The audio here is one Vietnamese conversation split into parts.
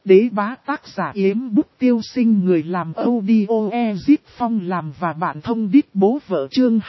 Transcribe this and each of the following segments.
đế bá tác giả Yếm Bút Tiêu Sinh, người làm audio Ezip Phong làm và bạn thông đít bố vợ, chương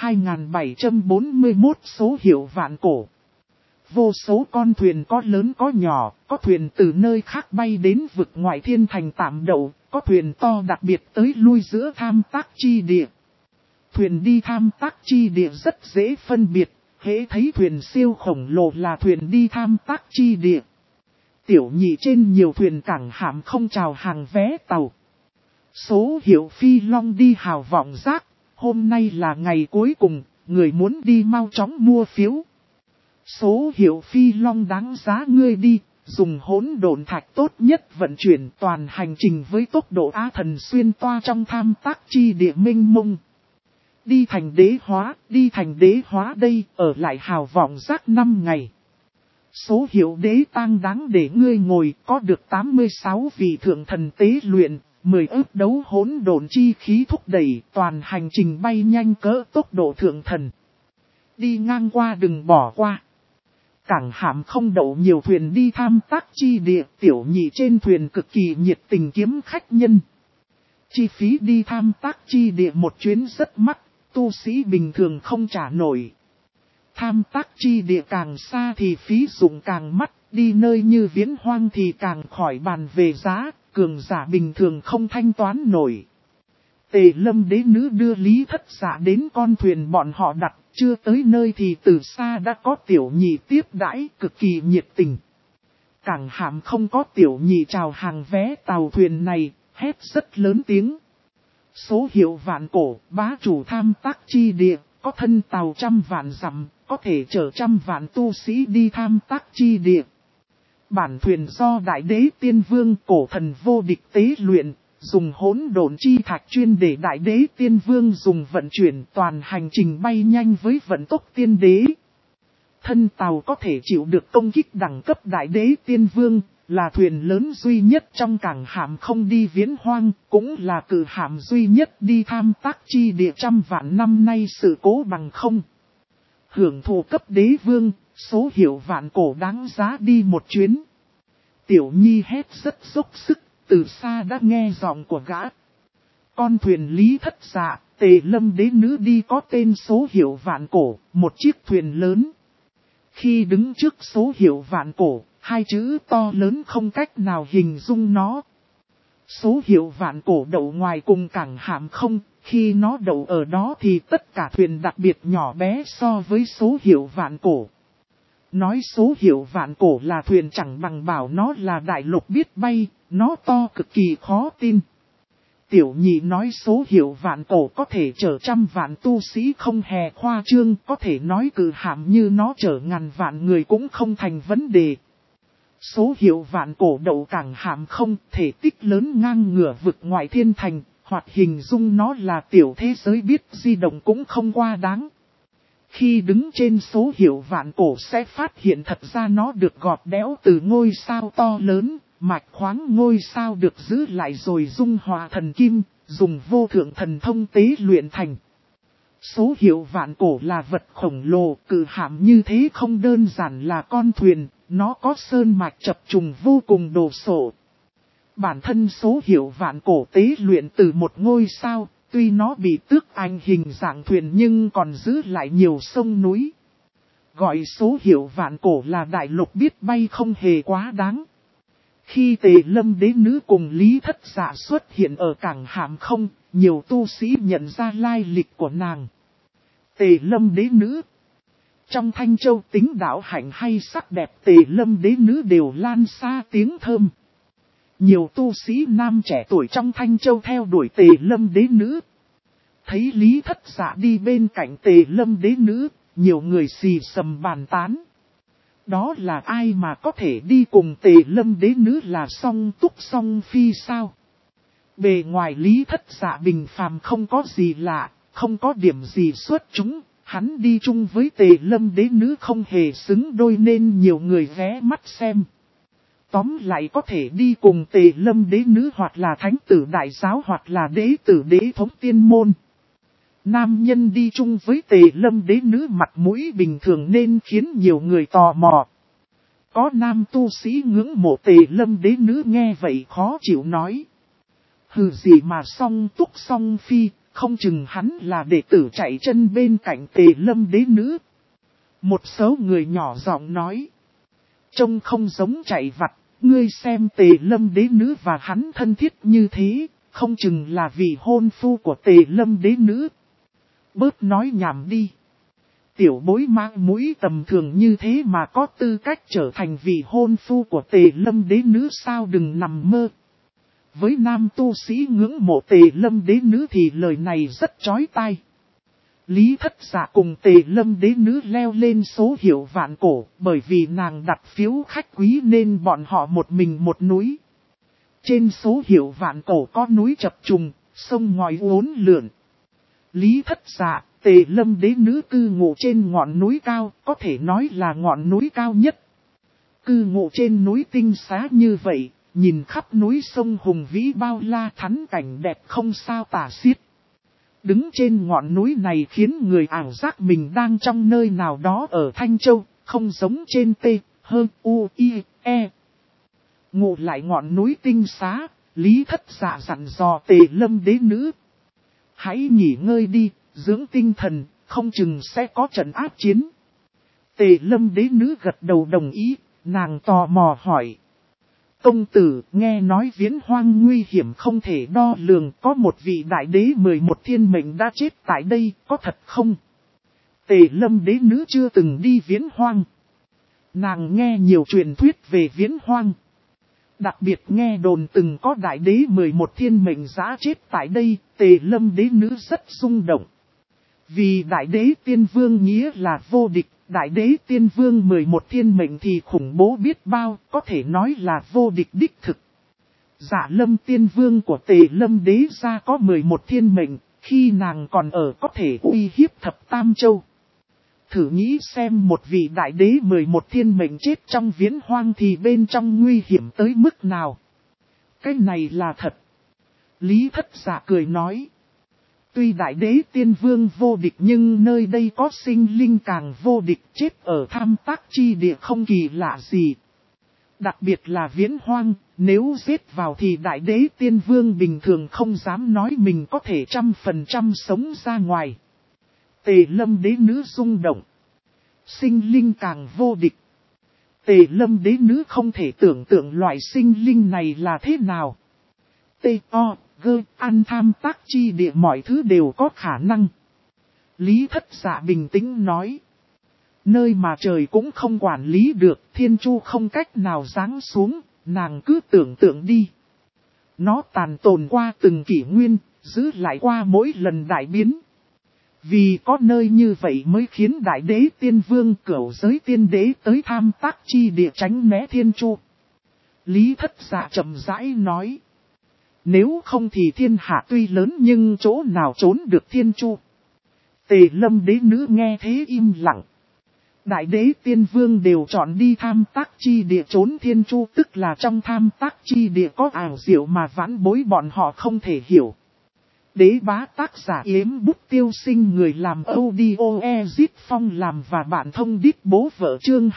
2741, số hiệu vạn cổ. Vô số con thuyền có lớn có nhỏ, có thuyền từ nơi khác bay đến vực ngoại thiên thành tạm đậu, có thuyền to đặc biệt tới lui giữa tham tác chi địa. Thuyền đi tham tác chi địa rất dễ phân biệt, hễ thấy thuyền siêu khổng lồ là thuyền đi tham tác chi địa. Tiểu nhị trên nhiều thuyền cảng hạm không chào hàng vé tàu. Số hiệu Phi Long đi hào vọng giác, hôm nay là ngày cuối cùng, người muốn đi mau chóng mua phiếu. Số hiệu Phi Long đáng giá ngươi đi, dùng hỗn độn thạch tốt nhất vận chuyển toàn hành trình với tốc độ á thần xuyên toa trong tham tác chi địa minh mông. Đi thành đế hóa đây, ở lại hào vọng giác 5 ngày. Số hiệu đế tang đáng để ngươi ngồi, có được 86 vị thượng thần tế luyện, 10 ức đấu hỗn độn chi khí thúc đẩy, toàn hành trình bay nhanh cỡ tốc độ thượng thần. Đi ngang qua đừng bỏ qua. Cảng hạm không đậu nhiều thuyền đi tham tác chi địa, tiểu nhị trên thuyền cực kỳ nhiệt tình kiếm khách nhân. Chi phí đi tham tác chi địa một chuyến rất mắc, tu sĩ bình thường không trả nổi. Tham tác chi địa càng xa thì phí dụng càng mắc, đi nơi như Viễn Hoang thì càng khỏi bàn về giá, cường giả bình thường không thanh toán nổi. Tề Lâm đế nữ đưa Lý Thất Dạ đến con thuyền bọn họ đặt, chưa tới nơi thì từ xa đã có tiểu nhị tiếp đãi cực kỳ nhiệt tình. Cảng hạm không có tiểu nhị chào hàng vé tàu thuyền này, hét rất lớn tiếng. Số hiệu vạn cổ, bá chủ tham tác chi địa, có thân tàu 100 vạn dặm, có thể chở 100 vạn tu sĩ đi tham tác chi địa. Bản thuyền do Đại Đế Tiên Vương cổ thần vô địch tế luyện, dùng hỗn độn chi thạch chuyên để Đại Đế Tiên Vương dùng vận chuyển toàn hành trình bay nhanh với vận tốc tiên đế. Thân tàu có thể chịu được công kích đẳng cấp Đại Đế Tiên Vương, là thuyền lớn duy nhất trong cảng hạm không đi Viễn Hoang, cũng là cử hạm duy nhất đi tham tác chi địa 100 vạn năm nay sự cố bằng không. Hưởng thụ cấp đế vương, số hiệu vạn cổ đáng giá đi một chuyến. Tiểu nhi hét rất dốc sức, từ xa đã nghe giọng của gã. Con thuyền Lý Thất Dạ, Tề Lâm đế nữ đi có tên số hiệu vạn cổ, một chiếc thuyền lớn. Khi đứng trước số hiệu vạn cổ, hai chữ to lớn không cách nào hình dung nó. Số hiệu vạn cổ đậu ngoài cùng cảng hạm không, khi nó đậu ở đó thì tất cả thuyền đặc biệt nhỏ bé so với số hiệu vạn cổ. Nói số hiệu vạn cổ là thuyền chẳng bằng bảo nó là đại lục biết bay, nó to cực kỳ khó tin. Tiểu nhị nói số hiệu vạn cổ có thể chở 100 vạn tu sĩ không hề khoa trương, có thể nói cử hạm như nó chở ngàn vạn người cũng không thành vấn đề. Số hiệu vạn cổ đậu cảng hạm không, thể tích lớn ngang ngửa vực ngoại thiên thành, hoặc hình dung nó là tiểu thế giới biết di động cũng không quá đáng. Khi đứng trên số hiệu vạn cổ sẽ phát hiện thật ra nó được gọt đẽo từ ngôi sao to lớn, mạch khoáng ngôi sao được giữ lại rồi dung hòa thần kim, dùng vô thượng thần thông tế luyện thành. Số hiệu vạn cổ là vật khổng lồ, cử hạm như thế không đơn giản là con thuyền, nó có sơn mạch chập trùng vô cùng đồ sộ. Bản thân số hiệu vạn cổ tế luyện từ một ngôi sao, tuy nó bị tước anh hình dạng thuyền nhưng còn giữ lại nhiều sông núi. Gọi số hiệu vạn cổ là đại lục biết bay không hề quá đáng. Khi Tề Lâm đế nữ cùng Lý Thất Dạ xuất hiện ở cảng hạm không, nhiều tu sĩ nhận ra lai lịch của nàng. Tề Lâm đế nữ. Trong Thanh Châu tính đạo hạnh hay sắc đẹp Tề Lâm đế nữ đều lan xa tiếng thơm. Nhiều tu sĩ nam trẻ tuổi trong Thanh Châu theo đuổi Tề Lâm đế nữ. Thấy Lý Thất Dạ đi bên cạnh Tề Lâm đế nữ, nhiều người xì xầm bàn tán. Đó là ai mà có thể đi cùng Tề Lâm đế nữ là song túc song phi sao? Bề ngoài Lý Thất Dạ bình phàm không có gì lạ, không có điểm gì xuất chúng, hắn đi chung với Tề Lâm đế nữ không hề xứng đôi nên nhiều người ghé mắt xem. Tóm lại có thể đi cùng Tề Lâm đế nữ hoặc là thánh tử đại giáo hoặc là đế tử đế thống tiên môn. Nam nhân đi chung với Tề Lâm đế nữ mặt mũi bình thường nên khiến nhiều người tò mò. Có nam tu sĩ ngưỡng mộ Tề Lâm đế nữ nghe vậy khó chịu nói. Hừ gì mà song túc song phi, không chừng hắn là đệ tử chạy chân bên cạnh Tề Lâm đế nữ. Một số người nhỏ giọng nói. Trông không giống chạy vặt, ngươi xem Tề Lâm đế nữ và hắn thân thiết như thế, không chừng là vị hôn phu của Tề Lâm đế nữ. Bớt nói nhảm đi. Tiểu bối mang mũi tầm thường như thế mà có tư cách trở thành vị hôn phu của Tề Lâm đế nữ sao, đừng nằm mơ. Với nam tu sĩ ngưỡng mộ Tề Lâm đế nữ thì lời này rất chói tai. Lý Thất Dạ cùng Tề Lâm đế nữ leo lên số hiệu vạn cổ, bởi vì nàng đặt phiếu khách quý nên bọn họ một mình một núi. Trên số hiệu vạn cổ có núi chập trùng, sông ngòi uốn lượn. Lý Thất Dạ, Tề Lâm đế nữ cư ngụ trên ngọn núi cao, có thể nói là ngọn núi cao nhất. Cư ngụ trên núi tinh xá như vậy, nhìn khắp núi sông hùng vĩ bao la thắng cảnh đẹp không sao tả xiết. Đứng trên ngọn núi này khiến người ảo giác mình đang trong nơi nào đó ở Thanh Châu, không giống trên T, hơn U, I, E. Ngụ lại ngọn núi tinh xá, Lý Thất Dạ dặn dò Tề Lâm đế nữ. Hãy nghỉ ngơi đi, dưỡng tinh thần, không chừng sẽ có trận ác chiến. Tề Lâm đế nữ gật đầu đồng ý, nàng tò mò hỏi. Công tử, nghe nói Viễn Hoang nguy hiểm không thể đo lường, có một vị đại đế 11 thiên mệnh đã chết tại đây, có thật không? Tề Lâm đế nữ chưa từng đi Viễn Hoang. Nàng nghe nhiều truyền thuyết về Viễn Hoang. Đặc biệt nghe đồn từng có đại đế 11 thiên mệnh giã chết tại đây, Tề Lâm đế nữ rất rung động. Vì đại đế tiên vương nghĩa là vô địch, đại đế tiên vương 11 thiên mệnh thì khủng bố biết bao, có thể nói là vô địch đích thực. Dạ Lâm tiên vương của Tề Lâm đế gia có 11 thiên mệnh, khi nàng còn ở có thể uy hiếp thập tam châu. Thử nghĩ xem một vị đại đế 11 thiên mệnh chết trong Viễn Hoang thì bên trong nguy hiểm tới mức nào. Cái này là thật. Lý Thất Dạ cười nói. Tuy đại đế tiên vương vô địch nhưng nơi đây có sinh linh càng vô địch, chết ở Tham Tác chi địa không kỳ lạ gì. Đặc biệt là Viễn Hoang, nếu giết vào thì đại đế tiên vương bình thường không dám nói mình có thể 100% sống ra ngoài. Tề Lâm đế nữ rung động. Sinh linh càng vô địch. Tề Lâm đế nữ không thể tưởng tượng loại sinh linh này là thế nào. Ăn Tham Tác chi địa mọi thứ đều có khả năng. Lý Thất Dạ bình tĩnh nói. Nơi mà trời cũng không quản lý được, thiên chu không cách nào giáng xuống, nàng cứ tưởng tượng đi. Nó tàn tồn qua từng kỷ nguyên, giữ lại qua mỗi lần đại biến. Vì có nơi như vậy mới khiến đại đế tiên vương cửu giới tiên đế tới Tham Tác chi địa tránh né thiên chu. Lý Thất Dạ chậm rãi nói. Nếu không thì thiên hạ tuy lớn nhưng chỗ nào trốn được thiên chu. Tề Lâm đế nữ nghe thế im lặng. Đại đế tiên vương đều chọn đi Tham Tác chi địa trốn thiên chu, tức là trong Tham Tác chi địa có ảo diệu mà vãn bối bọn họ không thể hiểu. Đế bá tác giả Yếm Bút Tiêu Sinh, người làm audio Ezit Phong làm và bạn thông đít bố vợ chương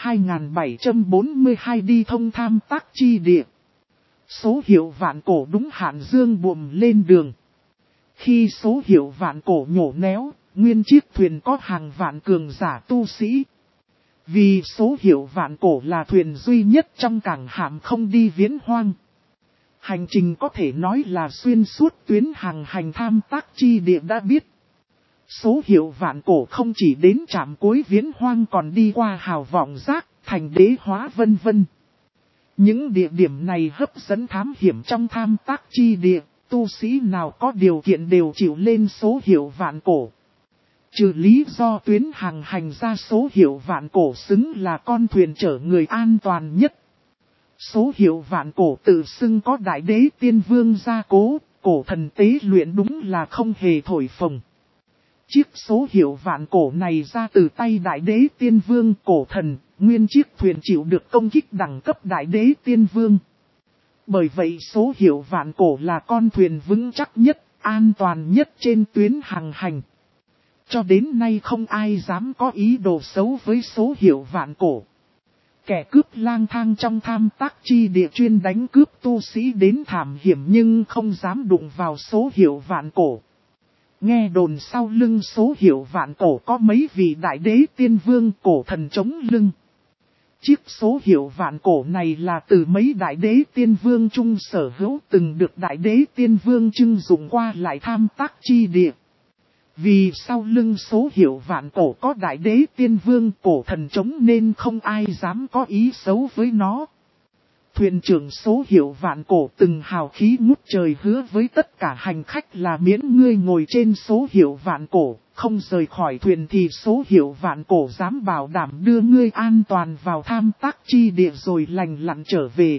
2742 đi thông Tham Tác chi địa. Số hiệu vạn cổ đúng hạn dương buồm lên đường. Khi số hiệu vạn cổ nhổ néo, nguyên chiếc thuyền có hàng vạn cường giả tu sĩ. Vì số hiệu vạn cổ là thuyền duy nhất trong cảng hạm không đi Viễn Hoang. Hành trình có thể nói là xuyên suốt tuyến hàng hành Tham Tác chi địa đã biết. Số hiệu vạn cổ không chỉ đến trạm cuối Viễn Hoang còn đi qua Hào Vọng Giác, Thành Đế Hóa vân vân. Những địa điểm này hấp dẫn thám hiểm trong Tham Tác chi địa, tu sĩ nào có điều kiện đều chịu lên số hiệu vạn cổ. Trừ lý do tuyến hàng hành ra, số hiệu vạn cổ xứng là con thuyền chở người an toàn nhất. Số hiệu vạn cổ tự xưng có đại đế tiên vương gia cố, cổ thần tế luyện đúng là không hề thổi phồng. Chiếc số hiệu vạn cổ này ra từ tay đại đế tiên vương cổ thần, nguyên chiếc thuyền chịu được công kích đẳng cấp đại đế tiên vương. Bởi vậy số hiệu vạn cổ là con thuyền vững chắc nhất, an toàn nhất trên tuyến hàng hành. Cho đến nay không ai dám có ý đồ xấu với số hiệu vạn cổ. Kẻ cướp lang thang trong tham tác chi địa chuyên đánh cướp tu sĩ đến thảm hiểm nhưng không dám đụng vào số hiệu vạn cổ. Nghe đồn sau lưng số hiệu vạn cổ có mấy vị đại đế tiên vương cổ thần chống lưng. Chiếc số hiệu vạn cổ này là từ mấy đại đế tiên vương chung sở hữu từng được đại đế tiên vương trưng dụng qua lại tham tác chi địa. Vì sau lưng số hiệu vạn cổ có đại đế tiên vương cổ thần chống nên không ai dám có ý xấu với nó. Thuyền trưởng số hiệu vạn cổ từng hào khí ngút trời hứa với tất cả hành khách là miễn ngươi ngồi trên số hiệu vạn cổ, không rời khỏi thuyền thì số hiệu vạn cổ dám bảo đảm đưa ngươi an toàn vào tham tác chi địa rồi lành lặn trở về.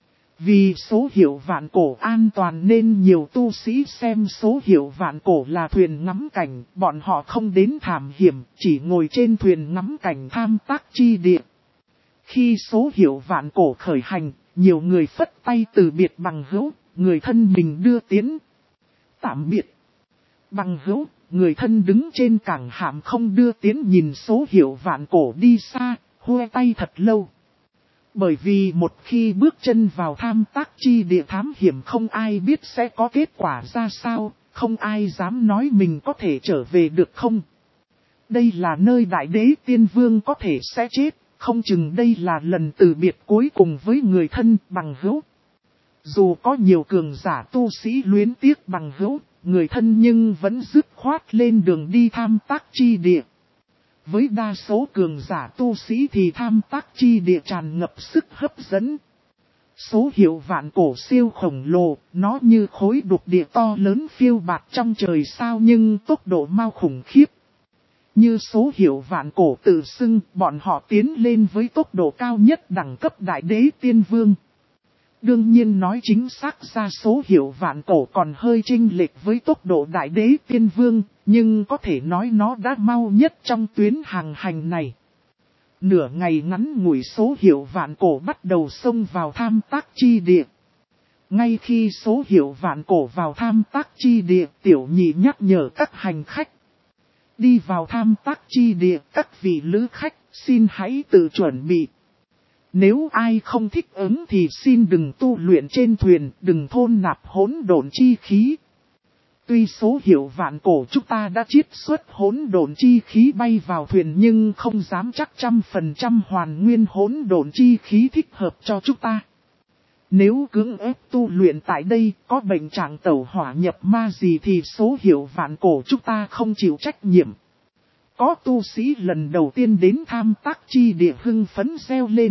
Vì số hiệu vạn cổ an toàn nên nhiều tu sĩ xem số hiệu vạn cổ là thuyền ngắm cảnh, bọn họ không đến thảm hiểm, chỉ ngồi trên thuyền ngắm cảnh tham tác chi địa. Khi số hiệu vạn cổ khởi hành, nhiều người phất tay từ biệt bằng hữu, người thân mình đưa tiến. Tạm biệt. Bằng hữu, người thân đứng trên cảng hạm không đưa tiến nhìn số hiệu vạn cổ đi xa, hue tay thật lâu. Bởi vì một khi bước chân vào tham tác chi địa thám hiểm không ai biết sẽ có kết quả ra sao, không ai dám nói mình có thể trở về được không. Đây là nơi đại đế tiên vương có thể sẽ chết, không chừng đây là lần từ biệt cuối cùng với người thân bằng hữu. Dù có nhiều cường giả tu sĩ luyến tiếc bằng hữu, người thân nhưng vẫn dứt khoát lên đường đi tham tác chi địa. Với đa số cường giả tu sĩ thì tham tác chi địa tràn ngập sức hấp dẫn. Số hiệu vạn cổ siêu khổng lồ, nó như khối đục địa to lớn phiêu bạt trong trời sao nhưng tốc độ mau khủng khiếp. Như số hiệu vạn cổ tự xưng, bọn họ tiến lên với tốc độ cao nhất đẳng cấp đại đế tiên vương. Đương nhiên nói chính xác ra số hiệu vạn cổ còn hơi chênh lệch với tốc độ đại đế tiên vương, nhưng có thể nói nó đã mau nhất trong tuyến hàng hành này. Nửa ngày ngắn ngủi số hiệu vạn cổ bắt đầu xông vào tham tác chi địa. Ngay khi số hiệu vạn cổ vào tham tác chi địa, tiểu nhị nhắc nhở các hành khách. Đi vào tham tác chi địa, các vị lữ khách xin hãy tự chuẩn bị. Nếu ai không thích ứng thì xin đừng tu luyện trên thuyền, đừng thôn nạp hỗn độn chi khí. Tuy số hiệu vạn cổ chúng ta đã chiết xuất hỗn độn chi khí bay vào thuyền nhưng không dám chắc 100% hoàn nguyên hỗn độn chi khí thích hợp cho chúng ta. Nếu cưỡng ép tu luyện tại đây có bệnh trạng tẩu hỏa nhập ma gì thì số hiệu vạn cổ chúng ta không chịu trách nhiệm. Có tu sĩ lần đầu tiên đến tham tác chi địa hưng phấn reo lên.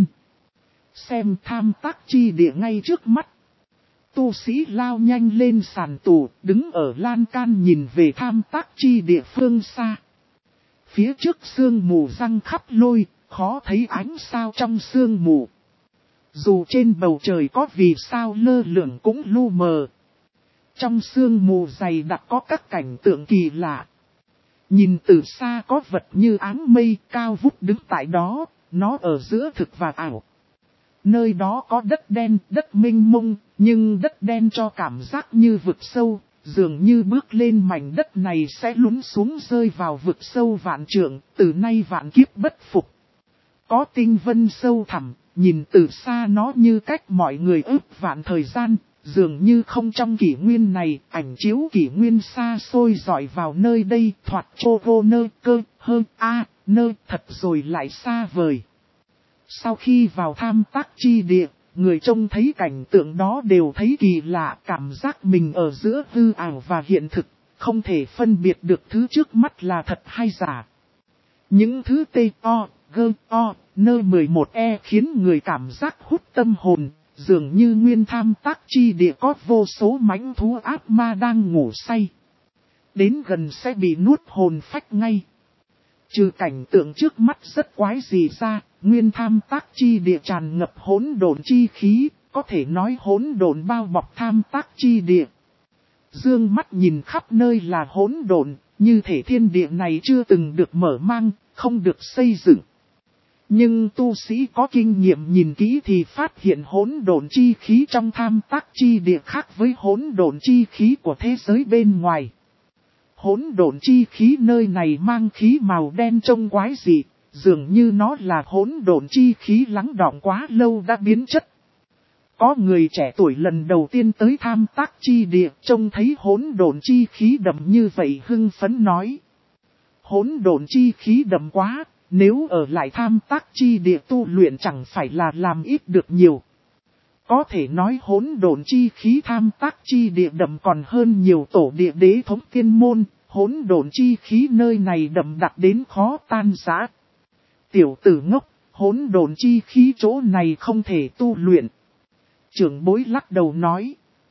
Xem tham tác chi địa ngay trước mắt. Tu sĩ lao nhanh lên sàn tù, đứng ở lan can nhìn về tham tác chi địa phương xa. Phía trước sương mù răng khắp lôi, khó thấy ánh sao trong sương mù. Dù trên bầu trời có vì sao lơ lửng cũng lu mờ. Trong sương mù dày đặc có các cảnh tượng kỳ lạ. Nhìn từ xa có vật như áng mây cao vút đứng tại đó, nó ở giữa thực và ảo. Nơi đó có đất đen, đất mênh mông, nhưng đất đen cho cảm giác như vực sâu, dường như bước lên mảnh đất này sẽ lún xuống rơi vào vực sâu vạn trượng, từ nay vạn kiếp bất phục. Có tinh vân sâu thẳm, nhìn từ xa nó như cách mọi người ước vạn thời gian, dường như không trong kỷ nguyên này, ảnh chiếu kỷ nguyên xa xôi dọi vào nơi đây, thoạt chô vô nơ cơ, hơn nơi thật rồi lại xa vời. Sau khi vào tham tác chi địa, người trông thấy cảnh tượng đó đều thấy kỳ lạ, cảm giác mình ở giữa hư ảo và hiện thực, không thể phân biệt được thứ trước mắt là thật hay giả. Những thứ T-O-G-O-N-11E khiến người cảm giác hút tâm hồn, dường như nguyên tham tác chi địa có vô số mãnh thú ác ma đang ngủ say. Đến gần sẽ bị nuốt hồn phách ngay. Trừ cảnh tượng trước mắt rất quái dị ra, nguyên tham tác chi địa tràn ngập hỗn độn chi khí, có thể nói hỗn độn bao bọc tham tác chi địa. Dương mắt nhìn khắp nơi là hỗn độn, như thể thiên địa này chưa từng được mở mang, không được xây dựng. Nhưng tu sĩ có kinh nghiệm nhìn kỹ thì phát hiện hỗn độn chi khí trong tham tác chi địa khác với hỗn độn chi khí của thế giới bên ngoài. Hỗn độn chi khí nơi này mang khí màu đen trông quái dị, dường như nó là hỗn độn chi khí lắng đọng quá lâu đã biến chất. Có người trẻ tuổi lần đầu tiên tới tham tác chi địa, trông thấy hỗn độn chi khí đậm như vậy hưng phấn nói. Hỗn độn chi khí đậm quá, nếu ở lại tham tác chi địa tu luyện chẳng phải là làm ít được nhiều. Có thể nói hỗn độn chi khí tham tác chi địa đậm còn hơn nhiều tổ địa đế thống tiên môn, hỗn độn chi khí nơi này đậm đặc đến khó tan rã. Tiểu tử ngốc, hỗn độn chi khí chỗ này không thể tu luyện. Trưởng bối lắc đầu nói.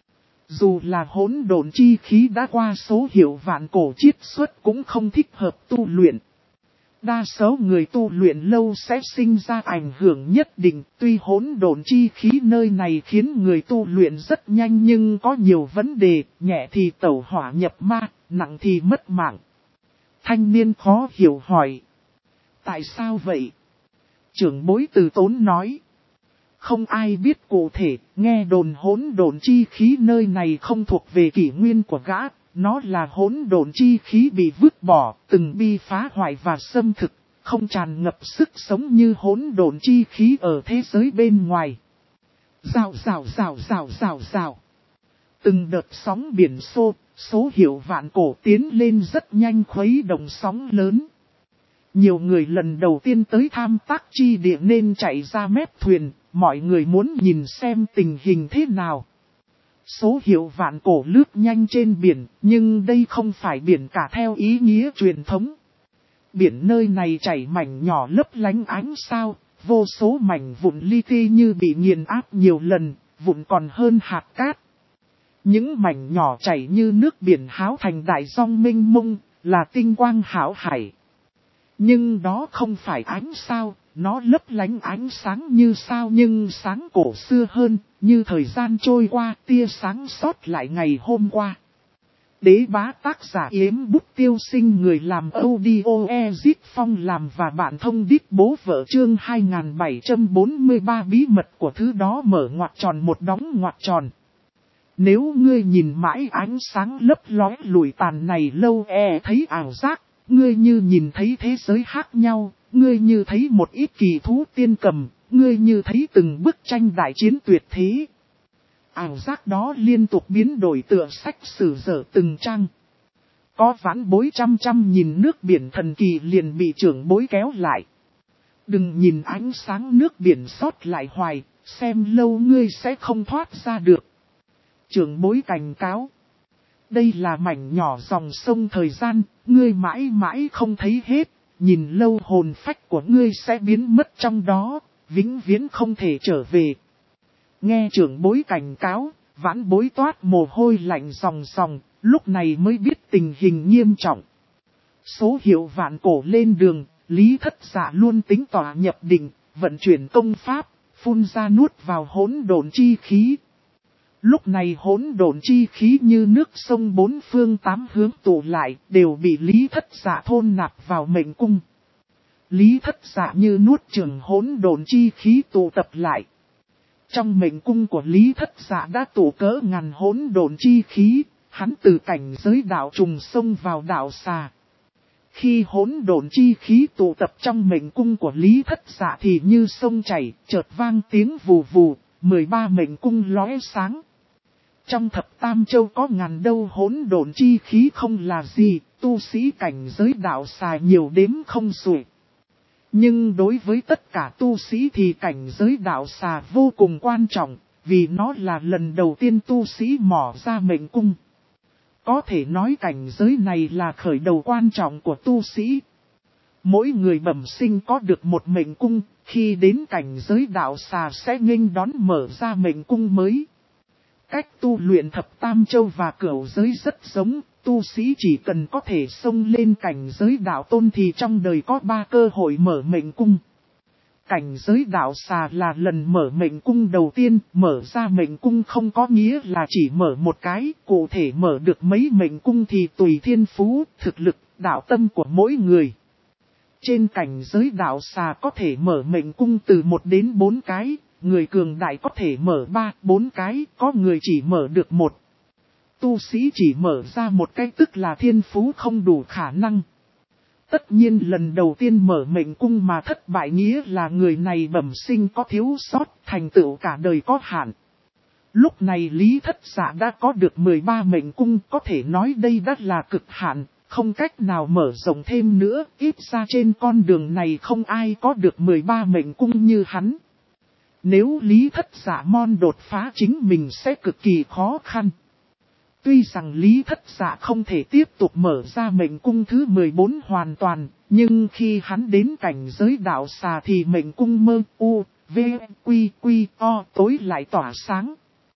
Dù là hỗn độn chi khí đã qua số hiệu vạn cổ chiết xuất cũng không thích hợp tu luyện. Đa số người tu luyện lâu sẽ sinh ra ảnh hưởng nhất định, tuy hỗn độn chi khí nơi này khiến người tu luyện rất nhanh nhưng có nhiều vấn đề, nhẹ thì tẩu hỏa nhập ma, nặng thì mất mạng. Thanh niên khó hiểu hỏi. Tại sao vậy? Trưởng bối từ tốn nói. Không ai biết cụ thể, nghe đồn hỗn độn chi khí nơi này không thuộc về kỷ nguyên của gã, nó là hỗn độn chi khí bị vứt bỏ, từng bị phá hoại và xâm thực, không tràn ngập sức sống như hỗn độn chi khí ở thế giới bên ngoài. Rào rào rào rào rào rào. Từng đợt sóng biển xô, số hiệu vạn cổ tiến lên rất nhanh khuấy động sóng lớn. Nhiều người lần đầu tiên tới tham tác chi địa nên chạy ra mép thuyền, mọi người muốn nhìn xem tình hình thế nào. Số hiệu vạn cổ lướt nhanh trên biển, nhưng đây không phải biển cả theo ý nghĩa truyền thống. Biển nơi này chảy mảnh nhỏ lấp lánh ánh sao, vô số mảnh vụn li ti như bị nghiền áp nhiều lần, vụn còn hơn hạt cát. Những mảnh nhỏ chảy như nước biển háo thành đại dòng mênh mông, là tinh quang hảo hải. Nhưng đó không phải ánh sao, nó lấp lánh ánh sáng như sao nhưng sáng cổ xưa hơn, như thời gian trôi qua tia sáng sót lại ngày hôm qua. Đế bá tác giả Yếm Bút Tiêu Sinh, người làm audio Ezit Phong làm và bạn thông đít bố vợ chương 2743 bí mật của thứ đó mở ngoặc tròn một đóng ngoặc tròn. Nếu ngươi nhìn mãi ánh sáng lấp lóe lùi tàn này lâu thấy ảo giác, ngươi như nhìn thấy thế giới khác nhau, ngươi như thấy một ít kỳ thú tiên cầm, ngươi như thấy từng bức tranh đại chiến tuyệt thế. Ảo giác đó liên tục biến đổi tựa sách sử dở từng trang. Có vãn bối chăm chăm nhìn nước biển thần kỳ liền bị trưởng bối kéo lại. Đừng nhìn ánh sáng nước biển sót lại hoài, xem lâu ngươi sẽ không thoát ra được. Trưởng bối cảnh cáo. Đây là mảnh nhỏ dòng sông thời gian, ngươi mãi mãi không thấy hết, nhìn lâu hồn phách của ngươi sẽ biến mất trong đó, vĩnh viễn không thể trở về. Nghe trưởng bối cảnh cáo, vãn bối toát mồ hôi lạnh ròng ròng, lúc này mới biết tình hình nghiêm trọng. Số hiệu vạn cổ lên đường, Lý Thất Dạ luôn tính tỏa nhập định, vận chuyển công pháp, phun ra nuốt vào hỗn độn chi khí. Lúc này hỗn độn chi khí như nước sông bốn phương tám hướng tụ lại, đều bị Lý Thất Dạ thôn nạp vào mệnh cung. Lý Thất Dạ như nuốt chửng hỗn độn chi khí tụ tập lại. Trong mệnh cung của Lý Thất Dạ đã tụ cỡ ngàn hỗn độn chi khí, hắn từ cảnh giới đạo trùng xông vào đạo xà. Khi hỗn độn chi khí tụ tập trong mệnh cung của Lý Thất Dạ thì như sông chảy, chợt vang tiếng vù vù, 13 mệnh cung lóe sáng. Trong thập tam châu có ngàn đâu hỗn độn chi khí không là gì, tu sĩ cảnh giới đạo xà nhiều đếm không xuể. Nhưng đối với tất cả tu sĩ thì cảnh giới đạo xà vô cùng quan trọng, vì nó là lần đầu tiên tu sĩ mò ra mệnh cung. Có thể nói cảnh giới này là khởi đầu quan trọng của tu sĩ. Mỗi người bẩm sinh có được một mệnh cung, khi đến cảnh giới đạo xà sẽ nghênh đón mở ra mệnh cung mới. Cách tu luyện thập tam châu và cửu giới rất giống, tu sĩ chỉ cần có thể xông lên cảnh giới đạo tôn thì trong đời có 3 cơ hội mở mệnh cung. Cảnh giới đạo xà là lần mở mệnh cung đầu tiên, mở ra mệnh cung không có nghĩa là chỉ mở một cái, cụ thể mở được mấy mệnh cung thì tùy thiên phú, thực lực, đạo tâm của mỗi người. Trên cảnh giới đạo xà có thể mở mệnh cung từ 1 đến 4 cái, người cường đại có thể mở 3, 4 cái, có người chỉ mở được 1. Tu sĩ chỉ mở ra một cái tức là thiên phú không đủ khả năng. Tất nhiên lần đầu tiên mở mệnh cung mà thất bại nghĩa là người này bẩm sinh có thiếu sót, thành tựu cả đời có hạn. Lúc này Lý Thất Dạ đã có được 13 mệnh cung, có thể nói đây đã là cực hạn, không cách nào mở rộng thêm nữa, ít ra trên con đường này không ai có được 13 mệnh cung như hắn. Nếu Lý Thất Dạ mon đột phá chính mình sẽ cực kỳ khó khăn. Tuy rằng Lý Thất Dạ không thể tiếp tục mở ra mệnh cung thứ 14 hoàn toàn, nhưng khi hắn đến cảnh giới đạo xà thì mệnh cung mơ u, v, quy, quy, o tối lại tỏa sáng.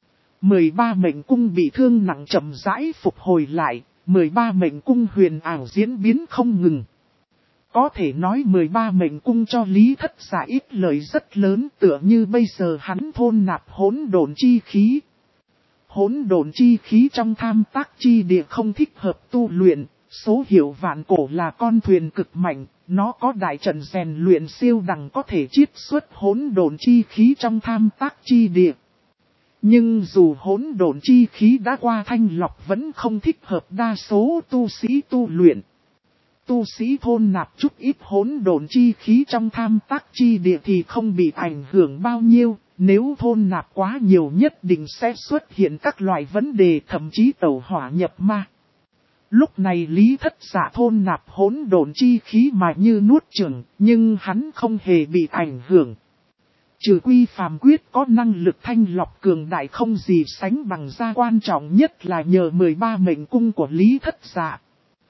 13 mệnh cung bị thương nặng chậm rãi phục hồi lại, 13 mệnh cung huyền ảo diễn biến không ngừng. Có thể nói 13 mệnh cung cho Lý Thất Dạ ít lợi rất lớn, tựa như bây giờ hắn thôn nạp hỗn độn chi khí. Hỗn độn chi khí trong tham tác chi địa không thích hợp tu luyện, số hiệu vạn cổ là con thuyền cực mạnh, nó có đại trận rèn luyện siêu đẳng có thể chiết xuất hỗn độn chi khí trong tham tác chi địa. Nhưng dù hỗn độn chi khí đã qua thanh lọc vẫn không thích hợp đa số tu sĩ tu luyện. Tu sĩ thôn nạp chút ít hỗn độn chi khí trong tham tác chi địa thì không bị ảnh hưởng bao nhiêu, nếu thôn nạp quá nhiều nhất định sẽ xuất hiện các loại vấn đề thậm chí tẩu hỏa nhập ma. Lúc này Lý Thất Dạ thôn nạp hỗn độn chi khí mà như nuốt chửng, nhưng hắn không hề bị ảnh hưởng. Trừ quy phàm quyết có năng lực thanh lọc cường đại không gì sánh bằng ra, quan trọng nhất là nhờ 13 mệnh cung của Lý Thất Dạ.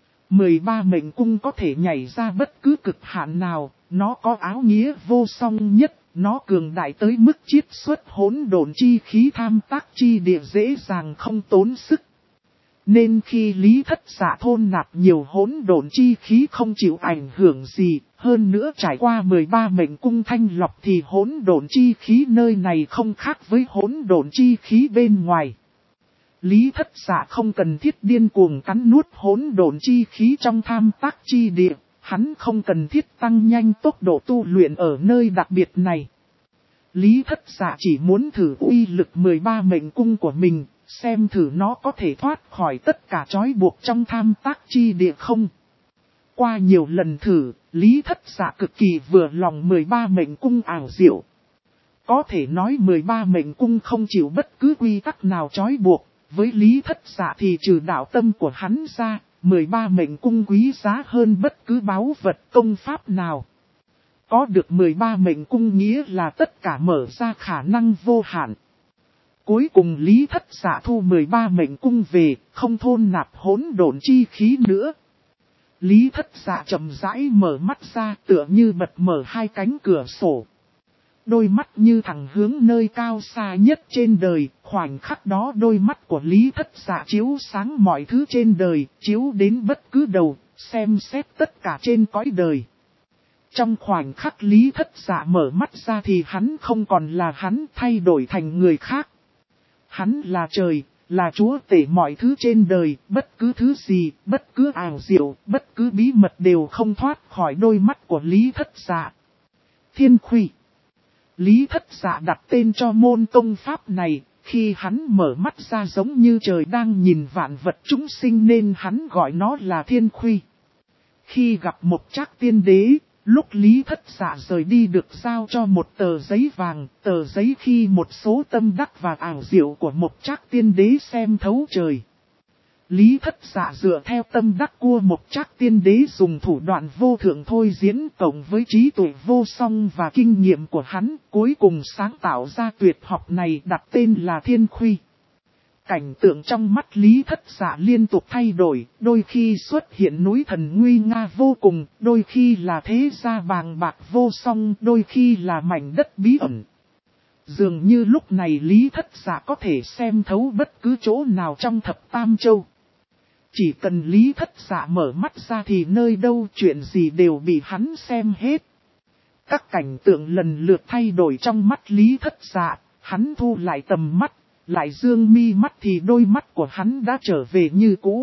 13 mệnh cung có thể nhảy ra bất cứ cực hạn nào, nó có áo nghĩa vô song nhất, nó cường đại tới mức chiết xuất hỗn độn chi khí tham tác chi địa dễ dàng không tốn sức. Nên khi Lý Thất Dạ thôn nạp nhiều hỗn độn chi khí không chịu ảnh hưởng gì, hơn nữa trải qua 13 mệnh cung thanh lọc thì hỗn độn chi khí nơi này không khác với hỗn độn chi khí bên ngoài. Lý Thất Dạ không cần thiết điên cuồng cắn nuốt hỗn độn chi khí trong tham tác chi địa, hắn không cần thiết tăng nhanh tốc độ tu luyện ở nơi đặc biệt này. Lý Thất Dạ chỉ muốn thử uy lực 13 mệnh cung của mình, xem thử nó có thể thoát khỏi tất cả trói buộc trong tham tác chi địa không. Qua nhiều lần thử, Lý Thất Dạ cực kỳ vừa lòng 13 mệnh cung ảo diệu. Có thể nói 13 mệnh cung không chịu bất cứ quy tắc nào trói buộc, với Lý Thất Dạ thì trừ đạo tâm của hắn ra, 13 mệnh cung quý giá hơn bất cứ báu vật công pháp nào. Có được 13 mệnh cung nghĩa là tất cả mở ra khả năng vô hạn. Cuối cùng Lý Thất Dạ thu 13 mệnh cung về, không thôn nạp hỗn độn chi khí nữa. Lý Thất Dạ chậm rãi mở mắt ra tựa như bật mở hai cánh cửa sổ. Đôi mắt như thẳng hướng nơi cao xa nhất trên đời, khoảnh khắc đó đôi mắt của Lý Thất Dạ chiếu sáng mọi thứ trên đời, chiếu đến bất cứ đâu, xem xét tất cả trên cõi đời. Trong khoảnh khắc Lý Thất Dạ mở mắt ra thì hắn không còn là hắn, thay đổi thành người khác. Hắn là trời, là chúa tể mọi thứ trên đời, bất cứ thứ gì, bất cứ ảo diệu, bất cứ bí mật đều không thoát khỏi đôi mắt của Lý Thất Dạ. Thiên Khuy. Lý Thất Dạ đặt tên cho môn công pháp này, khi hắn mở mắt ra giống như trời đang nhìn vạn vật chúng sinh nên hắn gọi nó là Thiên Khuy. Khi gặp Mộc Trác Tiên Đế, lúc Lý Thất Dạ rời đi được giao cho một tờ giấy vàng, tờ giấy khi một số tâm đắc và ảo diệu của Mộc Trác Tiên Đế xem thấu trời. Lý Thất Dạ dựa theo tâm đắc của Mộc Trác Tiên Đế dùng thủ đoạn vô thượng thôi diễn cộng với trí tuệ vô song và kinh nghiệm của hắn, cuối cùng sáng tạo ra tuyệt học này đặt tên là Thiên Khuy. Cảnh tượng trong mắt Lý Thất Dạ liên tục thay đổi, đôi khi xuất hiện núi thần nguy nga vô cùng, đôi khi là thế gia bàng bạc vô song, đôi khi là mảnh đất bí ẩn. Dường như lúc này Lý Thất Dạ có thể xem thấu bất cứ chỗ nào trong thập tam châu. Chỉ cần Lý Thất Dạ mở mắt ra thì nơi đâu chuyện gì đều bị hắn xem hết. Các cảnh tượng lần lượt thay đổi trong mắt Lý Thất Dạ, hắn thu lại tầm mắt, lại dương mi mắt thì đôi mắt của hắn đã trở về như cũ.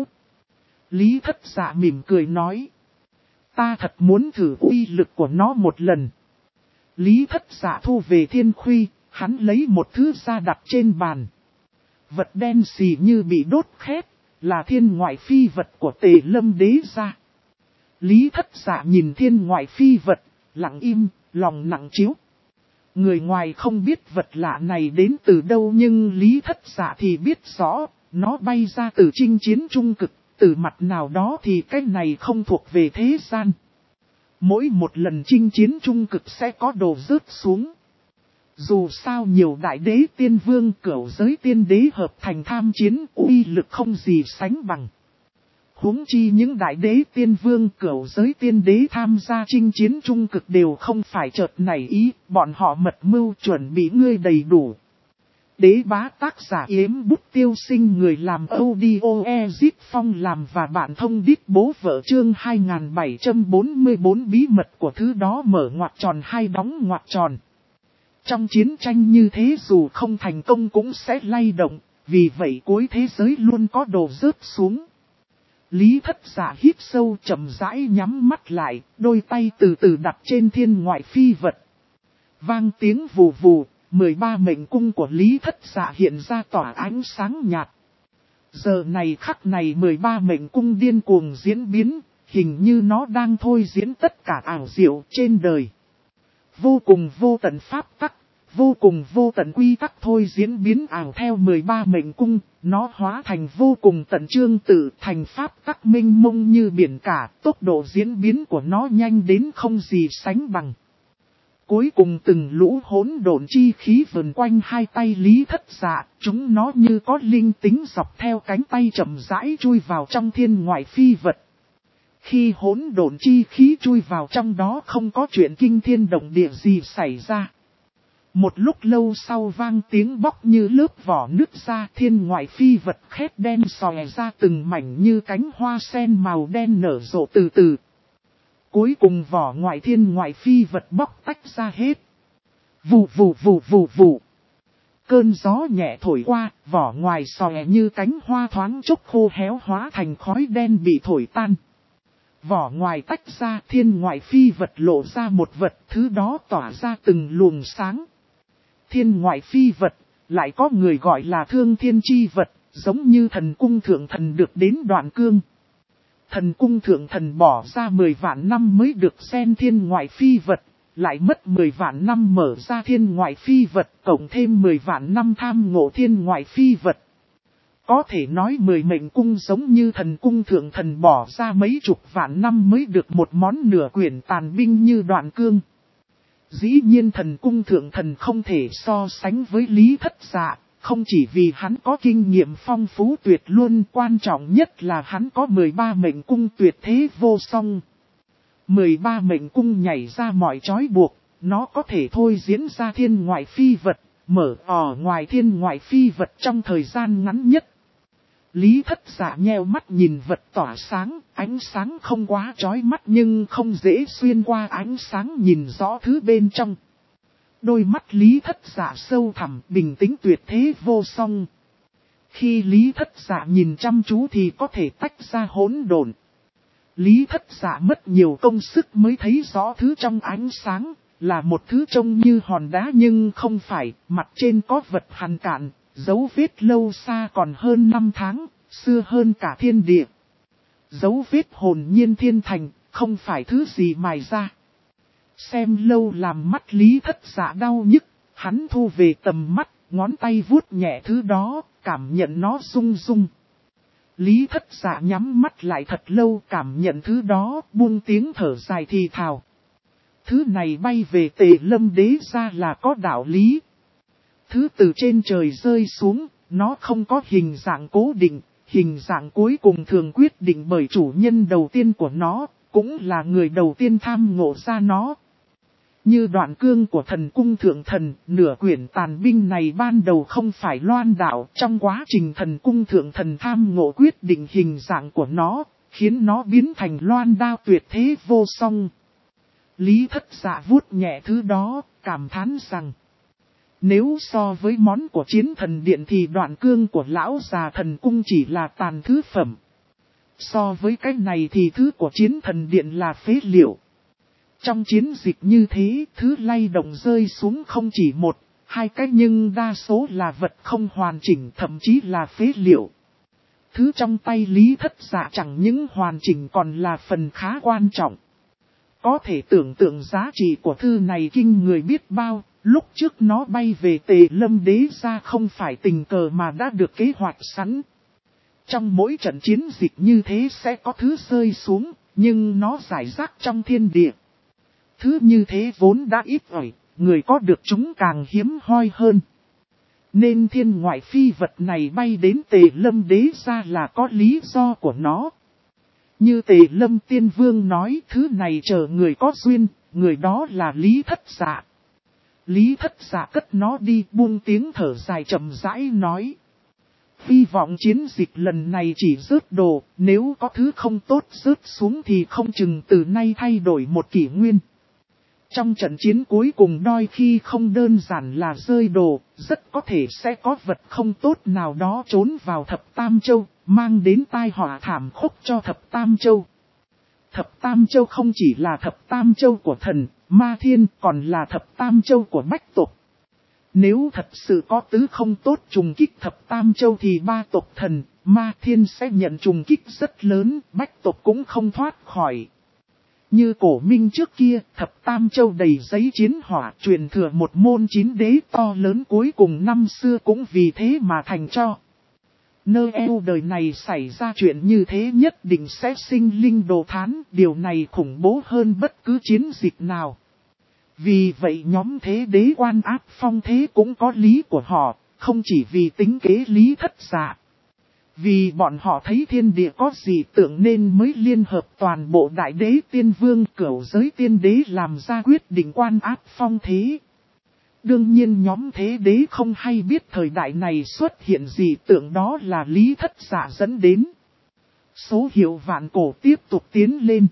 Lý Thất Dạ mỉm cười nói. Ta thật muốn thử uy lực của nó một lần. Lý Thất Dạ thu về Thiên Khuy, hắn lấy một thứ ra đặt trên bàn. Vật đen xì như bị đốt khét, là thiên ngoại phi vật của Tề Lâm Đế gia. Lý Thất Dạ nhìn thiên ngoại phi vật, lặng im, lòng nặng chiếu. Người ngoài không biết vật lạ này đến từ đâu nhưng Lý Thất Dạ thì biết rõ, nó bay ra từ chinh chiến trung cực, từ mặt nào đó thì cái này không thuộc về thế gian. Mỗi một lần chinh chiến trung cực sẽ có đồ rớt xuống. Dù sao nhiều đại đế tiên vương cửu giới tiên đế hợp thành tham chiến uy lực không gì sánh bằng. Huống chi những đại đế tiên vương cửu giới tiên đế tham gia chinh chiến trung cực đều không phải chợt nảy ý, bọn họ mật mưu chuẩn bị ngươi đầy đủ. Đế bá tác giả Yếm Bút Tiêu Sinh, người làm audio Ezit Phong làm và bạn thông đít bố vợ chương 2744 bí mật của thứ đó mở ngoặc tròn hay đóng ngoặc tròn. Trong chiến tranh như thế dù không thành công cũng sẽ lay động, vì vậy cuối thế giới luôn có đồ rớt xuống. Lý Thất Dạ hít sâu chậm rãi nhắm mắt lại, đôi tay từ từ đặt trên thiên ngoại phi vật. Vang tiếng vù vù, 13 mệnh cung của Lý Thất Dạ hiện ra tỏa ánh sáng nhạt. Giờ này khắc này 13 mệnh cung điên cuồng diễn biến, hình như nó đang thôi diễn tất cả ảo diệu trên đời. Vô cùng vô tận pháp tắc, vô cùng vô tận quy tắc thôi diễn biến ảo theo 13 mệnh cung, nó hóa thành vô cùng tận chương tự thành pháp tắc minh mông như biển cả, tốc độ diễn biến của nó nhanh đến không gì sánh bằng. Cuối cùng từng lũ hỗn độn chi khí vần quanh hai tay Lý Thất Dạ, chúng nó như có linh tính dọc theo cánh tay chậm rãi chui vào trong thiên ngoại phi vật. Khi hỗn độn chi khí chui vào trong đó không có chuyện kinh thiên động địa gì xảy ra. Một lúc lâu sau vang tiếng bóc như lớp vỏ nứt ra, thiên ngoại phi vật khét đen xòe ra từng mảnh như cánh hoa sen màu đen nở rộ từ từ. Cuối cùng vỏ ngoại thiên ngoại phi vật bóc tách ra hết. Vù vù vù vù vù. Cơn gió nhẹ thổi qua, vỏ ngoài xòe như cánh hoa thoáng chốc khô héo hóa thành khói đen bị thổi tan. Vỏ ngoài tách ra, thiên ngoại phi vật lộ ra một vật, thứ đó tỏa ra từng luồng sáng. Thiên ngoại phi vật, lại có người gọi là thương thiên chi vật, giống như thần cung thượng thần được đến đoạn cương. Thần cung thượng thần bỏ ra 10 vạn năm mới được xen thiên ngoại phi vật, lại mất 10 vạn năm mở ra thiên ngoại phi vật, cộng thêm 10 vạn năm tham ngộ thiên ngoại phi vật. Có thể nói 10 mệnh cung giống như thần cung thượng thần bỏ ra mấy chục vạn năm mới được một món nửa quyển tàn binh như đoạn cương. Dĩ nhiên thần cung thượng thần không thể so sánh với Lý Thất Dạ, không chỉ vì hắn có kinh nghiệm phong phú tuyệt luôn, quan trọng nhất là hắn có 13 mệnh cung tuyệt thế vô song. 13 mệnh cung nhảy ra mọi trói buộc, nó có thể thôi diễn ra thiên ngoại phi vật, mở ở ngoài thiên ngoại phi vật trong thời gian ngắn nhất. Lý Thất Dạ nheo mắt nhìn vật tỏa sáng, ánh sáng không quá chói mắt nhưng không dễ xuyên qua ánh sáng nhìn rõ thứ bên trong. Đôi mắt Lý Thất Dạ sâu thẳm, bình tĩnh tuyệt thế vô song. Khi Lý Thất Dạ nhìn chăm chú thì có thể tách ra hỗn độn. Lý Thất Dạ mất nhiều công sức mới thấy rõ thứ trong ánh sáng, là một thứ trông như hòn đá nhưng không phải, mặt trên có vật hằn cạn, dấu vết lâu xa còn hơn 5 tháng, xưa hơn cả thiên địa. Dấu vết hồn nhiên thiên thành, không phải thứ gì mài ra. Xem lâu làm mắt Lý Thất Dạ đau nhức, hắn thu về tầm mắt, ngón tay vuốt nhẹ thứ đó, cảm nhận nó rung rung. Lý Thất Dạ nhắm mắt lại thật lâu cảm nhận thứ đó, buông tiếng thở dài thì thào. Thứ này bay về Tề Lâm Đế ra là có đạo lý. Thứ từ trên trời rơi xuống, nó không có hình dạng cố định, hình dạng cuối cùng thường quyết định bởi chủ nhân đầu tiên của nó, cũng là người đầu tiên tham ngộ ra nó. Như đoạn cương của thần cung thượng thần, nửa quyển tàn binh này ban đầu không phải loan đạo, trong quá trình thần cung thượng thần tham ngộ quyết định hình dạng của nó, khiến nó biến thành loan đao tuyệt thế vô song. Lý Thất Dạ vuốt nhẹ thứ đó, cảm thán rằng, nếu so với món của chiến thần điện thì đoạn cương của lão già thần cung chỉ là tàn thứ phẩm. So với cái này thì thứ của chiến thần điện là phế liệu. Trong chiến dịch như thế, thứ lay động rơi xuống không chỉ một, hai cái nhưng đa số là vật không hoàn chỉnh thậm chí là phế liệu. thứ trong tay Lý Thất Dạ chẳng những hoàn chỉnh còn là phần khá quan trọng. Có thể tưởng tượng giá trị của thư này kinh người biết bao, lúc trước nó bay về Tề Lâm Đế gia không phải tình cờ mà đã được kế hoạch sẵn. Trong mỗi trận chiến dịch như thế sẽ có thứ rơi xuống, nhưng nó rải rác trong thiên địa. Thứ như thế vốn đã ít ỏi, người có được chúng càng hiếm hoi hơn. Nên thiên ngoại phi vật này bay đến Tề Lâm Đế gia là có lý do của nó. Như Tề Lâm Tiên Vương nói, thứ này chờ người có duyên, người đó là Lý Thất Dạ. Lý Thất Dạ cất nó đi, buông tiếng thở dài chậm rãi nói. Hy vọng chiến dịch lần này chỉ rớt đồ, nếu có thứ không tốt rớt xuống thì không chừng từ nay thay đổi một kỷ nguyên. Trong trận chiến cuối cùng đôi khi không đơn giản là rơi đồ, rất có thể sẽ có vật không tốt nào đó trốn vào Thập Tam Châu, mang đến tai họa thảm khốc cho Thập Tam Châu. Thập Tam Châu không chỉ là Thập Tam Châu của thần, ma thiên, còn là Thập Tam Châu của bách tộc. Nếu thật sự có tứ không tốt trùng kích Thập Tam Châu thì ba tộc thần, ma thiên sẽ nhận trùng kích rất lớn, bách tộc cũng không thoát khỏi. Như cổ minh trước kia, Thập Tam Châu đầy giấy chiến hỏa, truyền thừa một môn chín đế to lớn cuối cùng năm xưa cũng vì thế mà thành cho. Nơi eo đời này xảy ra chuyện như thế nhất định sẽ sinh linh đồ thán, điều này khủng bố hơn bất cứ chiến dịch nào. Vì vậy nhóm thế đế quan áp phong thế cũng có lý của họ, không chỉ vì tính kế Lý Thất Dạ. Vì bọn họ thấy thiên địa có dị tượng nên mới liên hợp toàn bộ đại đế tiên vương cửu giới tiên đế làm ra quyết định quan áp phong thế. Đương nhiên nhóm thế đế không hay biết thời đại này xuất hiện dị tượng đó là Lý Thất Dạ dẫn đến. Số hiệu vạn cổ tiếp tục tiến lên.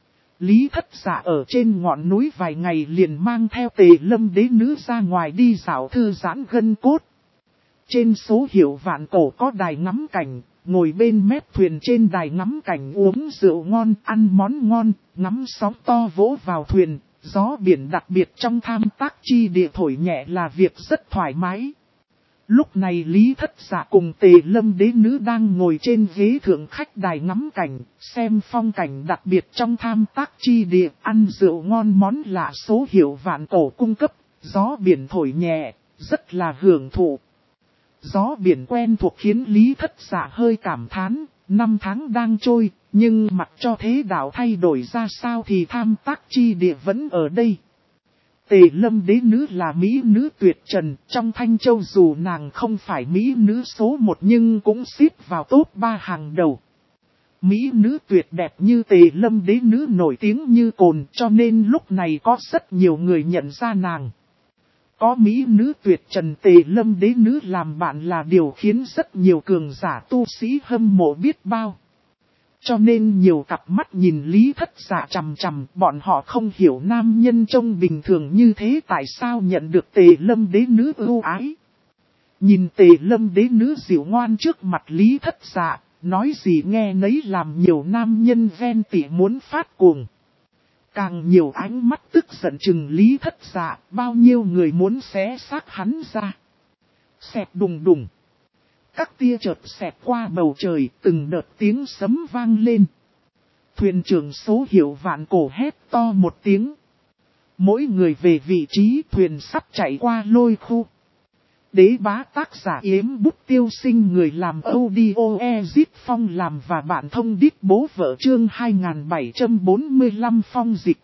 Lý Thất Dạ ở trên ngọn núi vài ngày liền mang theo Tề Lâm Đế nữ ra ngoài đi dạo thư giãn gân cốt. Trên số hiệu vạn cổ có đài ngắm cảnh, ngồi bên mép thuyền trên đài ngắm cảnh uống rượu ngon, ăn món ngon, ngắm sóng to vỗ vào thuyền, gió biển đặc biệt trong tham tác chi địa thổi nhẹ là việc rất thoải mái. Lúc này Lý Thất Dạ cùng Tề Lâm Đế nữ đang ngồi trên ghế thượng khách đài ngắm cảnh, xem phong cảnh đặc biệt trong tham tác chi địa, ăn rượu ngon món lạ số hiệu vạn cổ cung cấp, gió biển thổi nhẹ, rất là hưởng thụ. Gió biển quen thuộc khiến Lý Thất Dạ hơi cảm thán, 5 tháng đang trôi, nhưng mặc cho thế đạo thay đổi ra sao thì tham tác chi địa vẫn ở đây. Tề Lâm Đế nữ là mỹ nữ tuyệt trần, trong Thanh Châu dù nàng không phải mỹ nữ số 1 nhưng cũng xếp vào top 3 hàng đầu. Mỹ nữ tuyệt đẹp như Tề Lâm Đế nữ nổi tiếng như cồn, cho nên lúc này có rất nhiều người nhận ra nàng. Có mỹ nữ tuyệt trần Tề Lâm Đế nữ làm bạn là điều khiến rất nhiều cường giả tu sĩ hâm mộ biết bao. Cho nên nhiều cặp mắt nhìn Lý Thất Dạ chằm chằm, bọn họ không hiểu nam nhân trông bình thường như thế tại sao nhận được Tề Lâm Đế nữ ưu ái. Nhìn Tề Lâm Đế nữ dịu ngoan trước mặt Lý Thất Dạ, nói gì nghe nấy làm nhiều nam nhân ghen tị muốn phát cuồng. Càng nhiều ánh mắt tức giận chừng Lý Thất Dạ, bao nhiêu người muốn xé xác hắn ra. Xẹt đùng đùng. Các tia chợt xẹt qua bầu trời, từng đợt tiếng sấm vang lên. Thuyền trưởng số hiệu vạn cổ hét to một tiếng. Mỗi người về vị trí thuyền sắp chạy qua lôi khu. Đế bá tác giả Yếm Bút Tiêu Sinh người làm audio Ezit Phong làm và bạn thông đít bố vợ chương 2745 phong dịch.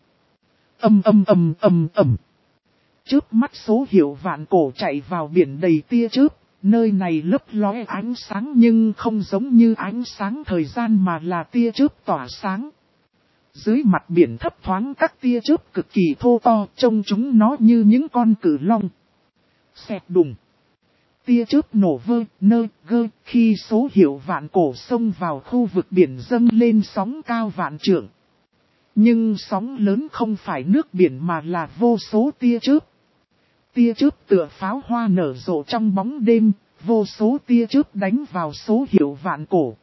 Chớp mắt số hiệu vạn cổ chạy vào biển đầy tia chớp. Nơi này lấp lóe ánh sáng nhưng không giống như ánh sáng thời gian mà là tia chớp tỏa sáng. Dưới mặt biển thấp thoáng các tia chớp cực kỳ thô to, trông chúng nó như những con cử long. Xẹt đùng. Tia chớp nổ vơ, nơ, gơ, khi số hiệu vạn cổ xông vào khu vực biển dâng lên sóng cao vạn trượng. Nhưng sóng lớn không phải nước biển mà là vô số tia chớp. Tia chớp tựa pháo hoa nở rộ trong bóng đêm, vô số tia chớp đánh vào số hiệu vạn cổ.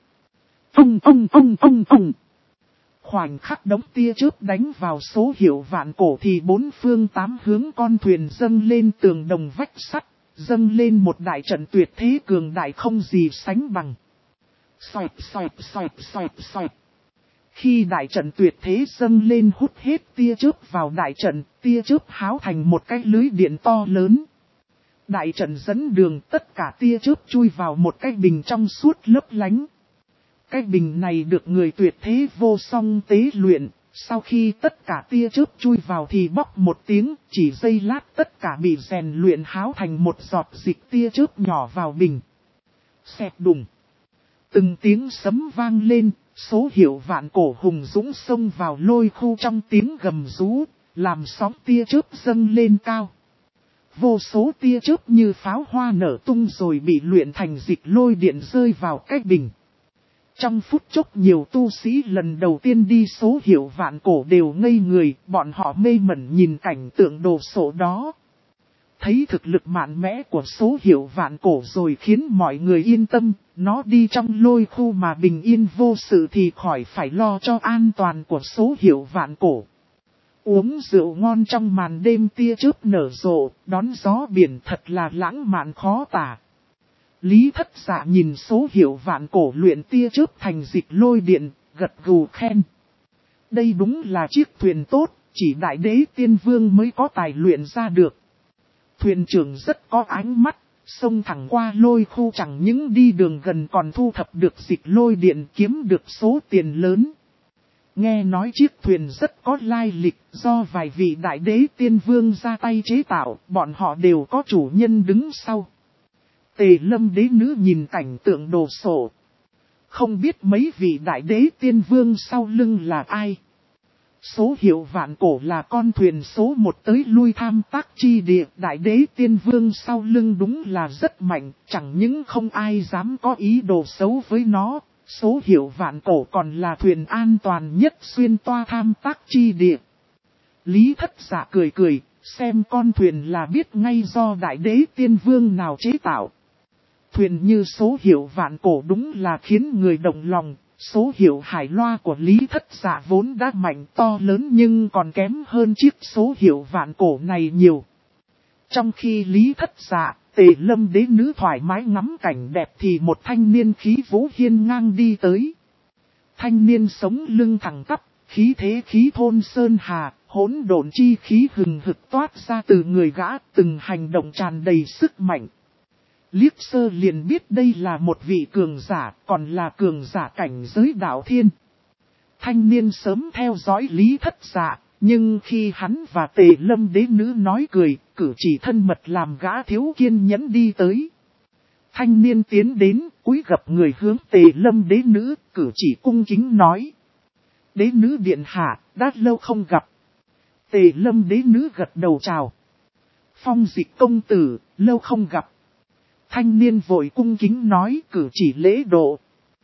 Khoảnh khắc đống tia chớp đánh vào số hiệu vạn cổ thì bốn phương tám hướng con thuyền dâng lên tường đồng vách sắt, dâng lên một đại trận tuyệt thế cường đại không gì sánh bằng. Xoẹt xoẹt xoẹt xoẹt xoẹt. Khi đại trận tuyệt thế dâng lên hút hết tia chớp vào đại trận, tia chớp háo thành một cái lưới điện to lớn. Đại trận dẫn đường, tất cả tia chớp chui vào một cái bình trong suốt lấp lánh. Cái bình này được người tuyệt thế vô song tế luyện, sau khi tất cả tia chớp chui vào thì bóc một tiếng, chỉ giây lát tất cả bị rèn luyện háo thành một giọt dịch tia chớp nhỏ vào bình. Xẹt đùng. Từng tiếng sấm vang lên, số hiệu vạn cổ hùng dũng xông vào lôi khu trong tiếng gầm rú, làm sóng tia chớp dâng lên cao. Vô số tia chớp như pháo hoa nở tung rồi bị luyện thành dịch lôi điện rơi vào cái bình. Trong phút chốc nhiều tu sĩ lần đầu tiên đi số hiệu vạn cổ đều ngây người, bọn họ mê mẩn nhìn cảnh tượng đồ sộ đó. Thấy thực lực mạnh mẽ của số hiệu vạn cổ rồi khiến mọi người yên tâm, nó đi trong lôi khu mà bình yên vô sự thì khỏi phải lo cho an toàn của số hiệu vạn cổ. Uống rượu ngon trong màn đêm tia chớp nở rộ, đón gió biển thật là lãng mạn khó tả. Lý Thất Dạ nhìn số hiệu vạn cổ luyện tia chớp thành dịch lôi điện, gật gù khen. Đây đúng là chiếc thuyền tốt, chỉ đại đế tiên vương mới có tài luyện ra được. Thuyền trưởng rất có ánh mắt, xông thẳng qua lôi khu chẳng những đi đường gần còn thu thập được dịch lôi điện kiếm được số tiền lớn. Nghe nói chiếc thuyền rất có lai lịch, do vài vị đại đế tiên vương ra tay chế tạo, bọn họ đều có chủ nhân đứng sau. Tề Lâm đế nữ nhìn cảnh tượng đồ sộ. Không biết mấy vị đại đế tiên vương sau lưng là ai. Số hiệu vạn cổ là con thuyền số 1 tới lui tham tác chi địa, đại đế tiên vương sau lưng đúng là rất mạnh, chẳng những không ai dám có ý đồ xấu với nó. Số hiệu vạn cổ còn là thuyền an toàn nhất xuyên toa tham tác chi địa. Lý Thất Dạ cười cười, xem con thuyền là biết ngay do đại đế tiên vương nào chế tạo. Thuyền như số hiệu vạn cổ đúng là khiến người động lòng, số hiệu hải loa của Lý Thất Dạ vốn đã mạnh to lớn nhưng còn kém hơn chiếc số hiệu vạn cổ này nhiều. Trong khi Lý Thất Dạ, Tề Lâm đế nữ thoải mái ngắm cảnh đẹp thì một thanh niên khí vũ hiên ngang đi tới. Thanh niên sống lưng thẳng tắp, khí thế khí thôn sơn hà, hỗn độn chi khí hừng hực toát ra từ người gã, từng hành động tràn đầy sức mạnh. Liếc sơ liền biết đây là một vị cường giả, còn là cường giả cảnh giới đạo thiên. Thanh niên sớm theo dõi Lý Thất Dạ, nhưng khi hắn và Tề Lâm đế nữ nói cười, cử chỉ thân mật làm gã thiếu kiên nhẫn đi tới. Thanh niên tiến đến, cúi gập người hướng Tề Lâm đế nữ, cử chỉ cung kính nói. Đế nữ điện hạ, đã lâu không gặp. Tề Lâm đế nữ gật đầu chào. Phong Dịch công tử, lâu không gặp. Thanh niên vội cung kính nói, cử chỉ lễ độ.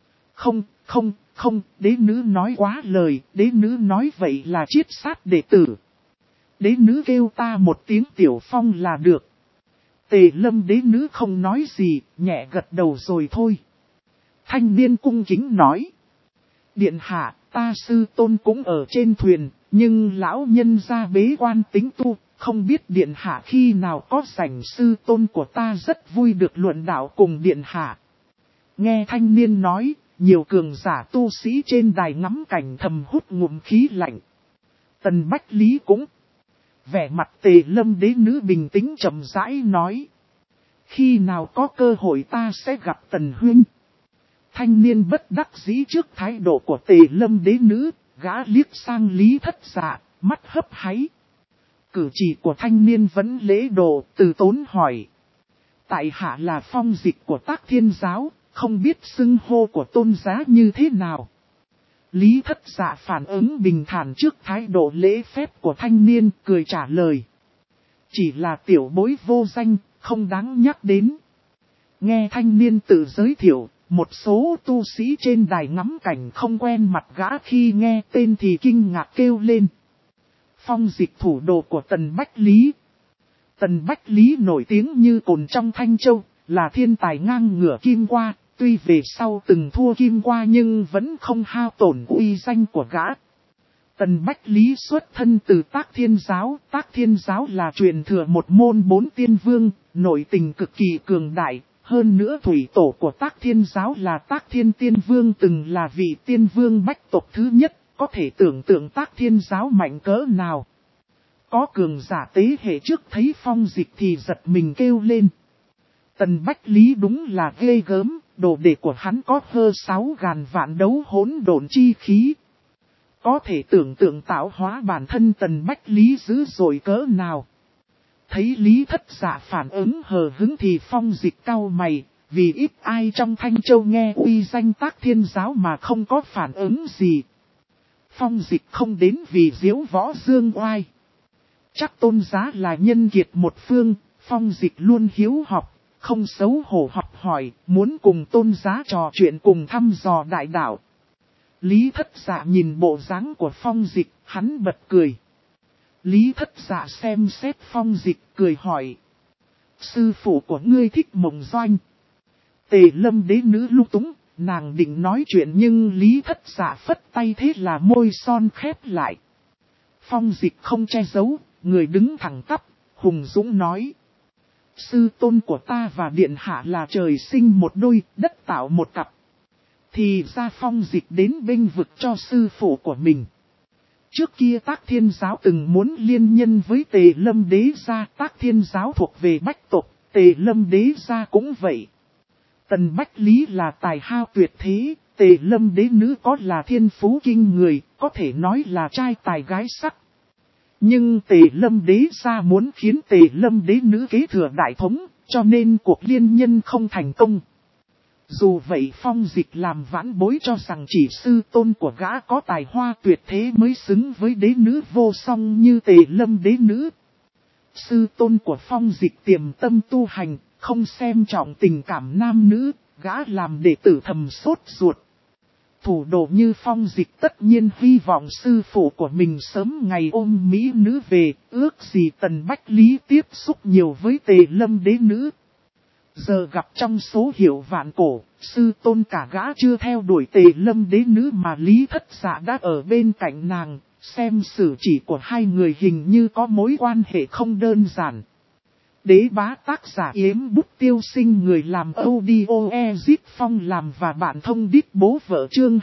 Không, đế nữ nói quá lời, đế nữ nói vậy là chiết sát đệ tử. Đế nữ kêu ta một tiếng Tiểu Phong là được. Tề Lâm đế nữ không nói gì, nhẹ gật đầu rồi thôi. Thanh niên cung kính nói. Điện hạ, ta sư tôn cũng ở trên thuyền, nhưng lão nhân ra bế quan tính tu, không biết điện hạ khi nào có rảnh. Sư tôn của ta rất vui được luận đạo cùng điện hạ. Nghe thanh niên nói, nhiều cường giả tu sĩ trên đài ngắm cảnh thầm hút ngụm khí lạnh. Tần Bách Lý cũng vẻ mặt Tề Lâm đế nữ bình tĩnh chậm rãi nói. Khi nào có cơ hội ta sẽ gặp Tần huynh. Thanh niên bất đắc dĩ trước thái độ của Tề Lâm đế nữ, gã liếc sang Lý Thất Dạ, mắt hấp háy. Cử chỉ của thanh niên vẫn lễ độ, từ tốn hỏi. Tại hạ là Phong Dịch của Tác Thiên Giáo, không biết xưng hô của tôn giá như thế nào. Lý Thất Dạ phản ứng bình thản trước thái độ lễ phép của thanh niên, cười trả lời. Chỉ là tiểu bối vô danh, không đáng nhắc đến. Nghe thanh niên tự giới thiệu, một số tu sĩ trên đài ngắm cảnh không quen mặt gã khi nghe tên thì kinh ngạc kêu lên. Phong Dịch thủ đồ của Tần Bách Lý. Tần Bách Lý nổi tiếng như cồn trong Thanh Châu, là thiên tài ngang ngửa Kim Qua, tuy về sau từng thua Kim Qua nhưng vẫn không hao tổn uy danh của gã. Tần Bách Lý xuất thân từ Tác Thiên Giáo, Tác Thiên Giáo là truyền thừa một môn 4 tiên vương, nội tình cực kỳ cường đại, Hơn nữa thủy tổ của Tác Thiên giáo là Tác Thiên Tiên Vương, từng là vị tiên vương bách tộc thứ nhất, có thể tưởng tượng Tác Thiên giáo mạnh cỡ nào. Có cường giả tế hệ trước thấy Phong Dịch thì giật mình kêu lên. Tần Bách Lý đúng là ghê gớm, đồ đệ của hắn có hơn 6.000 vạn đấu hỗn độn chi khí. Có thể tưởng tượng tạo hóa bản thân Tần Bách Lý dữ dội cỡ nào. Thấy Lý Thất Dạ phản ứng hờ hứng thì Phong Dịch cau mày, vì ít ai trong Thanh Châu nghe uy danh Tác Thiên giáo mà không có phản ứng gì. Phong Dịch không đến vì diễu võ dương oai. Chắc Tôn Giá là nhân kiệt một phương, Phong Dịch luôn hiếu học, không xấu hổ học hỏi, muốn cùng Tôn Giá trò chuyện cùng thăm dò đại đạo. Lý Thất Dạ nhìn bộ dáng của Phong Dịch, hắn bật cười. Lý Thất Dạ xem xét Phong Dịch, cười hỏi. Sư phụ của ngươi thích Mộng Doanh. Tề Lâm đế nữ lung túng, nàng định nói chuyện nhưng Lý Thất Dạ phất tay thế là môi son khép lại. Phong Dịch không che giấu, người đứng thẳng tắp, hùng dũng nói. Sư tôn của ta và điện hạ là trời sinh một đôi, đất tạo một cặp. Thì ra Phong Dịch đến bênh vực cho sư phụ của mình. Trước kia Tác Thiên giáo từng muốn liên nhân với Tề Lâm đế gia, Tác Thiên giáo thuộc về bách tộc, Tề Lâm đế gia cũng vậy. Tần Bách Lý là tài hao tuyệt thế, Tề Lâm đế nữ có là thiên phú kinh người, có thể nói là trai tài gái sắc. Nhưng Tề Lâm đế gia muốn khiến Tề Lâm đế nữ kế thừa đại thống, cho nên cuộc liên nhân không thành công. Dù vậy Phong Dịch làm vãn bối cho rằng chỉ sư tôn của gã có tài hoa tuyệt thế mới xứng với đế nữ vô song như Tề Lâm đế nữ. Sư tôn của Phong Dịch tiềm tâm tu hành, không xem trọng tình cảm nam nữ, gã làm đệ tử thầm sốt ruột. Thủ đồ như Phong Dịch tất nhiên hy vọng sư phụ của mình sớm ngày ôm mỹ nữ về, ước gì Tần Bách Lý tiếp xúc nhiều với Tề Lâm đế nữ. Giờ gặp trong số hiệu vạn cổ, sư tôn cả gã chưa theo đuổi Tề Lâm đế nữ mà Lý Thất Dạ đã ở bên cạnh nàng, xem xử chỉ của hai người hình như có mối quan hệ không đơn giản. Đế bá tác giả Yếm Bút Tiêu Sinh, người làm audio Ezip Phong làm và bạn thông đít bố vợ chương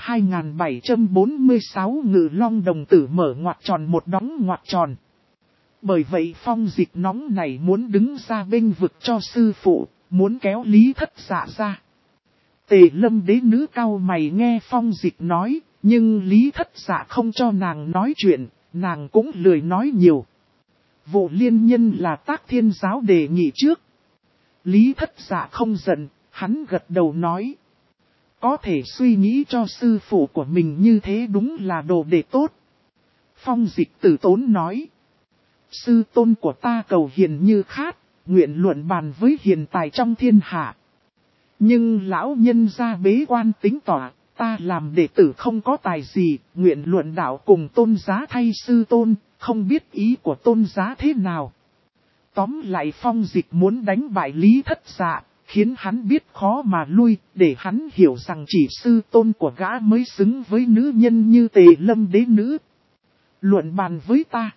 2746 Ngự Long đồng tử mở ngoặc tròn một đóng ngoặc tròn. Bởi vậy Phong Dịch nóng này muốn đứng ra bênh vực cho sư phụ, muốn kéo Lý Thất Dạ ra. Tề Lâm đế nữ cau mày nghe Phong Dịch nói, nhưng Lý Thất Dạ không cho nàng nói chuyện, nàng cũng lười nói nhiều. Vụ liên nhân là Tác Thiên giáo đề nghị trước. Lý Thất Dạ không giận, hắn gật đầu nói. Có thể suy nghĩ cho sư phụ của mình như thế đúng là đồ đệ tốt. Phong Dịch tử tốn nói. Sư tôn của ta cầu hiền như khát, nguyện luận bàn với hiền tài trong thiên hạ. Nhưng lão nhân gia bế quan tính tỏa, ta làm đệ tử không có tài gì, nguyện luận đạo cùng Tôn Giá thay sư tôn, không biết ý của Tôn Giá thế nào. Tóm lại Phong Dịch muốn đánh bại Lý Thất Dạ, khiến hắn biết khó mà lui, để hắn hiểu rằng chỉ sư tôn của gã mới xứng với nữ nhân như Tề Lâm đế nữ. Luận bàn với ta.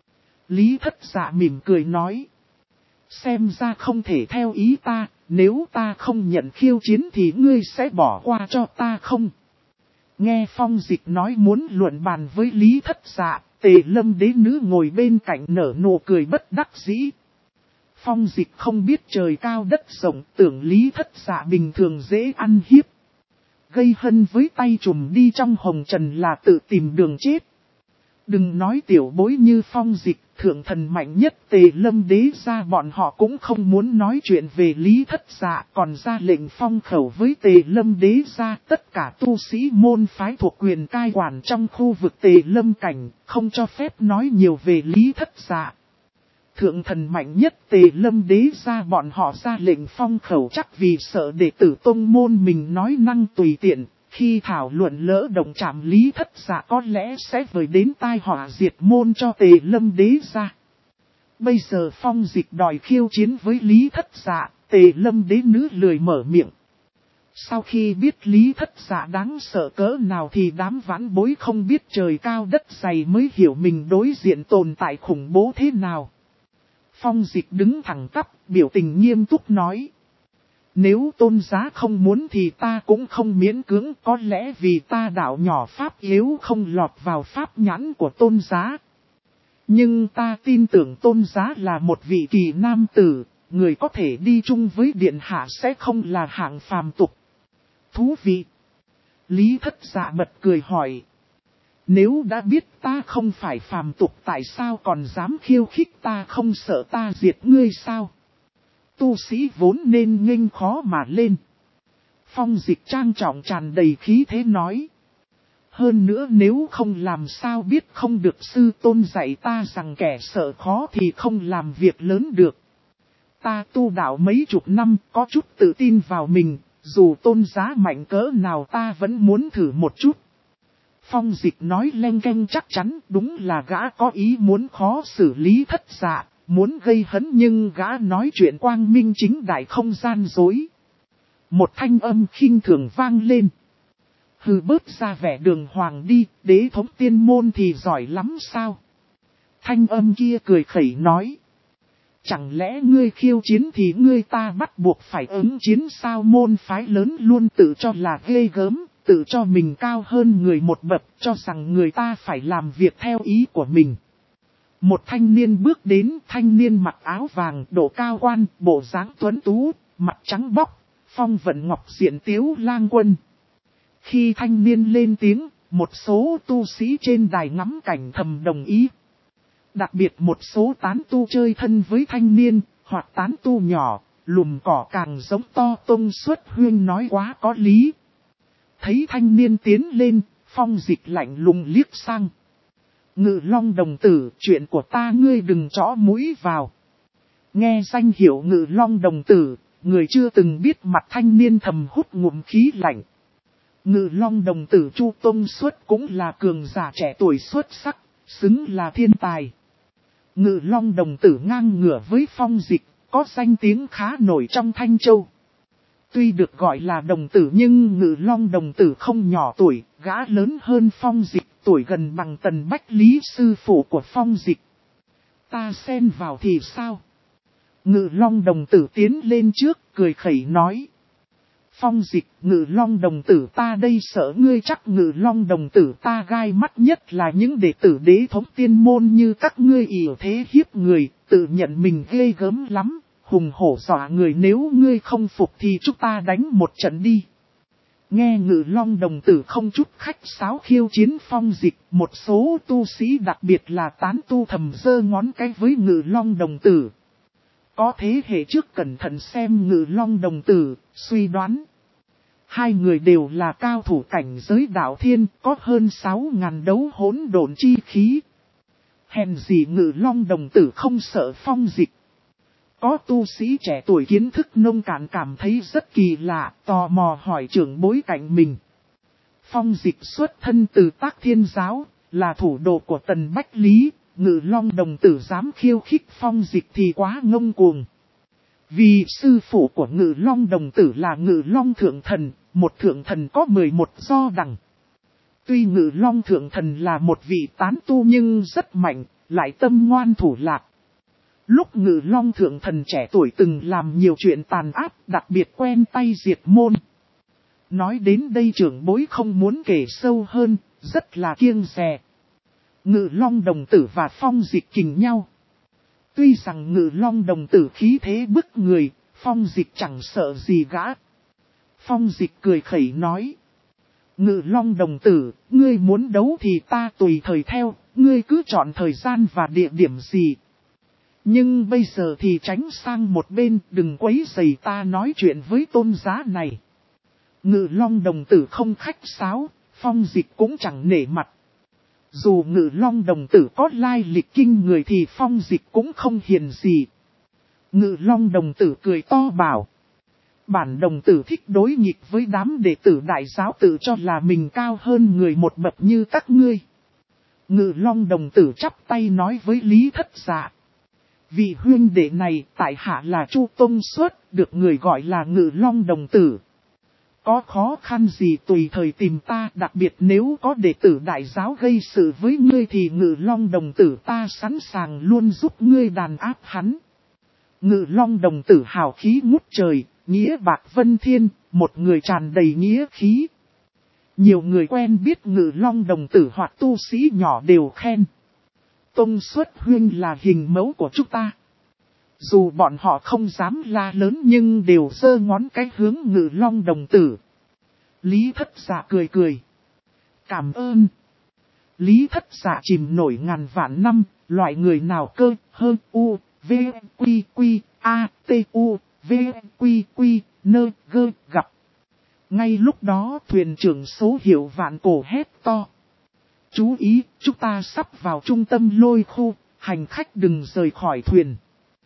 Lý Thất Dạ mỉm cười nói. Xem ra không thể theo ý ta, nếu ta không nhận khiêu chiến thì ngươi sẽ bỏ qua cho ta không? Nghe Phong Dịch nói muốn luận bàn với Lý Thất Dạ, Tề Lâm đế nữ ngồi bên cạnh nở nụ cười bất đắc dĩ. Phong Dịch không biết trời cao đất rộng, tưởng Lý Thất Dạ bình thường dễ ăn hiếp. Gây hân với tay trùm đi trong hồng trần là tự tìm đường chết. Đừng nói tiểu bối như Phong Dịch, thượng thần mạnh nhất Tề Lâm đế gia bọn họ cũng không muốn nói chuyện về Lý Thất Dạ, còn ra lệnh phong khẩu với Tề Lâm đế gia, tất cả tu sĩ môn phái thuộc quyền cai quản trong khu vực Tề Lâm cảnh, không cho phép nói nhiều về Lý Thất Dạ. Thượng thần mạnh nhất Tề Lâm đế gia bọn họ ra lệnh phong khẩu chắc vì sợ đệ tử tông môn mình nói năng tùy tiện. Khi thảo luận lỡ động chạm Lý Thất Dạ có lẽ sẽ vời đến tai họa diệt môn cho Tề Lâm đế gia. Bây giờ Phong Dịch đòi khiêu chiến với Lý Thất Dạ, Tề Lâm đế nữ lười mở miệng. Sau khi biết Lý Thất Dạ đáng sợ cỡ nào thì đám vãn bối không biết trời cao đất dày mới hiểu mình đối diện tồn tại khủng bố thế nào. Phong Dịch đứng thẳng tắp, biểu tình nghiêm túc nói. Nếu tôn giá không muốn thì ta cũng không miễn cưỡng, có lẽ vì ta đạo nhỏ pháp yếu không lọt vào pháp nhãn của tôn giá. Nhưng ta tin tưởng tôn giá là một vị kỳ nam tử, người có thể đi chung với điện hạ sẽ không là hạng phàm tục. Thú vị! Lý Thất Dạ bật cười hỏi. Nếu đã biết ta không phải phàm tục tại sao còn dám khiêu khích ta, không sợ ta diệt ngươi sao? Tu sĩ vốn nên nghênh khó mà lên. Phong Dịch trang trọng tràn đầy khí thế nói. Hơn nữa nếu không làm sao biết không được sư tôn dạy ta rằng kẻ sợ khó thì không làm việc lớn được. Ta tu đạo mấy chục năm có chút tự tin vào mình, dù tôn giá mạnh cỡ nào ta vẫn muốn thử một chút. Phong Dịch nói leng keng chắc chắn, đúng là gã có ý muốn khó xử Lý Thất Dạ, muốn gây hấn nhưng gã nói chuyện quang minh chính đại không gian dối. Một thanh âm khinh thường vang lên. Hừ, bớt ra vẻ đường hoàng đi, đế thống tiên môn thì giỏi lắm sao? Thanh âm kia cười khẩy nói. Chẳng lẽ ngươi khiêu chiến thì ngươi ta bắt buộc phải ứng chiến sao? Môn phái lớn luôn tự cho là ghê gớm, tự cho mình cao hơn người một bậc, cho rằng người ta phải làm việc theo ý của mình. Một thanh niên bước đến, thanh niên mặc áo vàng, độ cao quan, bộ dáng tuấn tú, mặt trắng bóc, phong vận ngọc diện tiếu lang quân. Khi thanh niên lên tiếng, một số tu sĩ trên đài ngắm cảnh thầm đồng ý. Đặc biệt một số tán tu chơi thân với thanh niên, hoặc tán tu nhỏ, lùm cỏ càng giống to tung xuất huyên nói quá có lý. Thấy thanh niên tiến lên, Phong Dịch lạnh lùng liếc sang. Ngự Long đồng tử, chuyện của ta ngươi đừng chõ mũi vào. Nghe danh hiệu Ngự Long đồng tử, người chưa từng biết mặt thanh niên thầm hút ngụm khí lạnh. Ngự Long đồng tử Chu Tông Xuất cũng là cường giả trẻ tuổi xuất sắc, xứng là thiên tài. Ngự Long đồng tử ngang ngửa với Phong Dịch, có danh tiếng khá nổi trong Thanh Châu. Tuy được gọi là đồng tử nhưng Ngự Long đồng tử không nhỏ tuổi, gã lớn hơn Phong Dịch, tuổi gần bằng Tần Bách Lý sư phụ của Phong Dịch. Ta xen vào thì sao? Ngự Long đồng tử tiến lên trước, cười khẩy nói. Phong Dịch, Ngự Long đồng tử ta đây sợ ngươi chắc. Ngự Long đồng tử ta gai mắt nhất là những đệ tử đế thống tiên môn như các ngươi ỷ thế hiếp người, tự nhận mình ghê gớm lắm, hùng hổ dọa người. Nếu ngươi không phục thì chúng ta đánh một trận đi. Nghe Ngự Long đồng tử không chút khách sáo khiêu chiến Phong Dịch, một số tu sĩ đặc biệt là tán tu thầm giơ ngón cái với Ngự Long đồng tử. Có thế hệ trước cẩn thận xem Ngự Long đồng tử, suy đoán. Hai người đều là cao thủ cảnh giới đạo thiên, có hơn 6.000 đấu hỗn độn chi khí. Hèn gì Ngự Long đồng tử không sợ Phong Dịch. Có tu sĩ trẻ tuổi kiến thức nông cạn cảm thấy rất kỳ lạ, tò mò hỏi trưởng bối cạnh mình. Phong Dịch xuất thân từ Tác Thiên Giáo, là thủ đồ của Tần Bách Lý. Ngự Long đồng tử dám khiêu khích Phong Dịch thì quá ngông cuồng. Vì sư phụ của Ngự Long đồng tử là Ngự Long Thượng Thần, một thượng thần có 11 do đẳng. Tuy Ngự Long Thượng Thần là một vị tán tu nhưng rất mạnh, lại tâm ngoan thủ lạc. Lúc Ngự Long Thượng Thần trẻ tuổi từng làm nhiều chuyện tàn ác, đặc biệt quen tay diệt môn. Nói đến đây trưởng bối không muốn kể sâu hơn, rất là kiêng dè. Ngự Long đồng tử và Phong Dịch kình nhau. Tuy rằng Ngự Long đồng tử khí thế bức người, Phong Dịch chẳng sợ gì gã. Phong Dịch cười khẩy nói. Ngự Long đồng tử, ngươi muốn đấu thì ta tùy thời theo, ngươi cứ chọn thời gian và địa điểm gì. Nhưng bây giờ thì tránh sang một bên, đừng quấy rầy ta nói chuyện với tôn giá này. Ngự Long đồng tử không khách sáo, Phong Dịch cũng chẳng nể mặt. Dù Ngự Long đồng tử có lai lịch kinh người thì Phong Dịch cũng không hiền gì. Ngự Long đồng tử cười to bảo. Bản đồng tử thích đối nghịch với đám đệ tử đại giáo tự cho là mình cao hơn người một bậc như các ngươi. Ngự Long đồng tử chắp tay nói với Lý Thất Dạ. Vị huynh đệ này tại hạ là Chu Tông Xuất, được người gọi là Ngự Long đồng tử. Có khó khăn gì tùy thời tìm ta, đặc biệt nếu có đệ tử đại giáo gây sự với ngươi thì Ngự Long đồng tử ta sẵn sàng luôn giúp ngươi đàn áp hắn. Ngự Long đồng tử hào khí ngút trời, nghĩa bạc vân thiên, một người tràn đầy nghĩa khí. Nhiều người quen biết Ngự Long đồng tử hoặc tu sĩ nhỏ đều khen. Tông Xuất Huynh là hình mẫu của chúng ta. Dù bọn họ không dám la lớn nhưng đều giơ ngón cái hướng Ngự Long đồng tử. Lý Thất Dạ cười cười. Cảm ơn. Lý Thất Dạ chìm nổi ngàn vạn năm, loại người nào cơ, hơn u, v, quy quy, a, t, u, v, quy quy, nơ, gơ, gặp. Ngay lúc đó thuyền trưởng số hiệu Vạn Cổ hét to. Chú ý, chúng ta sắp vào trung tâm lôi khu, hành khách đừng rời khỏi thuyền.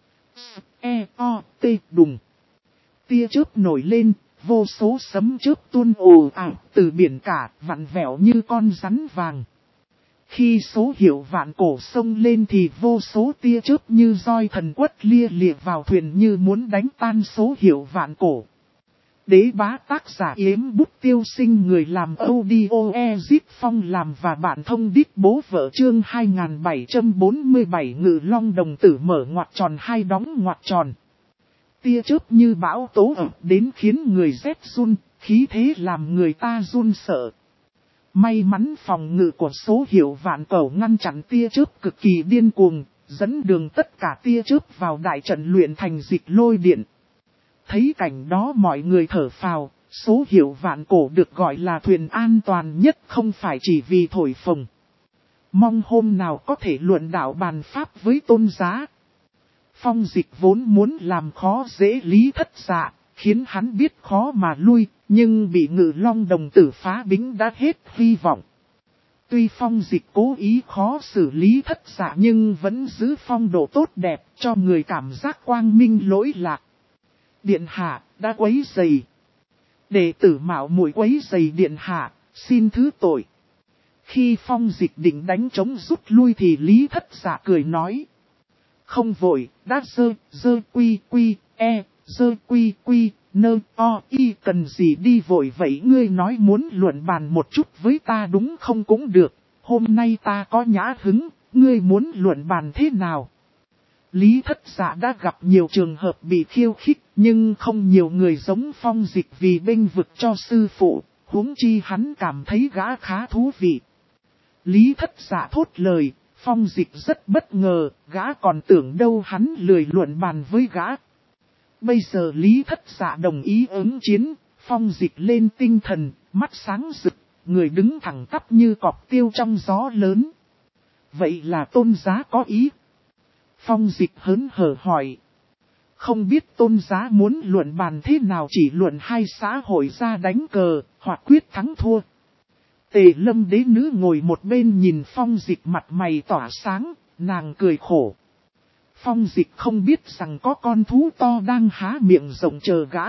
E-O-T đùng. Tia chớp nổi lên, vô số sấm chớp tuôn ồ ạt từ biển cả, vặn vẹo như con rắn vàng. Khi số hiệu Vạn Cổ xông lên thì vô số tia chớp như roi thần quất lia lịa vào thuyền như muốn đánh tan số hiệu Vạn Cổ. Đế bá tác giả Yếm Bút Tiêu Sinh, người làm audio Zip Phong làm và bạn thông đít bố vợ, chương 2747 Ngự Long đồng tử mở ngoặc tròn hai đóng ngoặc tròn. Tia chớp như bão tố ập đến khiến người rét run, khí thế làm người ta run sợ. May mắn phòng ngự của số hiệu Vạn Cổ ngăn chặn tia chớp cực kỳ điên cuồng, dẫn đường tất cả tia chớp vào đại trận luyện thành dịch lôi điện. Thấy cảnh đó mọi người thở phào, số hiệu Vạn Cổ được gọi là thuyền an toàn nhất không phải chỉ vì thổi phồng. Mong hôm nào có thể luận đạo bàn pháp với Tôn Giá. Phong Dịch vốn muốn làm khó dễ Lý Thất Dạ, khiến hắn biết khó mà lui, nhưng bị Ngự Long đồng tử phá bính đã hết hy vọng. Tuy Phong Dịch cố ý khó xử Lý Thất Dạ nhưng vẫn giữ phong độ tốt đẹp cho người cảm giác quang minh lỗi lạc. Điện hạ, đã quấy rầy. Đệ tử mạo muội quấy rầy điện hạ, xin thứ tội. Khi Phong Dịch định đánh trống rút lui thì Lý Thất Dạ cười nói. Không vội, đã dơ quy quy, e, dơ quy quy, nơ, o, y cần gì đi vội vậy, ngươi nói muốn luận bàn một chút với ta đúng không cũng được, hôm nay ta có nhã hứng, ngươi muốn luận bàn thế nào? Lý Thất Dạ đã gặp nhiều trường hợp bị khiêu khích, nhưng không nhiều người giống Phong Dịch vì bênh vực cho sư phụ, huống chi hắn cảm thấy gã khá thú vị. Lý Thất Dạ thốt lời, Phong Dịch rất bất ngờ, gã còn tưởng đâu hắn lười luận bàn với gã. Bây giờ Lý Thất Dạ đồng ý ứng chiến, Phong Dịch lên tinh thần, mắt sáng rực, người đứng thẳng tắp như cọp tiêu trong gió lớn. Vậy là Tôn Giá có ý? Phong Dịch hớn hở hỏi. Không biết Tôn Giá muốn luận bàn thế nào, chỉ luận hai xã hội ra đánh cờ, hoặc quyết thắng thua. Tề Lâm đế nữ ngồi một bên nhìn Phong Dịch mặt mày tỏa sáng, nàng cười khổ. Phong Dịch không biết rằng có con thú to đang há miệng rộng chờ gã.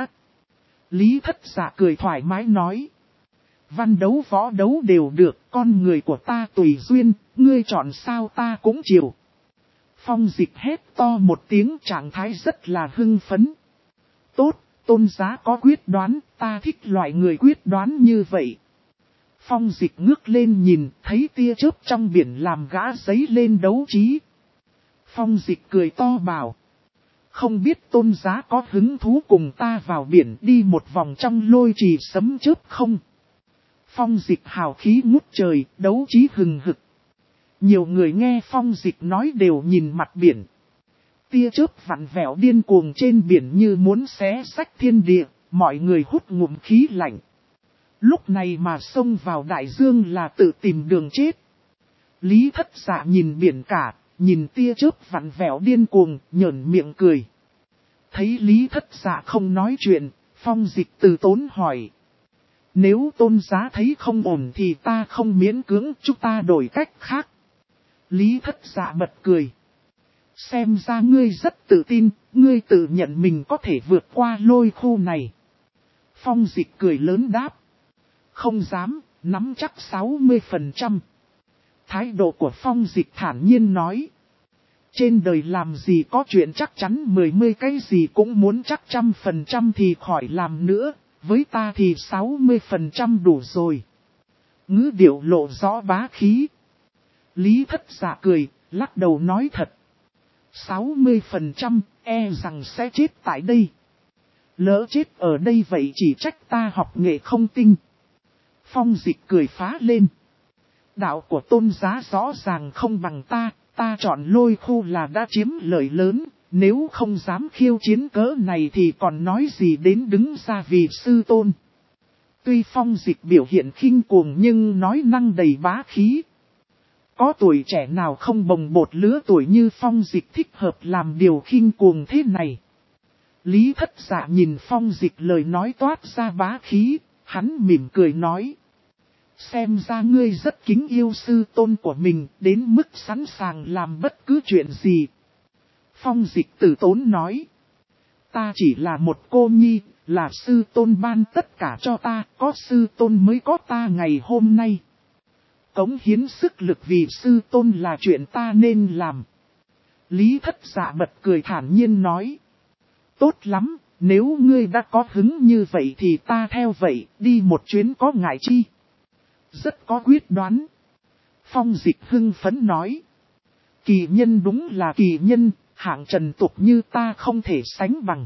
Lý Thất Dạ cười thoải mái nói. Văn đấu võ đấu đều được, con người của ta tùy duyên, ngươi chọn sao ta cũng chiều. Phong Dịch hét to một tiếng, trạng thái rất là hưng phấn. Tốt, Tôn Giá có quyết đoán, ta thích loại người quyết đoán như vậy. Phong Dịch ngước lên nhìn, thấy tia chớp trong biển làm gã giấy lên đấu trí. Phong Dịch cười to bảo. Không biết Tôn Giá có hứng thú cùng ta vào biển đi một vòng trong lôi trì sấm chớp không? Phong Dịch hào khí ngút trời, đấu trí hừng hực. Nhiều người nghe Phong Dịch nói đều nhìn mặt biển. Tia chớp vặn vẹo điên cuồng trên biển như muốn xé rách thiên địa, mọi người hút ngụm khí lạnh. Lúc này mà xông vào đại dương là tự tìm đường chết. Lý Thất Dạ nhìn biển cả, nhìn tia chớp vặn vẹo điên cuồng, nhởn miệng cười. Thấy Lý Thất Dạ không nói chuyện, Phong Dịch từ tốn hỏi. Nếu Tôn Giá thấy không ổn thì ta không miễn cưỡng, chúng ta đổi cách khác. Lý Thất Dạ bật cười. Xem ra ngươi rất tự tin, ngươi tự nhận mình có thể vượt qua lôi khu này. Phong Dịch cười lớn đáp. Không dám, nắm chắc 60%. Thái độ của Phong Dịch thản nhiên nói. Trên đời làm gì có chuyện chắc chắn 10 cái gì cũng muốn chắc 100% thì khỏi làm nữa, với ta thì 60% đủ rồi. Ngữ điệu lộ rõ bá khí. Lý Thất Dạ cười, lắc đầu nói thật. 60% e rằng sẽ chết tại đây. Lỡ chết ở đây vậy chỉ trách ta học nghệ không tinh. Phong Dịch cười phá lên. Đạo của Tôn Giá rõ ràng không bằng ta chọn Lôi Khu là đã chiếm lợi lớn, nếu không dám khiêu chiến cỡ này thì còn nói gì đến đứng ra vì sư tôn. Tuy Phong Dịch biểu hiện khinh cuồng nhưng nói năng đầy bá khí. Có tuổi trẻ nào không bồng bột lứa tuổi như Phong Dịch thích hợp làm điều khinh cuồng thế này. Lý Thất Dạ nhìn Phong Dịch lời nói toát ra bá khí, hắn mỉm cười nói. Xem ra ngươi rất kính yêu sư tôn của mình, đến mức sẵn sàng làm bất cứ chuyện gì. Phong Dịch tử tốn nói. Ta chỉ là một cô nhi, là sư tôn ban tất cả cho ta, có sư tôn mới có ta ngày hôm nay. Cống hiến sức lực vì sư tôn là chuyện ta nên làm. Lý Thất Dạ bật cười thản nhiên nói. Tốt lắm, nếu ngươi đã có hứng như vậy thì ta theo vậy, đi một chuyến có ngại chi. Rất có quyết đoán. Phong Dịch hưng phấn nói. Kỳ nhân đúng là kỳ nhân, hạng trần tục như ta không thể sánh bằng.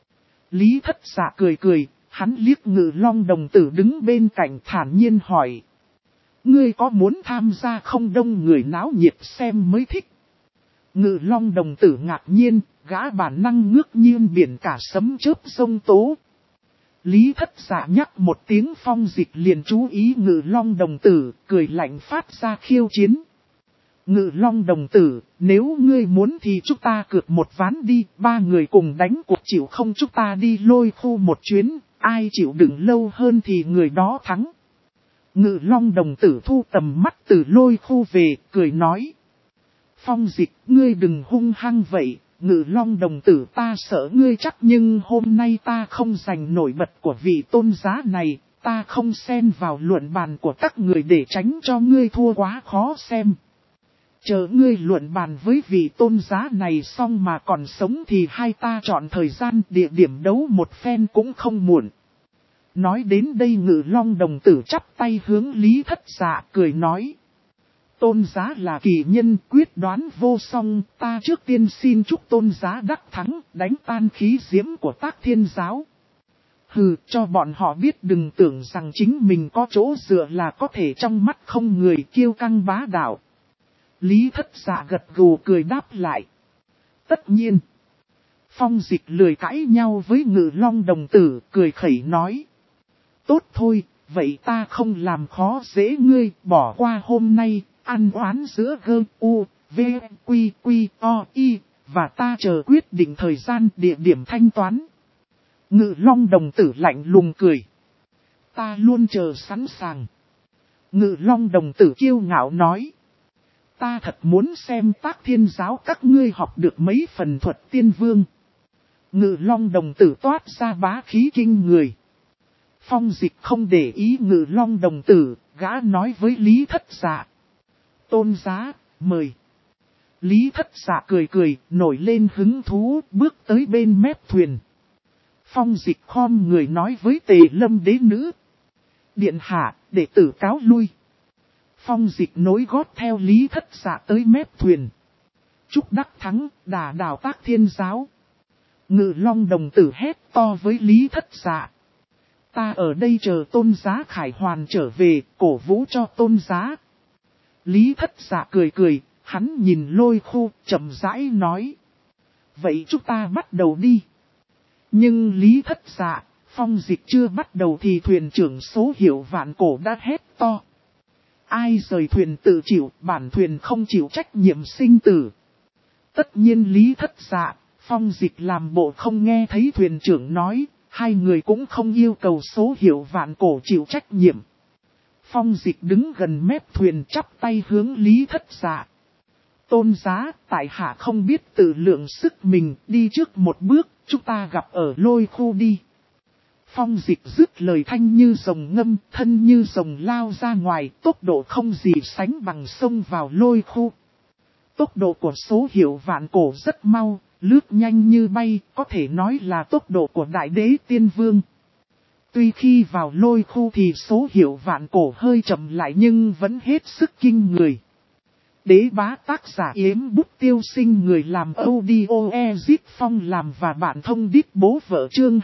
Lý Thất Dạ cười cười, hắn liếc Ngự Long đồng tử đứng bên cạnh thản nhiên hỏi. Ngươi có muốn tham gia không? Đông người náo nhiệt xem mới thích. Ngự Long đồng tử ngạc nhiên, gã bản năng ngước nhiên biển cả sấm chớp sông tố. Lý Thất Dạ nhắc một tiếng Phong Dịch liền chú ý Ngự Long đồng tử, cười lạnh phát ra khiêu chiến. Ngự Long đồng tử, nếu ngươi muốn thì chúng ta cược một ván đi, ba người cùng đánh cuộc chịu không chúng ta đi Lôi Khu một chuyến, ai chịu đựng lâu hơn thì người đó thắng. Ngự Long đồng tử thu tầm mắt từ Lôi Khu về, cười nói. Phong Dịch, ngươi đừng hung hăng vậy, Ngự Long đồng tử ta sợ ngươi chắc nhưng hôm nay ta không giành nổi bật của vị tôn giá này, ta không xen vào luận bàn của các người để tránh cho ngươi thua quá khó xem. Chờ ngươi luận bàn với vị tôn giá này xong mà còn sống thì hai ta chọn thời gian địa điểm đấu một phen cũng không muộn. Nói đến đây Ngự Long đồng tử chắp tay hướng Lý Thất Dạ cười nói. Tôn giá là kỳ nhân quyết đoán vô song, ta trước tiên xin chúc tôn giá đắc thắng, đánh tan khí diễm của Tác Thiên giáo. Hừ, cho bọn họ biết đừng tưởng rằng chính mình có chỗ dựa là có thể trong mắt không người kiêu căng bá đạo. Lý Thất Dạ gật gù cười đáp lại. Tất nhiên. Phong Dịch lười cãi nhau với Ngự Long đồng tử, cười khẩy nói. Tốt thôi, vậy ta không làm khó dễ ngươi, bỏ qua hôm nay, ăn oán giữa G, U, V, Quy, Quy, O, I, và ta chờ quyết định thời gian địa điểm thanh toán. Ngự Long đồng tử lạnh lùng cười. Ta luôn chờ sẵn sàng. Ngự Long đồng tử kiêu ngạo nói. Ta thật muốn xem Tác Thiên giáo các ngươi học được mấy phần thuật tiên vương. Ngự Long đồng tử toát ra bá khí kinh người. Phong Dịch không để ý Ngự Long đồng tử, gã nói với Lý Thất Dạ. Tôn giá, mời. Lý Thất Dạ cười cười, nổi lên hứng thú, bước tới bên mép thuyền. Phong Dịch khom người nói với Tề Lâm đế nữ. Điện hạ, đệ tử cáo lui. Phong Dịch nối gót theo Lý Thất Dạ tới mép thuyền. Chúc đắc thắng, đả đảo Tác Thiên giáo. Ngự Long đồng tử hét to với Lý Thất Dạ. Ta ở đây chờ tôn giá khải hoàn trở về, cổ vũ cho tôn giá. Lý Thất Dạ cười cười, hắn nhìn Lôi Khu, chậm rãi nói. Vậy chúng ta bắt đầu đi. Nhưng Lý Thất Dạ, Phong Dịch chưa bắt đầu thì thuyền trưởng số hiệu Vạn Cổ đã hét to. Ai rời thuyền tự chịu, bản thuyền không chịu trách nhiệm sinh tử. Tất nhiên Lý Thất Dạ, Phong Dịch làm bộ không nghe thấy thuyền trưởng nói, hai người cũng không yêu cầu số hiệu Vạn Cổ chịu trách nhiệm. Phong Dịch đứng gần mép thuyền chắp tay hướng Lý Thất Dạ. Tôn giá, tại hạ không biết tự lượng sức mình, đi trước một bước, chúng ta gặp ở Lôi Khu đi. Phong Dịch dứt lời thanh như rồng ngâm, thân như rồng lao ra ngoài, tốc độ không gì sánh bằng sông vào Lôi Khu. Tốc độ của số hiệu Vạn Cổ rất mau, lướt nhanh như bay, có thể nói là tốc độ của Đại Đế Tiên Vương. Tuy khi vào Lôi Khu thì số hiệu Vạn Cổ hơi chậm lại nhưng vẫn hết sức kinh người. Đế bá tác giả Yếm Bút Tiêu Sinh, người làm audio Ezit Phong làm và bạn thông đít bố vợ, chương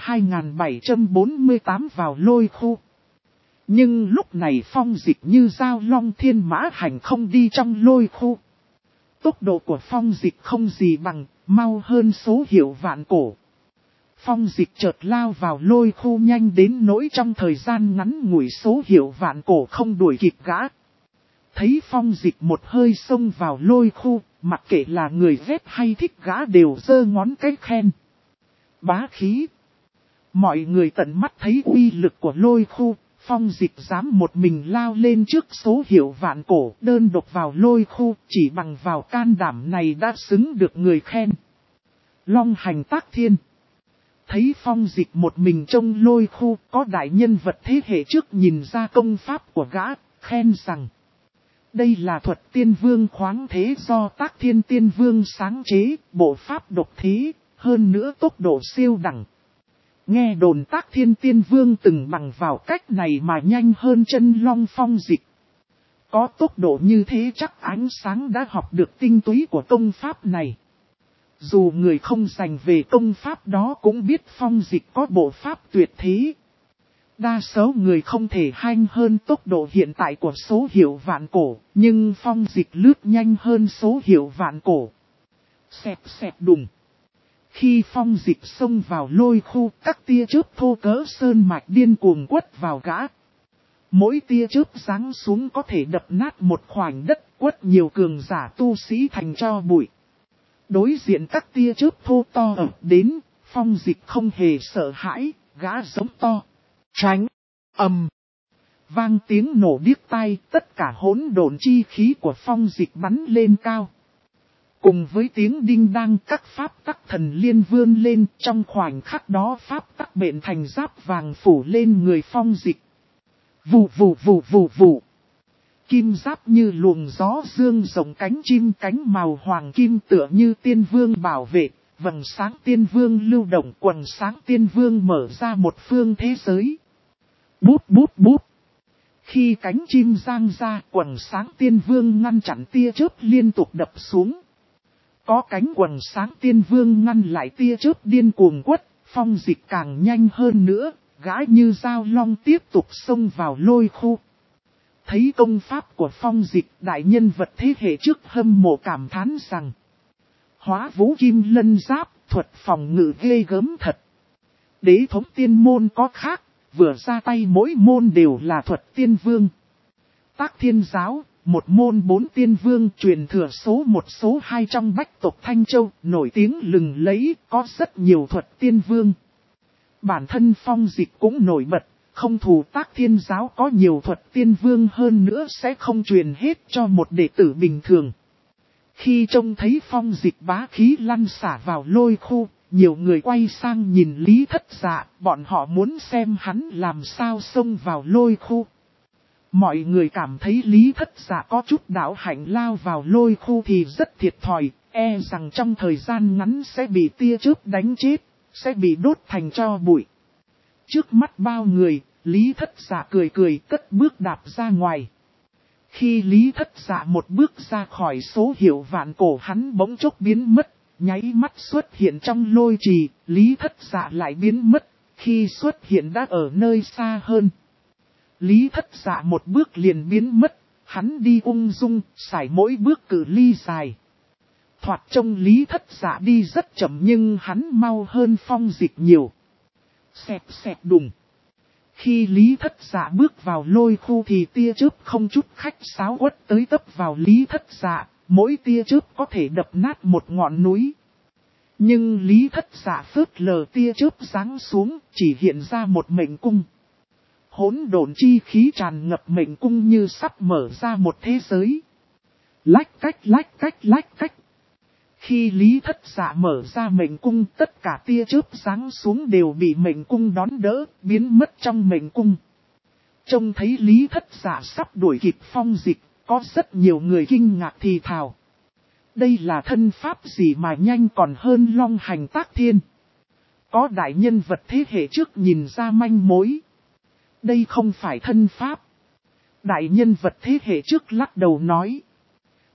2748 vào lôi khu. Nhưng lúc này Phong Dịch như dao long thiên mã hành không đi trong lôi khu. Tốc độ của Phong Dịch không gì bằng, mau hơn số hiệu vạn cổ. Phong Dịch chợt lao vào lôi khu nhanh đến nỗi trong thời gian ngắn ngủi số hiệu vạn cổ không đuổi kịp gã. Thấy Phong Dịch một hơi xông vào lôi khu, mặc kệ là người ghét hay thích gã đều giơ ngón cái khen. Bá khí. Mọi người tận mắt thấy uy lực của lôi khu, Phong Dịch dám một mình lao lên trước số hiệu vạn cổ, đơn độc vào lôi khu, chỉ bằng vào can đảm này đã xứng được người khen. Long hành tác thiên. Thấy Phong Dịch một mình trong lôi khu, có đại nhân vật thế hệ trước nhìn ra công pháp của gã, khen rằng đây là thuật tiên vương khoáng thế do Tác Thiên Tiên Vương sáng chế, bộ pháp độc thế, hơn nữa tốc độ siêu đẳng. Nghe đồn Tác Thiên Tiên Vương từng bằng vào cách này mà nhanh hơn chân long Phong Dịch. Có tốc độ như thế chắc ánh sáng đã học được tinh túy của công pháp này. Dù người không dành về công pháp đó cũng biết Phong Dịch có bộ pháp tuyệt thế. Đa số người không thể nhanh hơn tốc độ hiện tại của số hiệu vạn cổ, nhưng Phong Dịch lướt nhanh hơn số hiệu vạn cổ. Xẹt xẹt đùng. Khi Phong Dịch xông vào lôi khu, các tia chớp thô cỡ sơn mạch điên cuồng quất vào gã. Mỗi tia chớp giáng xuống có thể đập nát một khoảnh đất, quất nhiều cường giả tu sĩ thành tro bụi. Đối diện các tia chớp thô to ập đến, Phong Dịch không hề sợ hãi, gã giống to. Tránh, vang tiếng nổ điếc tai, tất cả hỗn độn chi khí của Phong Dịch bắn lên cao. Cùng với tiếng đinh đăng, các pháp tắc thần liên vươn lên, trong khoảnh khắc đó pháp tắc bện thành giáp vàng phủ lên người Phong Dịch. Vù vù vù vù vù. Kim giáp như luồng gió dương rộng cánh chim cánh màu hoàng kim tựa như tiên vương bảo vệ, vầng sáng tiên vương lưu động, quầng sáng tiên vương mở ra một phương thế giới. Bút bút bút. Khi cánh chim giang ra, quầng sáng tiên vương ngăn chặn tia chớp liên tục đập xuống. Có cánh quầng sáng tiên vương ngăn lại tia chớp điên cuồng quất, Phong Dịch càng nhanh hơn nữa, gã như dao long tiếp tục xông vào lôi khu. Thấy công pháp của Phong Dịch, đại nhân vật thế hệ trước hâm mộ cảm thán rằng hóa vũ kim lân giáp, thuật phòng ngự ghê gớm thật. Đế thống tiên môn có khác, vừa ra tay mỗi môn đều là thuật tiên vương. Tác Thiên giáo, một môn 4 tiên vương truyền thừa số 1 số 2 trong bách tộc Thanh Châu, nổi tiếng lừng lẫy, có rất nhiều thuật tiên vương. Bản thân Phong Dịch cũng nổi bật, không thù Tác Thiên giáo có nhiều thuật tiên vương hơn nữa sẽ không truyền hết cho một đệ tử bình thường. Khi trông thấy Phong Dịch bá khí lăn xả vào lôi khu, nhiều người quay sang nhìn Lý Thất Dạ, bọn họ muốn xem hắn làm sao xông vào lôi khu. Mọi người cảm thấy Lý Thất Dạ có chút đạo hạnh lao vào lôi khu thì rất thiệt thòi, e rằng trong thời gian ngắn sẽ bị tia chớp đánh chết, sẽ bị đốt thành tro bụi. Trước mắt bao người, Lý Thất Dạ cười cười cất bước đạp ra ngoài. Khi Lý Thất Dạ một bước ra khỏi số hiệu vạn cổ, hắn bỗng chốc biến mất, nháy mắt xuất hiện trong lôi trì, Lý Thất Dạ lại biến mất, khi xuất hiện đã ở nơi xa hơn. Lý Thất Dạ một bước liền biến mất, hắn đi ung dung, sải mỗi bước cự ly dài. Thoạt trông Lý Thất Dạ đi rất chậm nhưng hắn mau hơn Phong Dịch nhiều. Xẹt xẹt đùng. Khi Lý Thất Dạ bước vào lôi khu thì tia chớp không chút khách sáo quất tới tấp vào Lý Thất Dạ, mỗi tia chớp có thể đập nát một ngọn núi. Nhưng Lý Thất Dạ phớt lờ tia chớp giáng xuống, chỉ hiện ra một mệnh cung. Hỗn độn chi khí tràn ngập mệnh cung như sắp mở ra một thế giới. Lách cách lách cách lách cách. Khi Lý Thất Dạ mở ra mệnh cung, tất cả tia chớp giáng xuống đều bị mệnh cung đón đỡ, biến mất trong mệnh cung. Trông thấy Lý Thất Dạ sắp đuổi kịp Phong Dịch, có rất nhiều người kinh ngạc thì thào. Đây là thân pháp gì mà nhanh còn hơn long hành tác thiên? Có đại nhân vật thế hệ trước nhìn ra manh mối. Đây không phải thân pháp. Đại nhân vật thế hệ trước lắc đầu nói.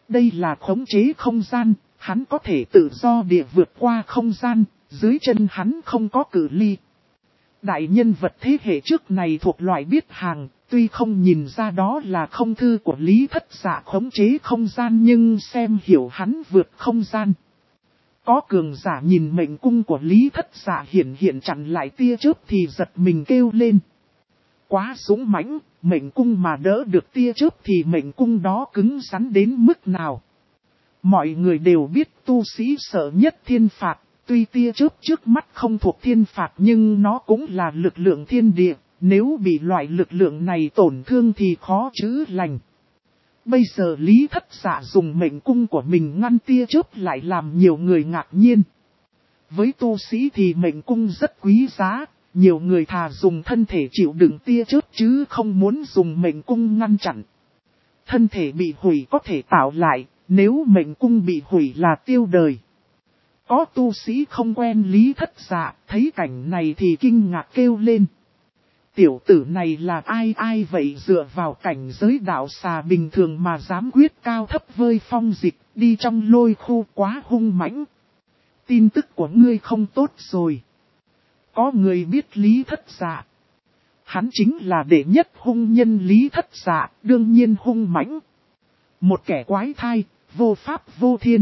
Đây là khống chế không gian, hắn có thể tự do địa vượt qua không gian, dưới chân hắn không có cự ly. Đại nhân vật thế hệ trước này thuộc loại biết hàng, tuy không nhìn ra đó là không thư của Lý Thất Dạ khống chế không gian nhưng xem hiểu hắn vượt không gian. Có cường giả nhìn mệnh cung của Lý Thất Dạ hiện chặn lại tia chớp thì giật mình kêu lên. Quá dũng mãnh, mệnh cung mà đỡ được tia chớp thì mệnh cung đó cứng rắn đến mức nào. Mọi người đều biết tu sĩ sợ nhất thiên phạt, tuy tia chớp trước mắt không thuộc thiên phạt nhưng nó cũng là lực lượng thiên địa, nếu bị loại lực lượng này tổn thương thì khó chữa lành. Bây giờ Lý Thất Dạ dùng mệnh cung của mình ngăn tia chớp lại làm nhiều người ngạc nhiên. Với tu sĩ thì mệnh cung rất quý giá, nhiều người thà dùng thân thể chịu đựng tia chớp chứ không muốn dùng mệnh cung ngăn chặn. Thân thể bị hủy có thể tạo lại, nếu mệnh cung bị hủy là tiêu đời. Có tu sĩ không quen Lý Thất Dạ, thấy cảnh này thì kinh ngạc kêu lên. Tiểu tử này là ai vậy, dựa vào cảnh giới đạo xà bình thường mà dám quyết cao thấp vơi phong dịch, đi trong lôi khu quá hung mãnh. Tin tức của ngươi không tốt rồi. Có người biết Lý Thất Dạ. Hắn chính là đệ nhất hung nhân Lý Thất Dạ, đương nhiên hung mãnh. Một kẻ quái thai, vô pháp vô thiên.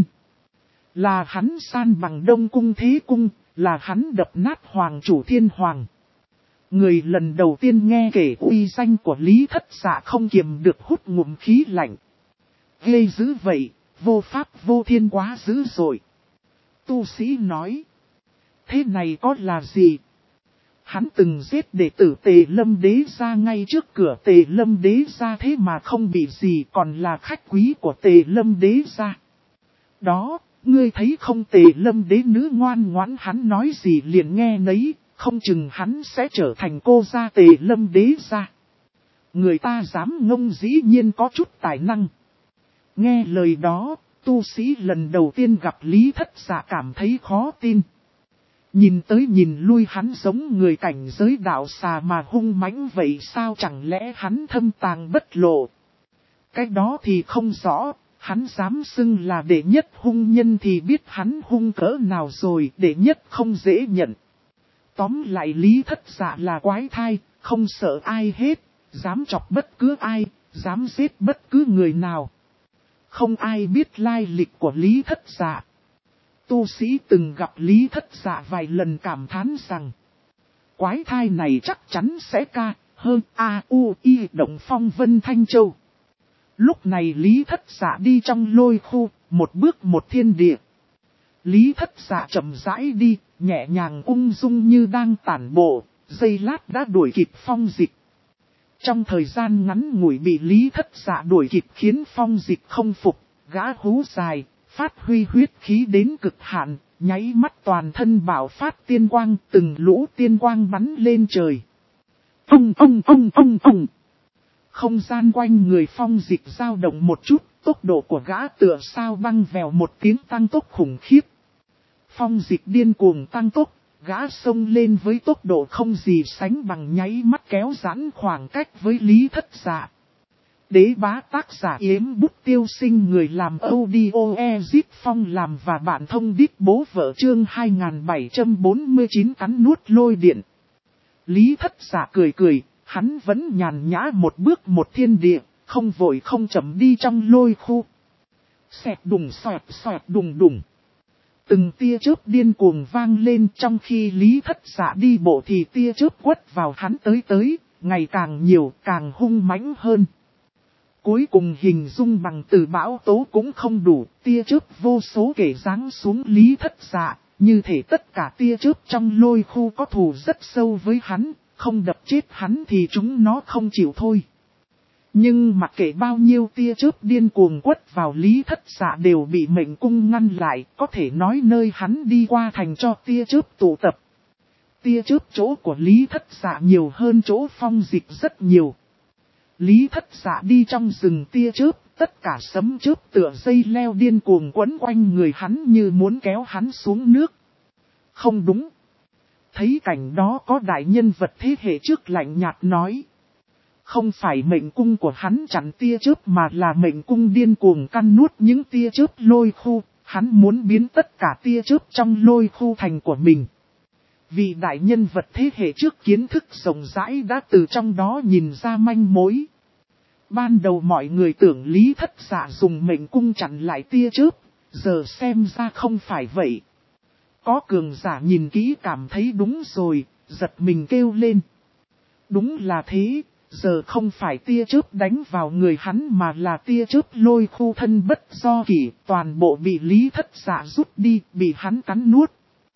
Là hắn san bằng Đông Cung Thế Cung, là hắn đập nát Hoàng Chủ Thiên Hoàng. Người lần đầu tiên nghe kể uy danh của Lý Thất Dạ không kiềm được hút ngụm khí lạnh. Ghê dữ vậy, vô pháp vô thiên quá dữ rồi. Tu sĩ nói. Thế này có là gì? Hắn từng giết đệ tử Tề Lâm Đế Gia ngay trước cửa Tề Lâm Đế Gia thế mà không bị gì, còn là khách quý của Tề Lâm Đế Gia. Đó, ngươi thấy không, Tề Lâm Đế nữ ngoan ngoãn, hắn nói gì liền nghe nấy, không chừng hắn sẽ trở thành cô gia Tề Lâm Đế Gia. Người ta dám ngông dĩ nhiên có chút tài năng. Nghe lời đó, tu sĩ lần đầu tiên gặp Lý Thất Dạ cảm thấy khó tin. Nhìn tới nhìn lui hắn giống người cảnh giới đạo xà mà hung mãnh vậy, sao chẳng lẽ hắn thâm tàng bất lộ? Cái đó thì không rõ, hắn dám xưng là đệ nhất hung nhân thì biết hắn hung cỡ nào rồi, đệ nhất không dễ nhận. Tóm lại Lý Thất Dạ là quái thai, không sợ ai hết, dám chọc bất cứ ai, dám giết bất cứ người nào. Không ai biết lai lịch của Lý Thất Dạ. Tu sĩ từng gặp Lý Thất Dạ vài lần cảm thán rằng quái thai này chắc chắn sẽ ca hơn A.U.I. Động Phong Vân Thanh Châu. Lúc này Lý Thất Dạ đi trong lôi khu, một bước một thiên địa. Lý Thất Dạ chậm rãi đi, nhẹ nhàng ung dung như đang tản bộ, giây lát đã đuổi kịp Phong Dịch. Trong thời gian ngắn ngủi bị Lý Thất Dạ đuổi kịp khiến Phong Dịch không phục, gã hú dài, phát huy huyết khí đến cực hạn, nháy mắt toàn thân bạo phát tiên quang, từng lũ tiên quang bắn lên trời. Không gian quanh người Phong Dịch dao động một chút, tốc độ của gã tựa sao băng vèo một tiếng tăng tốc khủng khiếp. Phong Dịch điên cuồng tăng tốc, gã xông lên với tốc độ không gì sánh bằng, nháy mắt kéo giãn khoảng cách với Lý Thất Dạ. Đế bá tác giả Yếm Bút Tiêu Sinh, người làm audio Ezip Phong làm và bạn thông đít bố vợ, chương 2749 cắn nuốt lôi điện. Lý Thất Dạ cười cười, hắn vẫn nhàn nhã một bước một thiên địa, không vội không chậm đi trong lôi khu. Xẹt đùng xoẹt đùng đùng. Từng tia chớp điên cuồng vang lên, trong khi Lý Thất Dạ đi bộ thì tia chớp quất vào hắn tới, ngày càng nhiều, càng hung mãnh hơn. Cuối cùng hình dung bằng từ bão tố cũng không đủ, tia chớp vô số kể giáng xuống Lý Thất Dạ, như thể tất cả tia chớp trong lôi khu có thù rất sâu với hắn, không đập chết hắn thì chúng nó không chịu thôi. Nhưng mặc kệ bao nhiêu tia chớp điên cuồng quất vào Lý Thất Dạ đều bị mệnh cung ngăn lại, có thể nói nơi hắn đi qua thành cho tia chớp tụ tập. Tia chớp chỗ của Lý Thất Dạ nhiều hơn chỗ Phong Dịch rất nhiều. Lý Thất Dạ đi trong rừng tia chớp, tất cả sấm chớp tựa dây leo điên cuồng quấn quanh người hắn như muốn kéo hắn xuống nước. Không đúng. Thấy cảnh đó có đại nhân vật thế hệ trước lạnh nhạt nói. Không phải mệnh cung của hắn chặn tia chớp mà là mệnh cung điên cuồng căn nuốt những tia chớp lôi khu, hắn muốn biến tất cả tia chớp trong lôi khu thành của mình. Vị đại nhân vật thế hệ trước kiến thức rộng rãi đã từ trong đó nhìn ra manh mối. Ban đầu mọi người tưởng Lý Thất Dạ dùng mệnh cung chặn lại tia chớp, giờ xem ra không phải vậy. Có cường giả nhìn kỹ cảm thấy đúng rồi, giật mình kêu lên. Đúng là thế, giờ không phải tia chớp đánh vào người hắn mà là tia chớp lôi khu thân bất do kỷ, toàn bộ bị Lý Thất Dạ rút đi, bị hắn cắn nuốt.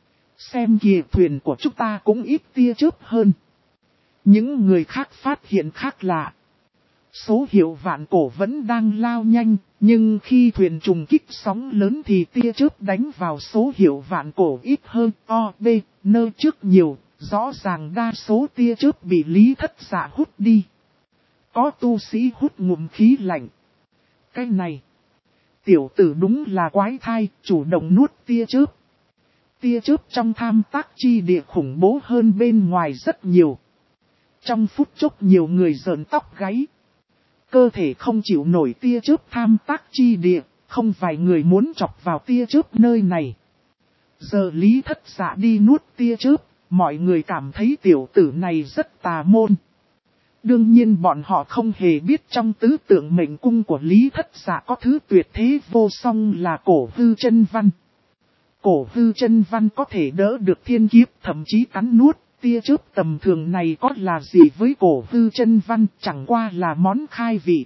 Xem kìa, thuyền của chúng ta cũng ít tia chớp hơn. Những người khác phát hiện khác lạ. Số hiệu vạn cổ vẫn đang lao nhanh, nhưng khi thuyền trùng kích sóng lớn thì tia chớp đánh vào số hiệu vạn cổ ít hơn O, B, N trước nhiều, rõ ràng đa số tia chớp bị Lý Thất Dạ hút đi. Có tu sĩ hút ngụm khí lạnh. Cái này, tiểu tử đúng là quái thai, chủ động nuốt tia chớp. Tia chớp trong tham tác chi địa khủng bố hơn bên ngoài rất nhiều. Trong phút chốc nhiều người rợn tóc gáy. Cơ thể không chịu nổi tia chớp tham tác chi địa, không vài người muốn chọc vào tia chớp nơi này. Giờ Lý Thất Dạ đi nuốt tia chớp, mọi người cảm thấy tiểu tử này rất tà môn. Đương nhiên bọn họ không hề biết trong tứ tượng mệnh cung của Lý Thất Dạ có thứ tuyệt thế vô song là cổ hư chân văn. Cổ hư chân văn có thể đỡ được thiên kiếp, thậm chí cắn nuốt. Tia chớp tầm thường này có là gì với cổ hư chân văn, chẳng qua là món khai vị.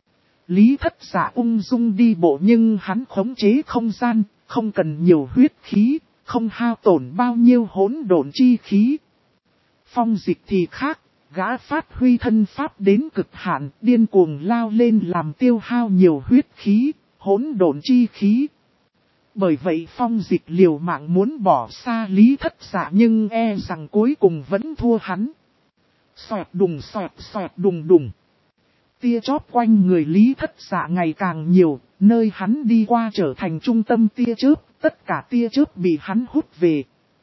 Lý Thất Dạ ung dung đi bộ nhưng hắn khống chế không gian, không cần nhiều huyết khí, không hao tổn bao nhiêu hỗn độn chi khí. Phong Dịch thì khác, gã phát huy thân pháp đến cực hạn, điên cuồng lao lên làm tiêu hao nhiều huyết khí, hỗn độn chi khí. Bởi vậy Phong Dịch liều mạng muốn bỏ xa Lý Thất Dạ nhưng e rằng cuối cùng vẫn thua hắn. Xoẹt đùng đùng. Tia chóp quanh người Lý Thất Dạ ngày càng nhiều, nơi hắn đi qua trở thành trung tâm tia chớp, tất cả tia chớp bị hắn hút về.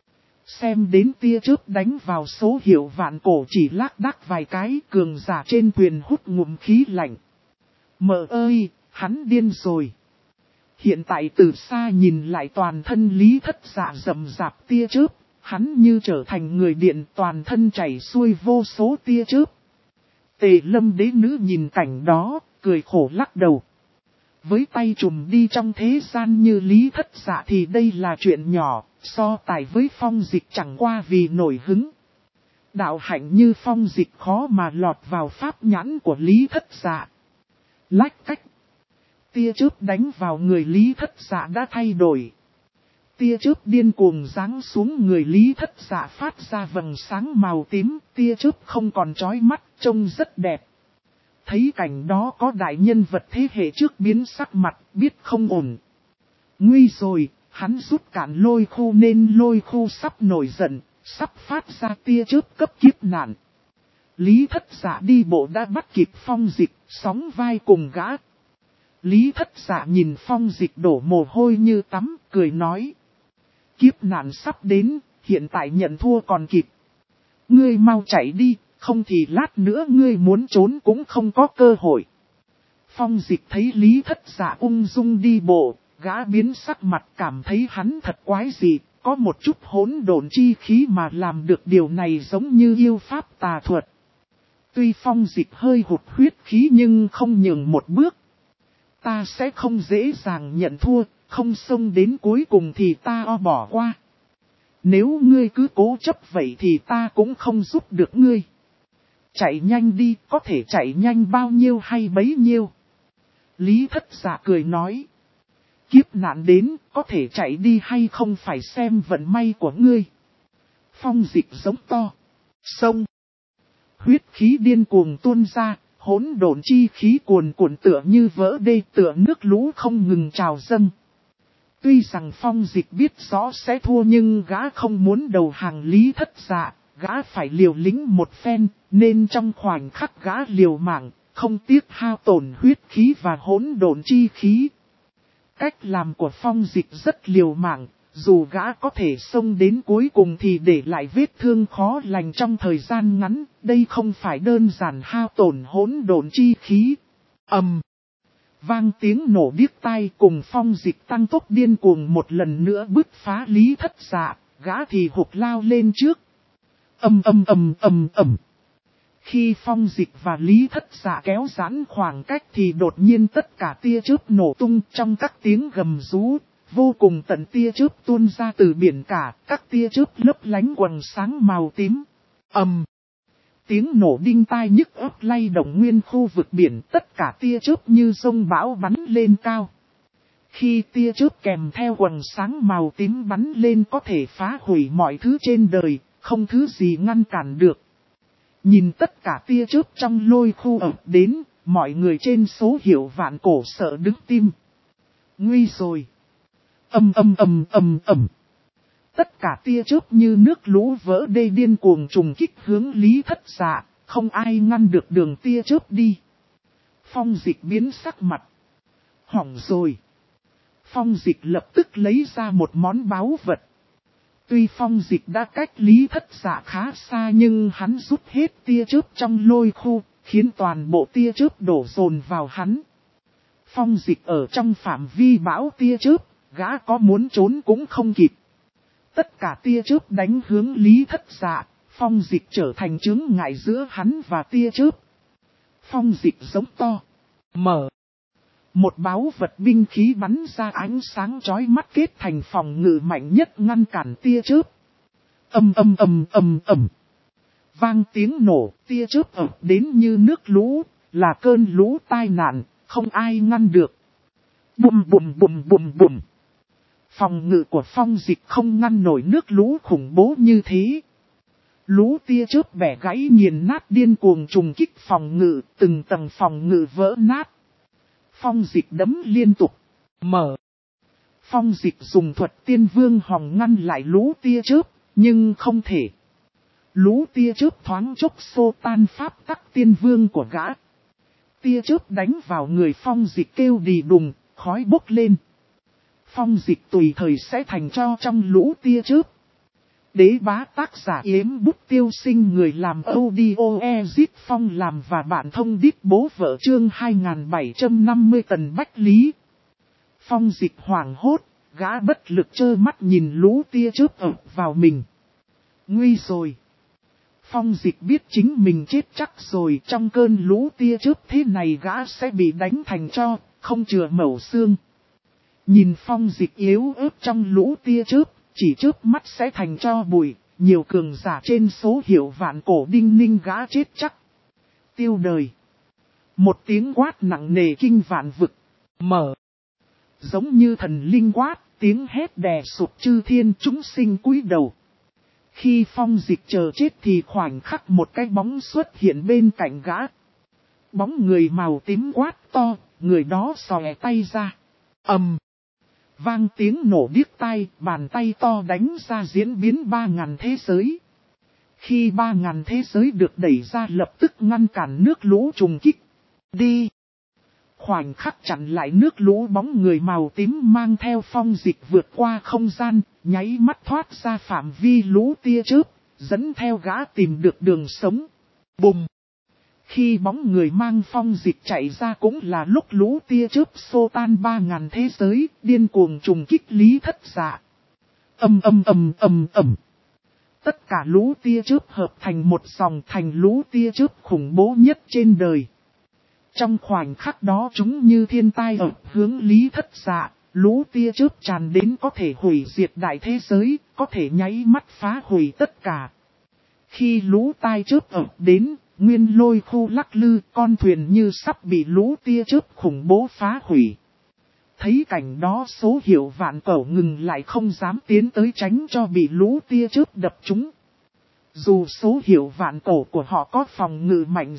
Xem đến tia chớp đánh vào số hiệu vạn cổ chỉ lác đác vài cái, cường giả trên thuyền hút ngụm khí lạnh. Mợ ơi, hắn điên rồi. Hiện tại từ xa nhìn lại toàn thân Lý Thất Dạ rậm rạp tia chớp, hắn như trở thành người điện, toàn thân chảy xuôi vô số tia chớp. Tề Lâm đế nữ nhìn cảnh đó, cười khổ lắc đầu. Với tay trùm đi trong thế gian như Lý Thất Dạ thì đây là chuyện nhỏ, so tài với Phong Dịch chẳng qua vì nổi hứng. Đạo hạnh như Phong Dịch khó mà lọt vào pháp nhãn của Lý Thất Dạ. Lách cách. Tia chớp đánh vào người Lý Thất Dạ đã thay đổi. Tia chớp điên cuồng giáng xuống người Lý Thất Dạ phát ra vầng sáng màu tím, tia chớp không còn chói mắt, trông rất đẹp. Thấy cảnh đó có đại nhân vật thế hệ trước biến sắc mặt, biết không ổn. Nguy rồi, hắn rút cạn lôi khu nên lôi khu sắp nổi giận, sắp phát ra tia chớp cấp kiếp nạn. Lý Thất Dạ đi bộ đã bắt kịp Phong Dịch, sóng vai cùng gã. Lý Thất Dạ nhìn Phong Dịch đổ mồ hôi như tắm, cười nói. Kiếp nạn sắp đến, hiện tại nhận thua còn kịp. Ngươi mau chạy đi, không thì lát nữa ngươi muốn trốn cũng không có cơ hội. Phong Dịch thấy Lý Thất Dạ ung dung đi bộ, gã biến sắc mặt cảm thấy hắn thật quái dị, có một chút hỗn độn chi khí mà làm được điều này giống như yêu pháp tà thuật. Tuy Phong Dịch hơi hụt huyết khí nhưng không nhường một bước. Ta sẽ không dễ dàng nhận thua, không xông đến cuối cùng thì ta bỏ qua. Nếu ngươi cứ cố chấp vậy thì ta cũng không giúp được ngươi. Chạy nhanh đi, có thể chạy nhanh bao nhiêu hay bấy nhiêu. Lý Thất Dạ cười nói. Kiếp nạn đến, có thể chạy đi hay không phải xem vận may của ngươi. Phong Dịch giống to. Xông. Huyết khí điên cuồng tuôn ra. Hỗn độn chi khí cuồn cuộn tựa như vỡ đê, tựa nước lũ không ngừng trào dâng. Tuy rằng Phong Dịch biết rõ sẽ thua nhưng gã không muốn đầu hàng Lý Thất Dạ, gã phải liều lĩnh một phen, nên trong khoảnh khắc gã liều mạng, không tiếc hao tổn huyết khí và hỗn độn chi khí. Cách làm của Phong Dịch rất liều mạng, Dù gã có thể xông đến cuối cùng thì để lại vết thương khó lành trong thời gian ngắn, đây không phải đơn giản hao tổn hỗn độn chi khí. Vang tiếng nổ điếc tai cùng Phong Dịch tăng tốc điên cuồng một lần nữa bứt phá Lý Thất Dạ, gã thì hụt lao lên trước. Khi Phong Dịch và Lý Thất Dạ kéo giãn khoảng cách thì đột nhiên tất cả tia chớp nổ tung trong các tiếng gầm rú, vô cùng tận tia chớp tuôn ra từ biển cả, các tia chớp lấp lánh quầng sáng màu tím. Tiếng nổ đinh tai nhức óc lay động nguyên khu vực biển, tất cả tia chớp như sông bão bắn lên cao. Khi tia chớp kèm theo quầng sáng màu tím bắn lên có thể phá hủy mọi thứ trên đời, không thứ gì ngăn cản được. Nhìn tất cả tia chớp trong lôi khu ập đến, mọi người trên số hiệu vạn cổ sợ đứng tim. Nguy rồi. Tất cả tia chớp như nước lũ vỡ đê điên cuồng trùng kích hướng Lý Thất Dạ, không ai ngăn được đường tia chớp đi. Phong Dịch biến sắc mặt. Hỏng rồi. Phong Dịch lập tức lấy ra một món báu vật. Tuy Phong Dịch đã cách Lý Thất Dạ khá xa nhưng hắn rút hết tia chớp trong lôi khu, khiến toàn bộ tia chớp đổ dồn vào hắn. Phong Dịch ở trong phạm vi bão tia chớp, gã có muốn trốn cũng không kịp. Tất cả tia chớp đánh hướng Lý Thất Dạ, Phong Dịch trở thành chướng ngại giữa hắn và tia chớp. Phong Dịch giống to. Mở. Một báu vật binh khí bắn ra ánh sáng chói mắt kết thành phòng ngự mạnh nhất ngăn cản tia chớp. Vang tiếng nổ, tia chớp ập đến như nước lũ, là cơn lũ tai nạn, không ai ngăn được. Bùm. Phòng ngự của Phong Dịch không ngăn nổi nước lũ khủng bố như thế. Lũ tia chớp bẻ gãy nghiền nát điên cuồng trùng kích phòng ngự, từng tầng phòng ngự vỡ nát. Phong Dịch đấm liên tục. Mở. Phong Dịch dùng thuật Tiên Vương Hồng ngăn lại lũ tia chớp, nhưng không thể. Lũ tia chớp thoáng chốc xô tan pháp tắc Tiên Vương của gã. Tia chớp đánh vào người Phong Dịch kêu đì đùng, khói bốc lên. Phong Dịch tùy thời sẽ thành tro trong lũ tia chớp. Đế bá tác giả Yếm Bút Tiêu Sinh, người làm audio Ezit Phong làm và bạn thông đít bố vợ chương 2750 Tần Bách Lý. Phong Dịch hoảng hốt, gã bất lực trơ mắt nhìn lũ tia chớp ập vào mình. Nguy rồi. Phong Dịch biết chính mình chết chắc rồi, trong cơn lũ tia chớp thế này gã sẽ bị đánh thành tro, không chừa mẩu xương. Nhìn Phong Dịch yếu ớt trong lũ tia chớp, chỉ chớp mắt sẽ thành tro bụi, nhiều cường giả trên số hiệu vạn cổ đinh ninh gã chết chắc. Tiêu đời. Một tiếng quát nặng nề kinh vạn vực. Mở. Giống như thần linh quát, tiếng hét đè sụp chư thiên chúng sinh cúi đầu. Khi Phong Dịch chờ chết thì khoảnh khắc một cái bóng xuất hiện bên cạnh gã. Bóng người màu tím quát to, người đó xòe tay ra. Vang tiếng nổ điếc tai, bàn tay to đánh ra diễn biến 3000 thế giới. Khi 3000 thế giới được đẩy ra lập tức ngăn cản nước lũ trùng kích. Đi! Khoảnh khắc chặn lại nước lũ, bóng người màu tím mang theo Phong Dịch vượt qua không gian, nháy mắt thoát ra phạm vi lũ tia chớp, dẫn theo gã tìm được đường sống. Bùm! Khi bóng người mang Phong Dịch chạy ra cũng là lúc lũ tia chớp xô tan 3000 thế giới, điên cuồng trùng kích Lý Thất Dạ. Tất cả lũ tia chớp hợp thành một dòng, thành lũ tia chớp khủng bố nhất trên đời. Trong khoảnh khắc đó chúng như thiên tai ập hướng Lý Thất Dạ, lũ tia chớp tràn đến có thể hủy diệt đại thế giới, có thể nháy mắt phá hủy tất cả. Khi lũ tai chớp ập đến, nguyên lôi khu lắc lư, con thuyền như sắp bị lũ tia chớp khủng bố phá hủy. Thấy cảnh đó số hiệu vạn cổ ngừng lại, không dám tiến tới tránh cho bị lũ tia chớp đập trúng. Dù số hiệu vạn cổ của họ có phòng ngự mạnh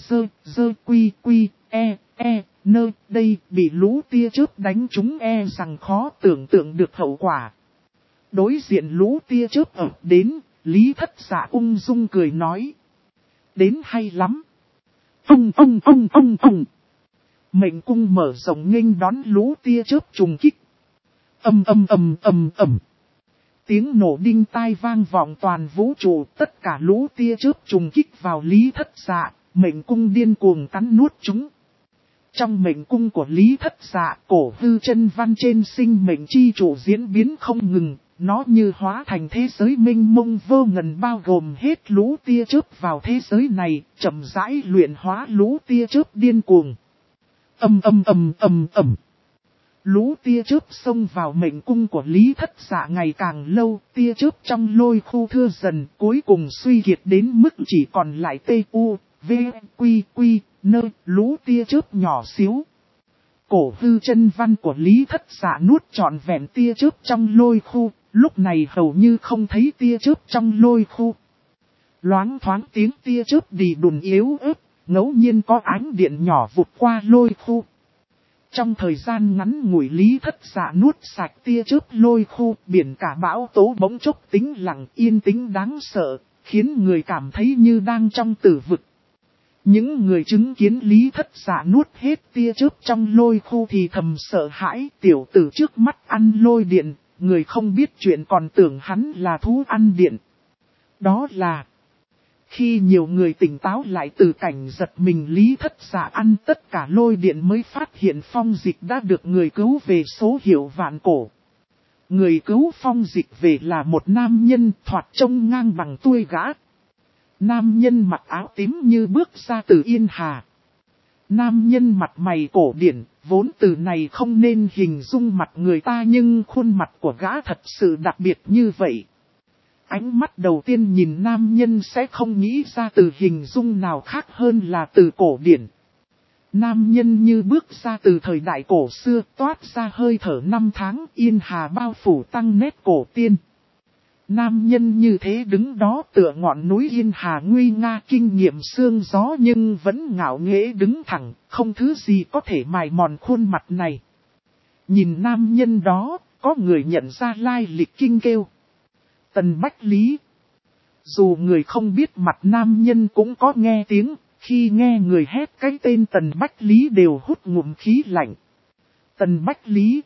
nơi đây bị lũ tia chớp đánh trúng rằng khó tưởng tượng được hậu quả. Đối diện lũ tia chớp ập đến, Lý Thất Dạ ung dung cười nói. Đến hay lắm. Mệnh cung mở rộng nghênh đón lũ tia chớp trùng kích. Tiếng nổ đinh tai vang vọng toàn vũ trụ, tất cả lũ tia chớp trùng kích vào Lý Thất Dạ, mệnh cung điên cuồng cắn nuốt chúng. Trong mệnh cung của Lý Thất Dạ, cổ hư chân văn trên sinh mệnh chi trụ diễn biến không ngừng, nó như hóa thành thế giới mênh mông vô ngần bao gồm hết lũ tia chớp vào thế giới này, chậm rãi luyện hóa lũ tia chớp điên cuồng. Lũ tia chớp xông vào mệnh cung của Lý Thất Dạ ngày càng lâu, tia chớp trong lôi khu thưa dần, cuối cùng suy kiệt đến mức chỉ còn lại T.U. V, Quy, nơi lũ tia chớp nhỏ xíu. Cổ hư chân văn của Lý Thất Dạ nuốt trọn vẹn tia chớp trong lôi khu, lúc này hầu như không thấy tia chớp trong lôi khu. Loáng thoáng tiếng tia chớp đì đùn yếu ớt, ngẫu nhiên có ánh điện nhỏ vụt qua lôi khu. Trong thời gian ngắn ngủi Lý Thất Dạ nuốt sạch tia chớp lôi khu, biển cả bão tố bỗng chốc tĩnh lặng yên tĩnh đáng sợ, khiến người cảm thấy như đang trong tử vực. Những người chứng kiến Lý Thất Dạ nuốt hết tia chớp trong lôi khu thì thầm sợ hãi, tiểu tử trước mắt ăn lôi điện, người không biết chuyện còn tưởng hắn là thú ăn điện. Đó là khi nhiều người tỉnh táo lại từ cảnh giật mình Lý Thất Dạ ăn tất cả lôi điện mới phát hiện Phong Dịch đã được người cứu về số hiệu vạn cổ. Người cứu Phong Dịch về là một nam nhân thoạt trông ngang bằng tuổi gã. Nam nhân mặc áo tím như bước ra từ Yên Hà. Nam nhân mặt mày cổ điển, vốn từ này không nên hình dung mặt người ta nhưng khuôn mặt của gã thật sự đặc biệt như vậy. Ánh mắt đầu tiên nhìn nam nhân sẽ không nghĩ ra từ hình dung nào khác hơn là từ cổ điển. Nam nhân như bước ra từ thời đại cổ xưa toát ra hơi thở năm tháng Yên Hà bao phủ tăng nét cổ tiên. Nam nhân như thế đứng đó tựa ngọn núi Yên Hà nguy nga kinh nghiệm sương gió nhưng vẫn ngạo nghễ đứng thẳng, không thứ gì có thể mài mòn khuôn mặt này. Nhìn nam nhân đó, có người nhận ra lai lịch kinh kêu. Tần Bách Lý. Dù người không biết mặt nam nhân cũng có nghe tiếng, khi nghe người hét cái tên Tần Bách Lý đều hút ngụm khí lạnh. Tần Bách Lý.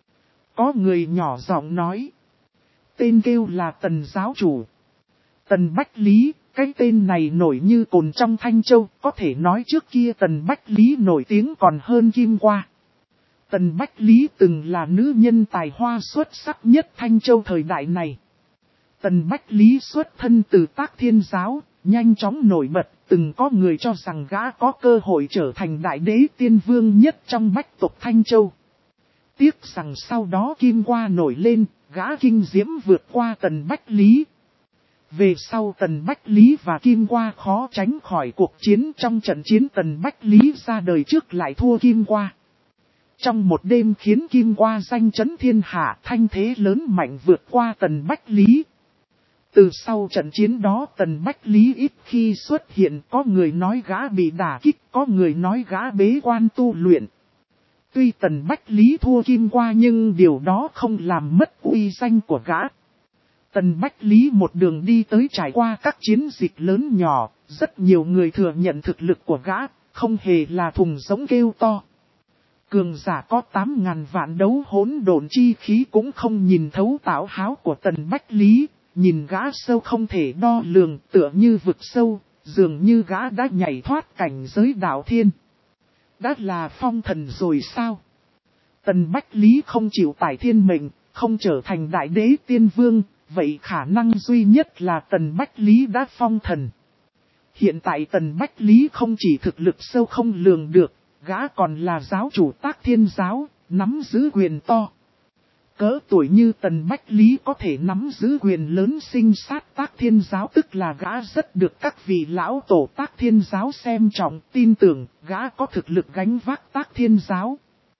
Có người nhỏ giọng nói. Tên kêu là Tần giáo chủ. Tần Bách Lý, cái tên này nổi như cồn trong Thanh Châu, có thể nói trước kia Tần Bách Lý nổi tiếng còn hơn Kim Qua. Tần Bách Lý từng là nữ nhân tài hoa xuất sắc nhất Thanh Châu thời đại này. Tần Bách Lý xuất thân từ Tác Thiên giáo, nhanh chóng nổi bật, từng có người cho rằng gã có cơ hội trở thành đại đế tiên vương nhất trong bách tộc Thanh Châu. Tiếc rằng sau đó Kim Qua nổi lên, gã kinh diễm vượt qua Tần Bách Lý. Về sau Tần Bách Lý và Kim Qua khó tránh khỏi cuộc chiến trong trận chiến Tần Bách Lý ra đời trước lại thua Kim Qua. Trong một đêm khiến Kim Qua danh chấn thiên hạ thanh thế lớn mạnh vượt qua Tần Bách Lý. Từ sau trận chiến đó Tần Bách Lý ít khi xuất hiện, có người nói gã bị đả kích, có người nói gã bế quan tu luyện. Tuy Tần Bách Lý thua Kim Qua nhưng điều đó không làm mất uy danh của gã. Tần Bách Lý một đường đi tới trải qua các chiến dịch lớn nhỏ, rất nhiều người thừa nhận thực lực của gã, không hề là thùng giống kêu to. Cường giả có 8.000 vạn đấu hỗn độn chi khí cũng không nhìn thấu tảo háo của Tần Bách Lý. Nhìn gã sâu không thể đo lường tựa như vực sâu, dường như gã đã nhảy thoát cảnh giới đạo thiên. Đã là phong thần rồi sao? Tần Bách Lý không chịu tải thiên mệnh, không trở thành đại đế tiên vương, vậy khả năng duy nhất là Tần Bách Lý đã phong thần. Hiện tại Tần Bách Lý không chỉ thực lực sâu không lường được, gã còn là giáo chủ Tác Thiên giáo, nắm giữ quyền to. Cỡ tuổi như Tần Bách Lý có thể nắm giữ quyền lớn sinh sát Tác Thiên giáo tức là gã rất được các vị lão tổ Tác Thiên giáo xem trọng, tin tưởng gã có thực lực gánh vác Tác Thiên giáo.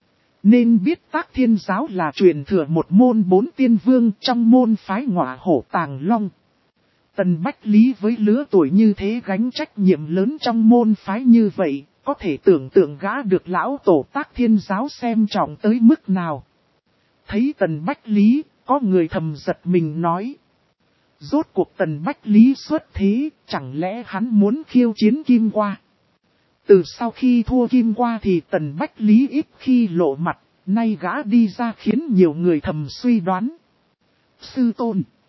Nên biết Tác Thiên giáo là truyền thừa một môn 4 tiên vương trong môn phái Ngọa Hổ Tàng Long. Tần Bách Lý với lứa tuổi như thế gánh trách nhiệm lớn trong môn phái như vậy, có thể tưởng tượng gã được lão tổ Tác Thiên giáo xem trọng tới mức nào. Thấy Tần Bách Lý, có người thầm giật mình nói. Rốt cuộc Tần Bách Lý xuất thế, chẳng lẽ hắn muốn khiêu chiến Kim Qua? Từ sau khi thua Kim Qua thì Tần Bách Lý ít khi lộ mặt, nay gã đi ra khiến nhiều người thầm suy đoán. Sư tôn.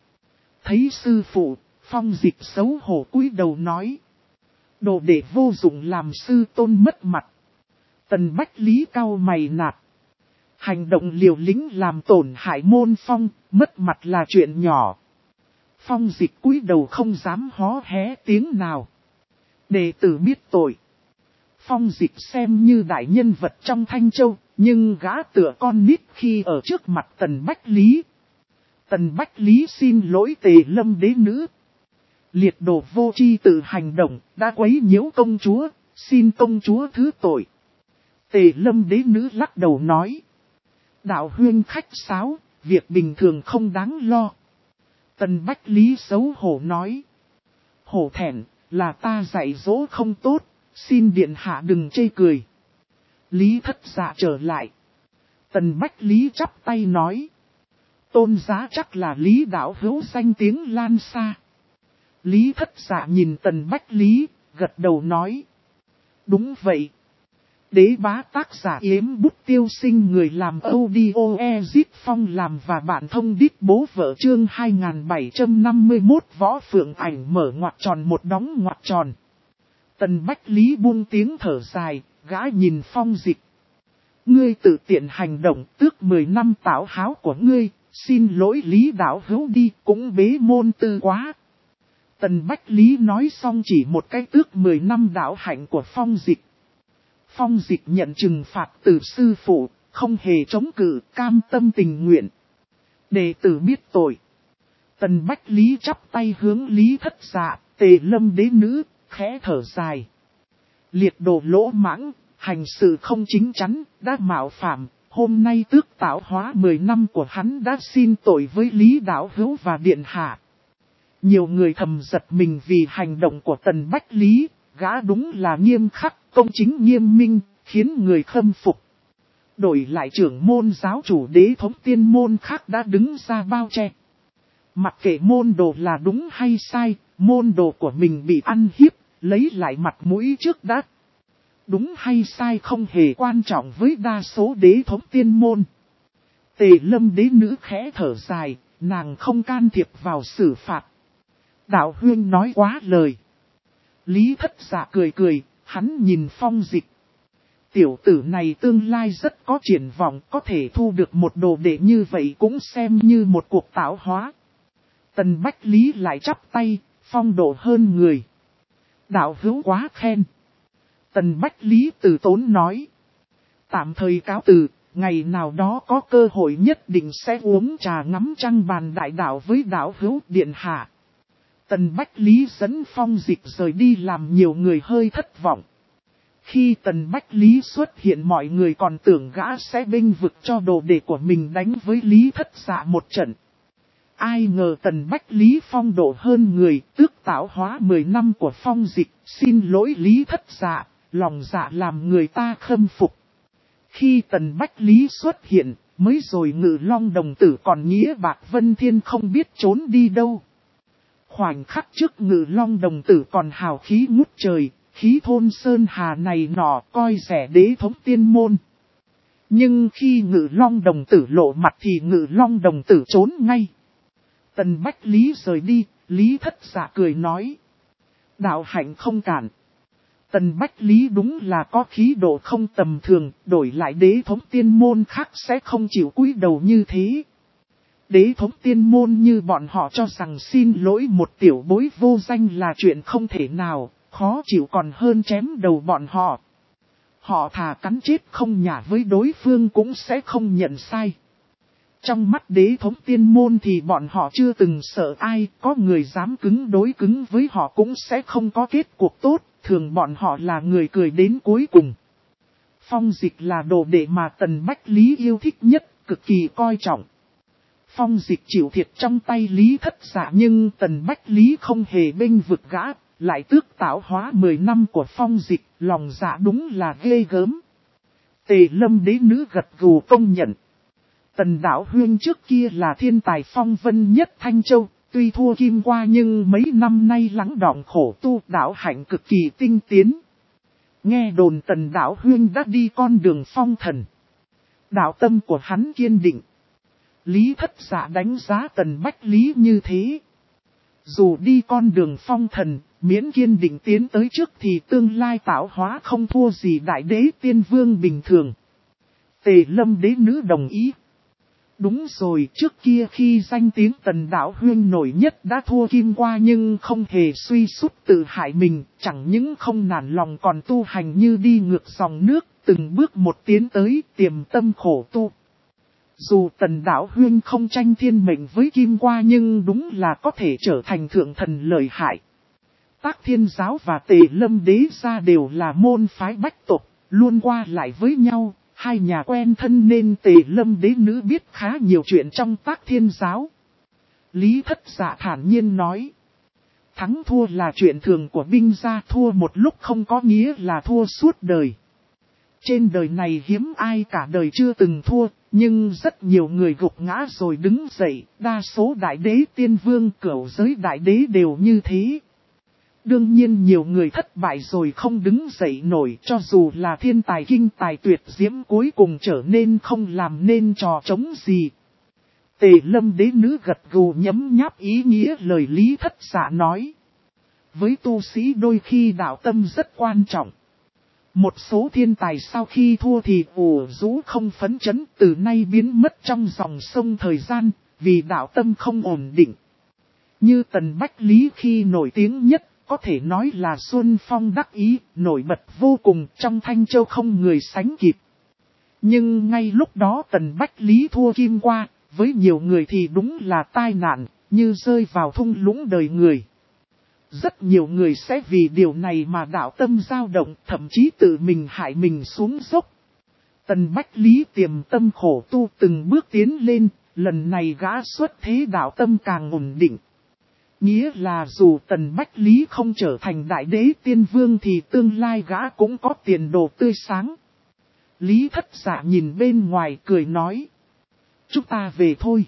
Thấy sư phụ, Phong Dịch xấu hổ cúi đầu nói. Đồ đệ vô dụng làm sư tôn mất mặt. Tần Bách Lý cau mày nạt. Hành động liều lĩnh làm tổn hại môn phong, mất mặt là chuyện nhỏ. Phong Dịch cúi đầu không dám hó hé tiếng nào. Đệ tử biết tội. Phong Dịch xem như đại nhân vật trong Thanh Châu, nhưng gã tựa con nít khi ở trước mặt Tần Bách Lý. Tần Bách Lý xin lỗi Tề Lâm đế nữ. Liệt đồ vô tri tự hành động, đã quấy nhiễu công chúa, xin công chúa thứ tội. Tề Lâm đế nữ lắc đầu nói. Đạo huyên khách sáo, việc bình thường không đáng lo. Tần Bách Lý xấu hổ nói. Hổ thẹn, là ta dạy dỗ không tốt, xin điện hạ đừng chê cười. Lý Thất Dạ trở lại. Tần Bách Lý chắp tay nói. Tôn giá chắc là Lý đạo hữu danh tiếng lan xa. Lý Thất Dạ nhìn Tần Bách Lý, gật đầu nói. Đúng vậy. Đế bá tác giả Yếm Bút Tiêu Sinh người làm audio Ezip Phong làm và bạn thông đít bố vợ chương 2751 Võ Phượng Ảnh mở ngoặc tròn một đóng ngoặc tròn. Tần Bách Lý buông tiếng thở dài, gã nhìn Phong Dịch. Ngươi tự tiện hành động tước 10 năm tảo háo của ngươi, xin lỗi Lý đạo hữu đi cũng bế môn tư quá. Tần Bách Lý nói xong chỉ một cái tước 10 năm đạo hạnh của Phong Dịch. Phong Dịch nhận trừng phạt từ sư phụ, không hề chống cự, cam tâm tình nguyện. Đệ tử biết tội. Tần Bách Lý chắp tay hướng Lý Thất Dạ, Tề Lâm đế nữ, khẽ thở dài. Liệt đồ lỗ mãng, hành sự không chính chắn, đã mạo phạm, hôm nay tước tạo hóa 10 năm của hắn đã xin tội với Lý đạo hữu và điện hạ. Nhiều người thầm giật mình vì hành động của Tần Bách Lý, gã đúng là nghiêm khắc, công chính nghiêm minh, khiến người khâm phục. Đổi lại trưởng môn giáo chủ đế thống tiên môn khác đã đứng ra bao che. Mặc kệ môn đồ là đúng hay sai, môn đồ của mình bị ăn hiếp, lấy lại mặt mũi trước đã. Đúng hay sai không hề quan trọng với đa số đế thống tiên môn. Tề Lâm đế nữ khẽ thở dài, nàng không can thiệp vào xử phạt. Đạo huyên nói quá lời. Lý Thất Dạ cười cười, hắn nhìn Phong Dịch. Tiểu tử này tương lai rất có triển vọng, có thể thu được một đồ đệ như vậy cũng xem như một cuộc tạo hóa. Tần Bách Lý lại chắp tay, phong độ hơn người. Đạo hữu quá khen. Tần Bách Lý từ tốn nói. Tạm thời cáo từ, ngày nào đó có cơ hội nhất định sẽ uống trà ngắm trăng bàn đại đạo với đạo hữu điện hạ. Tần Bách Lý dẫn Phong Dịch rời đi làm nhiều người hơi thất vọng. Khi Tần Bách Lý xuất hiện mọi người còn tưởng gã sẽ bênh vực cho đồ đệ của mình đánh với Lý Thất Dạ một trận. Ai ngờ Tần Bách Lý phong độ hơn người, tước tạo hóa 10 năm của Phong Dịch, xin lỗi Lý Thất Dạ, lòng dạ làm người ta khâm phục. Khi Tần Bách Lý xuất hiện, mới rồi Ngự Long đồng tử còn nghĩa bạc Vân Thiên không biết trốn đi đâu. Khoảnh khắc trước Ngự Long đồng tử còn hào khí ngút trời, khí thôn sơn hà này nọ coi rẻ đế thống tiên môn. Nhưng khi Ngự Long đồng tử lộ mặt thì Ngự Long đồng tử trốn ngay. Tần Bách Lý rời đi, Lý Thất Dạ cười nói. Đạo hạnh không cản. Tần Bách Lý đúng là có khí độ không tầm thường, đổi lại đế thống tiên môn khác sẽ không chịu cúi đầu như thế. Đế thống tiên môn như bọn họ cho rằng xin lỗi một tiểu bối vô danh là chuyện không thể nào, khó chịu còn hơn chém đầu bọn họ. Họ thà cắn chết không nhả với đối phương cũng sẽ không nhận sai. Trong mắt đế thống tiên môn thì bọn họ chưa từng sợ ai, có người dám cứng đối cứng với họ cũng sẽ không có kết cuộc tốt, thường bọn họ là người cười đến cuối cùng. Phong Dịch là đồ đệ mà Tần Bách Lý yêu thích nhất, cực kỳ coi trọng. Phong Dịch chịu thiệt trong tay Lý Thất Dạ nhưng Tần Bách Lý không hề bênh vực gã, lại tước tạo hóa 10 năm của Phong Dịch, lòng dạ đúng là ghê gớm. Tề Lâm đế nữ gật gù công nhận. Tần đạo huyên trước kia là thiên tài phong vân nhất Thanh Châu, tuy thua Kim Qua nhưng mấy năm nay lắng đọng khổ tu đạo hạnh cực kỳ tinh tiến. Nghe đồn Tần đạo huyên đã đi con đường phong thần. Đạo tâm của hắn kiên định. Lý Thất Dạ đánh giá Tần Bách Lý như thế. Dù đi con đường phong thần, miễn kiên định tiến tới trước thì tương lai tạo hóa không thua gì đại đế tiên vương bình thường. Tề Lâm đế nữ đồng ý. Đúng rồi, trước kia khi danh tiếng Tần Đạo Huyên nổi nhất đã thua Kim Qua nhưng không hề suy sút tự hại mình, chẳng những không nản lòng còn tu hành như đi ngược dòng nước, từng bước một tiến tới tiềm tâm khổ tu. Dù Tần Đạo Huyên không tranh thiên mệnh với Kim Qua nhưng đúng là có thể trở thành thượng thần lợi hại. Tác Thiên Giáo và Tề Lâm đế gia đều là môn phái bách tộc, luôn qua lại với nhau. Hai nhà quen thân nên Tề Lâm đế nữ biết khá nhiều chuyện trong Tác Thiên Giáo. Lý Thất Dạ thản nhiên nói. Thắng thua là chuyện thường của binh gia, thua một lúc không có nghĩa là thua suốt đời. Trên đời này hiếm ai cả đời chưa từng thua, nhưng rất nhiều người gục ngã rồi đứng dậy, đa số đại đế tiên vương cửu giới đại đế đều như thế. Đương nhiên nhiều người thất bại rồi không đứng dậy nổi, cho dù là thiên tài kinh tài tuyệt diễm cuối cùng trở nên không làm nên trò trống gì. Tề Lâm đế nữ gật gù nhấm nháp ý nghĩa lời Lý Thất Dạ nói. Với tu sĩ đôi khi đạo tâm rất quan trọng. Một số thiên tài sau khi thua thì ủ rũ không phấn chấn, từ nay biến mất trong dòng sông thời gian, vì đạo tâm không ổn định. Như Tần Bách Lý khi nổi tiếng nhất, có thể nói là Xuân Phong đắc ý, nổi bật vô cùng, trong Thanh Châu không người sánh kịp. Nhưng ngay lúc đó Tần Bách Lý thua Kim Qua, với nhiều người thì đúng là tai nạn, như rơi vào thung lũng đời người. Rất nhiều người sẽ vì điều này mà đạo tâm dao động, thậm chí tự mình hại mình xuống dốc. Tần Bách Lý tiềm tâm khổ tu từng bước tiến lên, lần này gã xuất thế đạo tâm càng ổn định. Nghĩa là dù Tần Bách Lý không trở thành đại đế tiên vương thì tương lai gã cũng có tiền đồ tươi sáng. Lý Thất Dạ nhìn bên ngoài cười nói. Chúng ta về thôi.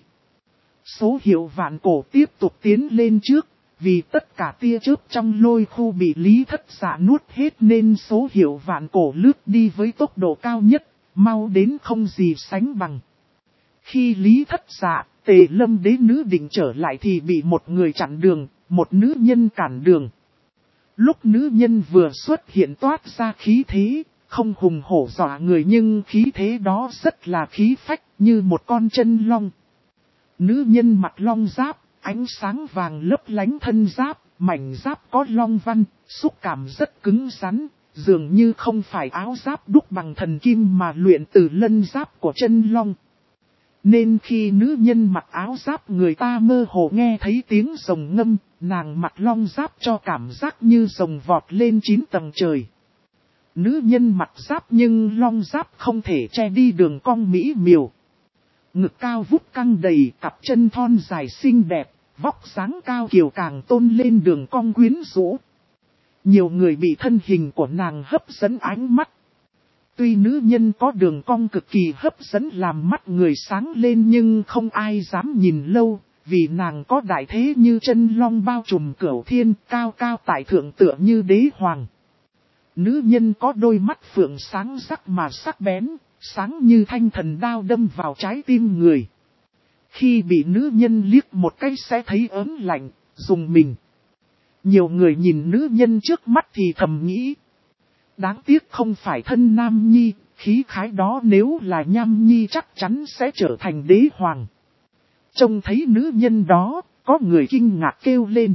Số hiệu vạn cổ tiếp tục tiến lên trước, vì tất cả tia chớp trong lôi khu bị Lý Thất Dạ nuốt hết nên số hiệu vạn cổ lướt đi với tốc độ cao nhất, mau đến không gì sánh bằng. Khi Lý Thất Dạ, Tề Lâm đế nữ định trở lại thì bị một người chặn đường, một nữ nhân cản đường. Lúc nữ nhân vừa xuất hiện toát ra khí thế, không hùng hổ dọa người nhưng khí thế đó rất là khí phách như một con chân long. Nữ nhân mặc long giáp, ánh sáng vàng lấp lánh thân giáp, mảnh giáp có long văn, xúc cảm rất cứng rắn, dường như không phải áo giáp đúc bằng thần kim mà luyện từ lân giáp của chân long. Nên khi nữ nhân mặc áo giáp người ta mơ hồ nghe thấy tiếng rồng ngâm, nàng mặc long giáp cho cảm giác như rồng vọt lên 9 tầng trời. Nữ nhân mặc giáp nhưng long giáp không thể che đi đường cong mỹ miều. Ngực cao vút căng đầy, cặp chân thon dài xinh đẹp, vóc dáng cao kiều càng tôn lên đường cong quyến rũ. Nhiều người bị thân hình của nàng hấp dẫn ánh mắt. Tuy nữ nhân có đường cong cực kỳ hấp dẫn làm mắt người sáng lên nhưng không ai dám nhìn lâu, vì nàng có đại thế như chân long bao trùm cửu thiên, cao cao tại thượng tựa như đế hoàng. Nữ nhân có đôi mắt phượng sáng sắc mà sắc bén, sáng như thanh thần đao đâm vào trái tim người. Khi bị nữ nhân liếc một cái sẽ thấy ớn lạnh, rùng mình. Nhiều người nhìn nữ nhân trước mắt thì thầm nghĩ. Đáng tiếc không phải thân nam nhi, khí khái đó nếu là nham nhi chắc chắn sẽ trở thành đế hoàng. Trông thấy nữ nhân đó, có người kinh ngạc kêu lên.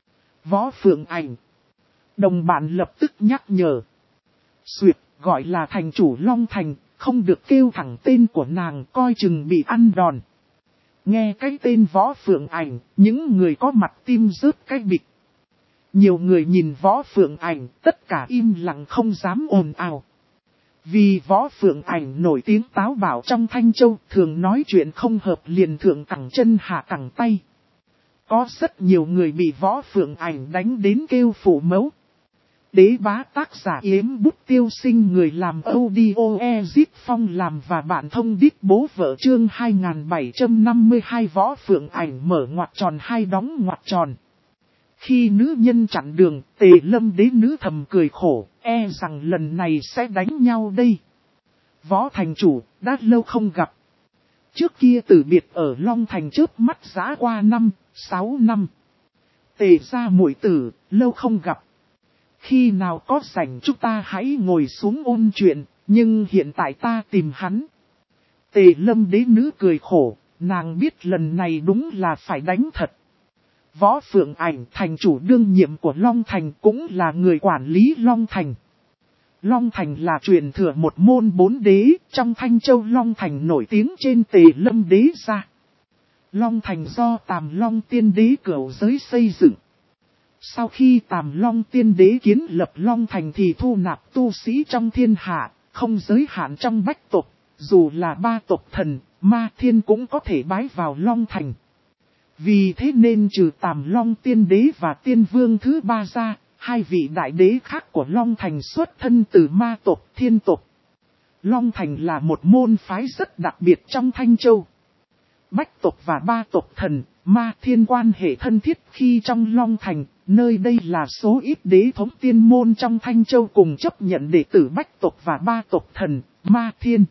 Võ Phượng Ảnh. Đồng bạn lập tức nhắc nhở. Xuyệt, gọi là thành chủ Long Thành, không được kêu thẳng tên của nàng coi chừng bị ăn đòn. Nghe cái tên Võ Phượng Ảnh, những người có mặt tim rớt cái bịch. Nhiều người nhìn Võ Phượng Ảnh, tất cả im lặng không dám ồn ào. Vì Võ Phượng Ảnh nổi tiếng táo bạo trong Thanh Châu, thường nói chuyện không hợp liền thượng cẳng chân hạ cẳng tay. Có rất nhiều người bị Võ Phượng Ảnh đánh đến kêu phủ mẫu. Đế bá tác giả Yếm Bút Tiêu Sinh người làm audio Ezit Phong làm và bạn thông đít bố vợ chương 2752 Võ Phượng Ảnh mở ngoặc tròn hai đóng ngoặc tròn. Khi nữ nhân chặn đường, Tề Lâm đế nữ thầm cười khổ, e rằng lần này sẽ đánh nhau đây. Võ thành chủ, đã lâu không gặp. Trước kia từ biệt ở Long Thành trước mắt giã qua 5, 6 năm. Tề gia muội tử, lâu không gặp. Khi nào có rảnh chúng ta hãy ngồi xuống ôn chuyện, nhưng hiện tại ta tìm hắn. Tề Lâm đế nữ cười khổ, nàng biết lần này đúng là phải đánh thật. Võ Phượng Ảnh thành chủ đương nhiệm của Long Thành cũng là người quản lý Long Thành. Long Thành là truyền thừa một môn 4 đế, trong Thanh Châu Long Thành nổi tiếng trên Tề Lâm đế gia. Long Thành do Tàm Long Tiên Đế cửu giới xây dựng. Sau khi Tàm Long Tiên Đế kiến lập Long Thành thì thu nạp tu sĩ trong thiên hạ, không giới hạn trong bách tộc, dù là 3 tộc thần, Ma Thiên cũng có thể bái vào Long Thành. Vì thế nên trừ Tàm Long Tiên Đế và Tiên Vương thứ 3 ra, 2 vị đại đế khác của Long Thành xuất thân từ ma tộc, thiên tộc. Long Thành là một môn phái rất đặc biệt trong Thanh Châu. Bách tộc và 3 tộc thần, Ma Thiên quan hệ thân thiết khi trong Long Thành, nơi đây là số ít đế thống tiên môn trong Thanh Châu cùng chấp nhận đệ tử Bách tộc và 3 tộc thần, Ma Thiên.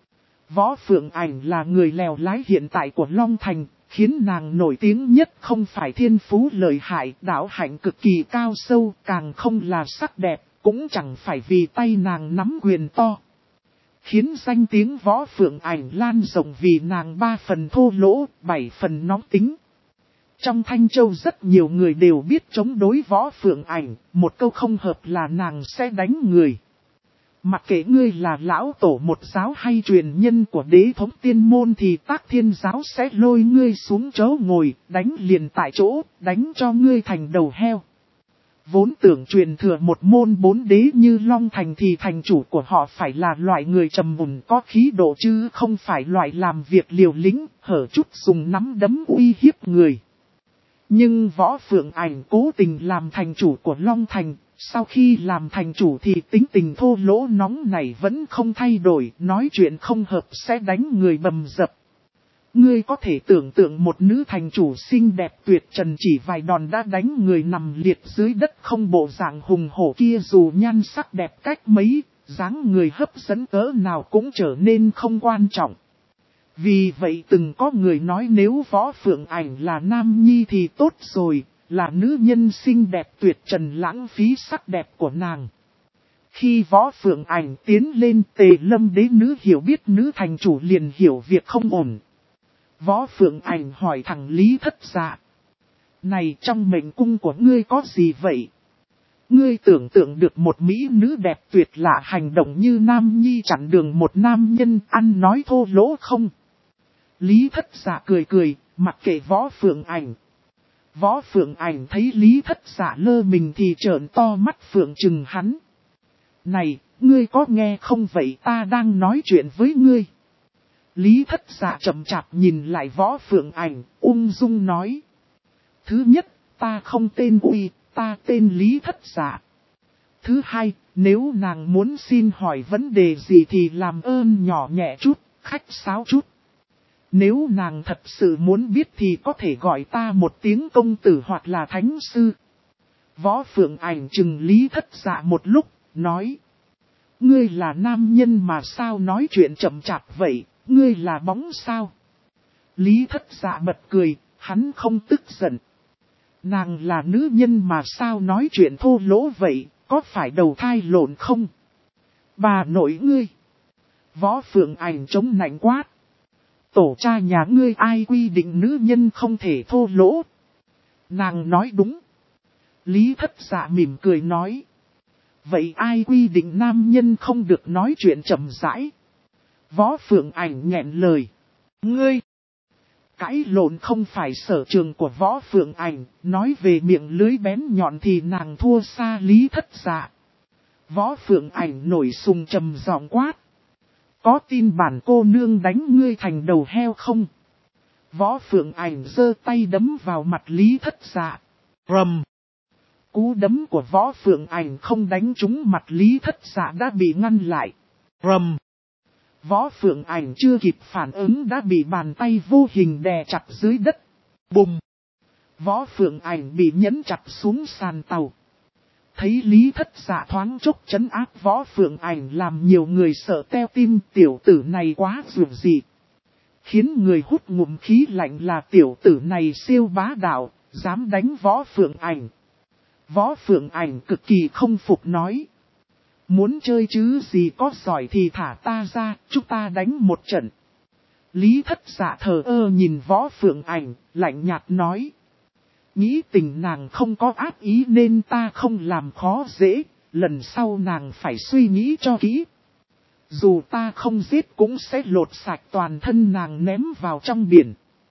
Võ Phượng Ảnh là người lèo lái hiện tại của Long Thành, khiến nàng nổi tiếng nhất không phải thiên phú lợi hại, đạo hạnh cực kỳ cao sâu, càng không là sắc đẹp, cũng chẳng phải vì tay nàng nắm quyền to. Khiến danh tiếng Võ Phượng Ảnh lan rộng vì nàng 3 phần thô lỗ, 7 phần nóng tính. Trong Thanh Châu rất nhiều người đều biết chống đối Võ Phượng Ảnh, một câu không hợp là nàng sẽ đánh người. Mặc kệ ngươi là lão tổ một giáo hay truyền nhân của đế thống tiên môn thì Tác Thiên giáo sẽ lôi ngươi xuống chỗ ngồi, đánh liền tại chỗ, đánh cho ngươi thành đầu heo. Vốn tưởng truyền thừa một môn 4 đế như Long Thành thì thành chủ của họ phải là loại người trầm mùn có khí độ chứ không phải loại làm việc liều lĩnh, hở chút dùng nắm đấm uy hiếp người. Nhưng Võ Phượng Ảnh cố tình làm thành chủ của Long Thành, sau khi làm thành chủ thì tính tình thô lỗ nóng này vẫn không thay đổi, nói chuyện không hợp sẽ đánh người bầm dập. Ngươi có thể tưởng tượng một nữ thành chủ xinh đẹp tuyệt trần chỉ vài đòn đã đánh người nằm liệt dưới đất không bộ dạng hùng hổ kia dù nhan sắc đẹp cách mấy, dáng người hấp dẫn cỡ nào cũng trở nên không quan trọng. Vì vậy từng có người nói nếu Võ Phượng Ảnh là nam nhi thì tốt rồi, là nữ nhân xinh đẹp tuyệt trần lãng phí sắc đẹp của nàng. Khi Võ Phượng Ảnh tiến lên Tề Lâm đế nữ hiểu biết nữ thành chủ liền hiểu việc không ổn. Võ Phượng Ảnh hỏi thẳng Lý Thất Dạ. Này trong mệnh cung của ngươi có gì vậy? Ngươi tưởng tượng được một mỹ nữ đẹp tuyệt lạ hành động như nam nhi chặn đường một nam nhân ăn nói thô lỗ không? Lý Thất Dạ cười cười, mặc kệ Võ Phượng Ảnh. Võ Phượng Ảnh thấy Lý Thất Dạ lơ mình thì trợn to mắt phượng trừng hắn. Này, ngươi có nghe không vậy ta đang nói chuyện với ngươi? Lý Thất Dạ chậm chạp nhìn lại Võ Phượng Ảnh, ung dung nói. Thứ nhất, ta không tên Uy, ta tên Lý Thất Dạ. Thứ hai, nếu nàng muốn xin hỏi vấn đề gì thì làm ơn nhỏ nhẹ chút, khách sáo chút. Nếu nàng thật sự muốn biết thì có thể gọi ta một tiếng công tử hoặc là thánh sư. Võ Phượng Ảnh chừng Lý Thất Dạ một lúc, nói. Ngươi là nam nhân mà sao nói chuyện chậm chạp vậy, ngươi là bóng sao? Lý Thất Dạ bật cười, hắn không tức giận. Nàng là nữ nhân mà sao nói chuyện thô lỗ vậy, có phải đầu thai lộn không? Bà nội ngươi. Võ Phượng Ảnh chống nạnh quát. Tổ cha nhà ngươi ai quy định nữ nhân không thể thô lỗ? Nàng nói đúng. Lý Thất Dạ mỉm cười nói. Vậy ai quy định nam nhân không được nói chuyện chậm rãi? Võ Phượng Ảnh nghẹn lời. Ngươi! Cãi lộn không phải sở trường của Võ Phượng Ảnh, nói về miệng lưới bén nhọn thì nàng thua xa Lý Thất Dạ. Võ Phượng Ảnh nổi sùng trầm giọng quát. Có tin bản cô nương đánh ngươi thành đầu heo không? Võ Phượng Ảnh giơ tay đấm vào mặt Lý Thất Dạ. Rầm! Cú đấm của Võ Phượng Ảnh không đánh trúng mặt Lý Thất Dạ đã bị ngăn lại. Rầm! Võ Phượng Ảnh chưa kịp phản ứng đã bị bàn tay vô hình đè chặt dưới đất. Bùm! Võ Phượng Ảnh bị nhấn chặt xuống sàn tàu. Thấy Lý Thất Dạ thoáng chốc trấn áp Võ Phượng Ảnh làm nhiều người sợ teo tim, tiểu tử này quá dường dị. Khiến người hút ngụm khí lạnh là tiểu tử này siêu bá đạo, Dám đánh Võ Phượng Ảnh. Võ Phượng Ảnh cực kỳ không phục nói. Muốn chơi chứ gì có giỏi thì thả ta ra, chúng ta đánh một trận. Lý Thất Dạ thờ ơ nhìn Võ Phượng Ảnh, lạnh nhạt nói. Nghĩ tình nàng không có ác ý nên ta không làm khó dễ, lần sau nàng phải suy nghĩ cho kỹ. Dù ta không giết cũng sẽ lột sạch toàn thân nàng ném vào trong biển.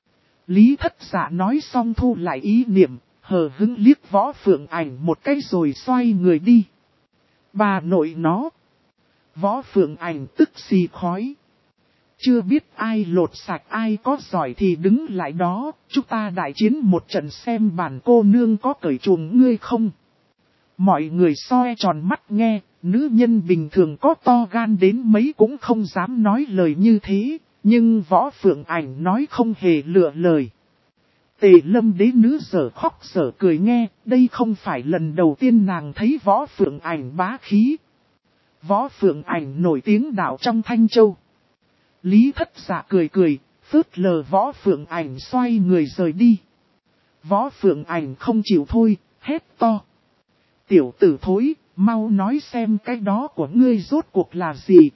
Lý Thất Dạ nói xong thu lại ý niệm, hờ hững liếc Võ Phượng Ảnh một cái rồi xoay người đi. Bà nội nó. Võ Phượng Ảnh tức xì khói. Chưa biết ai lột sạch ai có giỏi thì đứng lại đó, chúng ta đại chiến một trận xem bản cô nương có cởi chuồng ngươi không. Mọi người soi tròn mắt nghe, nữ nhân bình thường có to gan đến mấy cũng không dám nói lời như thế, nhưng Võ Phượng Ảnh nói không hề lựa lời. Tề Lâm đế nữ sở khóc sở cười nghe, đây không phải lần đầu tiên nàng thấy Võ Phượng Ảnh bá khí. Võ Phượng Ảnh nổi tiếng đạo trong Thanh Châu. Lý Thất Dạ cười cười, phớt lờ Võ Phượng Ảnh xoay người rời đi. Võ Phượng Ảnh không chịu thôi, hét to. Tiểu tử thối, mau nói xem cái đó của ngươi rốt cuộc là gì.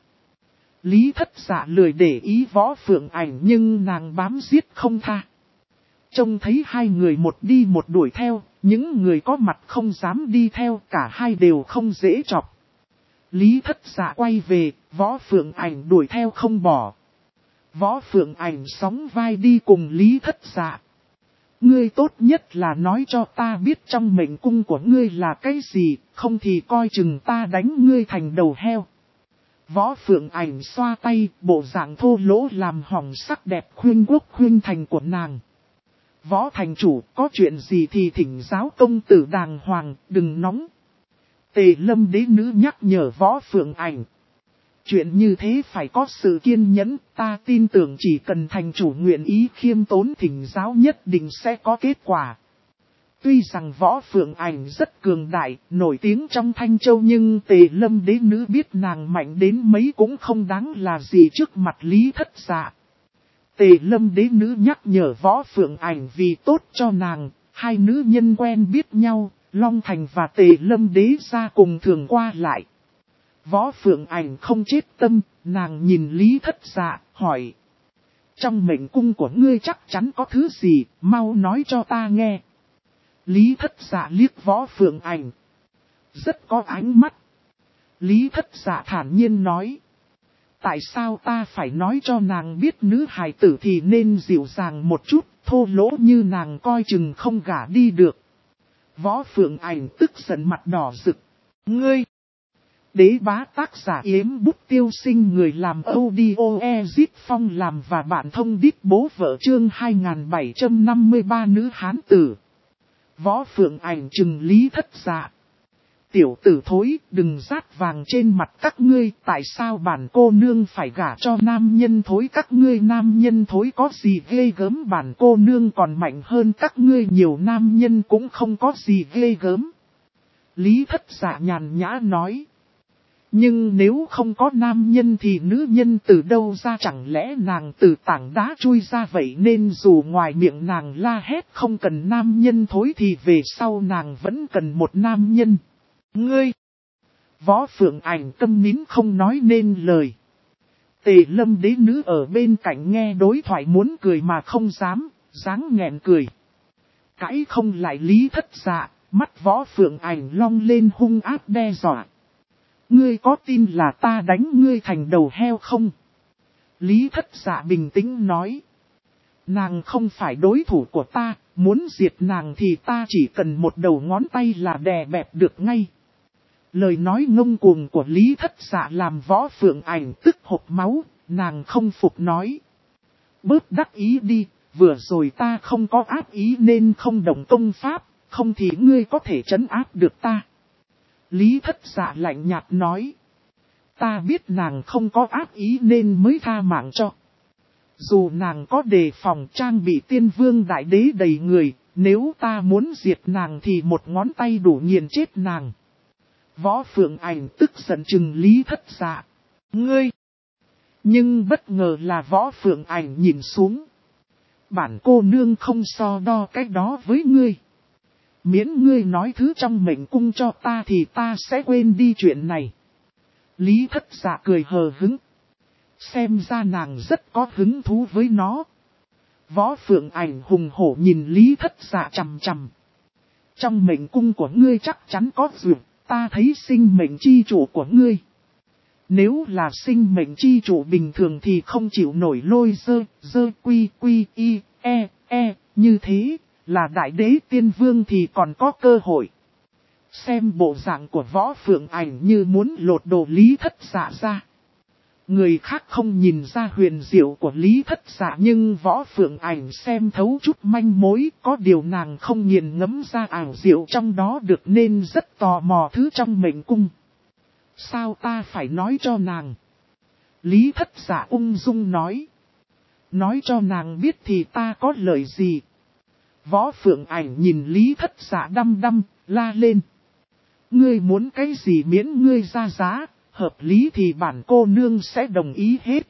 Lý Thất Dạ lười để ý Võ Phượng Ảnh nhưng nàng bám giết không tha. Trông thấy hai người một đi một đuổi theo, những người có mặt không dám đi theo, cả hai đều không dễ chọc. Lý Thất Dạ quay về, Võ Phượng Ảnh đuổi theo không bỏ. Võ Phượng Ảnh sóng vai đi cùng Lý Thất Dạ. Ngươi tốt nhất là nói cho ta biết trong mệnh cung của ngươi là cái gì, không thì coi chừng ta đánh ngươi thành đầu heo. Võ Phượng Ảnh xoa tay, bộ dạng thô lỗ làm hỏng sắc đẹp khuyên quốc khuyên thành của nàng. Võ thành chủ, có chuyện gì thì thỉnh giáo công tử đàng hoàng, đừng nóng. Tề Lâm đế nữ nhắc nhở Võ Phượng Ảnh. Chuyện như thế phải có sự kiên nhẫn, ta tin tưởng chỉ cần thành chủ nguyện ý khiêm tốn thỉnh giáo nhất định sẽ có kết quả. Tuy rằng Võ Phượng Ảnh rất cường đại, nổi tiếng trong Thanh Châu nhưng Tề Lâm đế nữ biết nàng mạnh đến mấy cũng không đáng là gì trước mặt Lý Thất Dạ. Tề Lâm đế nữ nhắc nhở Võ Phượng Ảnh vì tốt cho nàng, hai nữ nhân quen biết nhau, Long Thành và Tề Lâm đế ra cùng thường qua lại. Võ Phượng Ảnh không chết tâm, nàng nhìn Lý Thất Dạ, hỏi. Trong mệnh cung của ngươi chắc chắn có thứ gì, mau nói cho ta nghe. Lý Thất Dạ liếc Võ Phượng Ảnh. Rất có ánh mắt. Lý Thất Dạ thản nhiên nói. Tại sao ta phải nói cho nàng biết nữ hài tử thì nên dịu dàng một chút, thô lỗ như nàng coi chừng không gả đi được. Võ Phượng Ảnh tức giận mặt đỏ rực. Ngươi! Đế bá tác giả yếm bút tiêu sinh người làm audio Ezit Phong làm và bạn thông đít bố vợ chương 2753 nữ hán tử. Võ Phượng Ảnh trừng Lý Thất Dạ. Tiểu tử thối, đừng rát vàng trên mặt các ngươi, tại sao bản cô nương phải gả cho nam nhân thối các ngươi, nam nhân thối có gì ghê gớm, bản cô nương còn mạnh hơn các ngươi nhiều, nam nhân cũng không có gì ghê gớm. Lý Thất Dạ nhàn nhã nói. Nhưng nếu không có nam nhân thì nữ nhân từ đâu ra, chẳng lẽ nàng từ tảng đá chui ra vậy, nên dù ngoài miệng nàng la hét không cần nam nhân thối thì về sau nàng vẫn cần một nam nhân. Ngươi! Võ Phượng Ảnh câm nín không nói nên lời. Tề Lâm đế nữ ở bên cạnh nghe đối thoại muốn cười mà không dám, dáng nghẹn cười. Cãi không lại Lý Thất Dạ, mắt Võ Phượng Ảnh long lên hung ác đe dọa. Ngươi có tin là ta đánh ngươi thành đầu heo không? Lý Thất Dạ bình tĩnh nói. Nàng không phải đối thủ của ta, muốn diệt nàng thì ta chỉ cần một đầu ngón tay là đè bẹp được ngay. Lời nói ngông cuồng của Lý Thất Dạ làm Võ Phượng Ảnh tức hộc máu, nàng không phục nói. Bớt đắc ý đi, vừa rồi ta không có ác ý nên không động công pháp, không thì ngươi có thể trấn áp được ta. Lý Thất Dạ lạnh nhạt nói. Ta biết nàng không có ác ý nên mới tha mạng cho. Dù nàng có đề phòng trang bị tiên vương đại đế đầy người, nếu ta muốn diệt nàng thì một ngón tay đủ nghiền chết nàng. Võ Phượng Ảnh tức giận trừng Lý Thất Dạ. Ngươi! Nhưng bất ngờ là Võ Phượng Ảnh nhìn xuống. Bản cô nương không so đo cái đó với ngươi. Miễn ngươi nói thứ trong mệnh cung cho ta thì ta sẽ quên đi chuyện này. Lý Thất Dạ cười hờ hững. Xem ra nàng rất có hứng thú với nó. Võ Phượng Ảnh hùng hổ nhìn Lý Thất Dạ chằm chằm. Trong mệnh cung của ngươi chắc chắn có duyệt, ta thấy sinh mệnh chi chủ của ngươi. Nếu là sinh mệnh chi chủ bình thường thì không chịu nổi lôi dơ quy y, như thế, là đại đế tiên vương thì còn có cơ hội. Xem bộ dạng của Võ Phượng Ảnh như muốn lột đồ Lý Thất Dạ ra. Người khác không nhìn ra huyền diệu của Lý Thất Dạ nhưng Võ Phượng Ảnh xem thấu chút manh mối, có điều nàng không nghiền ngẫm ra ảo diệu trong đó được nên rất tò mò thứ trong mệnh cung. Sao ta phải nói cho nàng? Lý Thất Dạ ung dung nói. Nói cho nàng biết thì ta có lợi gì? Võ Phượng Ảnh nhìn Lý Thất Dạ đăm đăm, la lên. Ngươi muốn cái gì miễn ngươi ra giá, hợp lý thì bản cô nương sẽ đồng ý hết.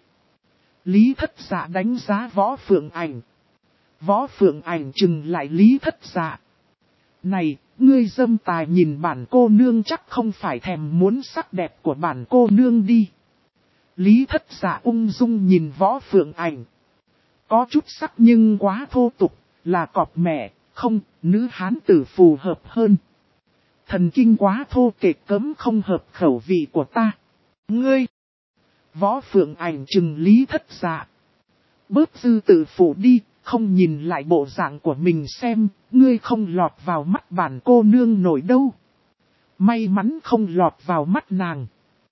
Lý Thất Dạ đánh giá Võ Phượng Ảnh. Võ Phượng Ảnh trừng lại Lý Thất Dạ. Này, ngươi dâm tài nhìn bản cô nương chắc không phải thèm muốn sắc đẹp của bản cô nương đi. Lý Thất Dạ ung dung nhìn Võ Phượng Ảnh. Có chút sắc nhưng quá thô tục, là cọp mẹ, không, nữ hán tử phù hợp hơn. Thần kinh quá thô kệch cấm không hợp khẩu vị của ta. Ngươi! Võ Phượng Ảnh trừng Lý Thất Dạ. Bớt dư tự phụ đi, không nhìn lại bộ dạng của mình xem, ngươi không lọt vào mắt bản cô nương nổi đâu. May mắn không lọt vào mắt nàng.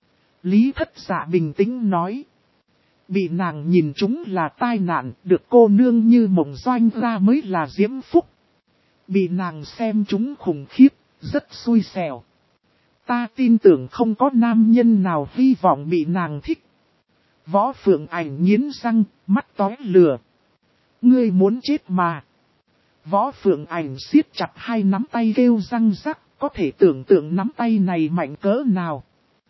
Lý Thất Dạ bình tĩnh nói. Bị nàng nhìn chúng là tai nạn, được cô nương như mộng doanh ra mới là diễm phúc. Bị nàng xem chúng khủng khiếp, rất xui xẻo. Ta tin tưởng không có nam nhân nào hy vọng bị nàng thích. Võ Phượng Ảnh nghiến răng, mắt tóe lửa. Ngươi muốn chết mà. Võ Phượng Ảnh siết chặt hai nắm tay kêu răng rắc, có thể tưởng tượng nắm tay này mạnh cỡ nào.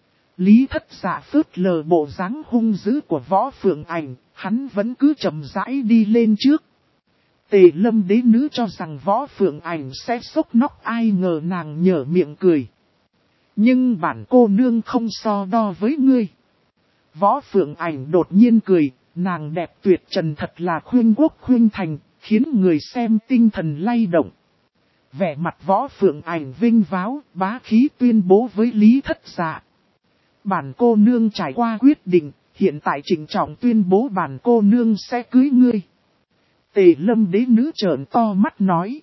Lý Thất Dạ phớt lờ bộ dáng hung dữ của Võ Phượng Ảnh, hắn vẫn cứ chậm rãi đi lên trước. Tề Lâm đế nữ cho rằng Võ Phượng Ảnh sẽ sốc nóc, ai ngờ nàng nhở miệng cười. Nhưng bản cô nương không so đo với ngươi. Võ Phượng Ảnh đột nhiên cười, nàng đẹp tuyệt trần thật là khuyên quốc khuyên thành, khiến người xem tinh thần lay động. Vẻ mặt Võ Phượng Ảnh vinh váo, bá khí tuyên bố với Lý Thất Dạ. Bản cô nương trải qua quyết định, hiện tại trịnh trọng tuyên bố bản cô nương sẽ cưới ngươi. Tề Lâm đế nữ trợn to mắt nói.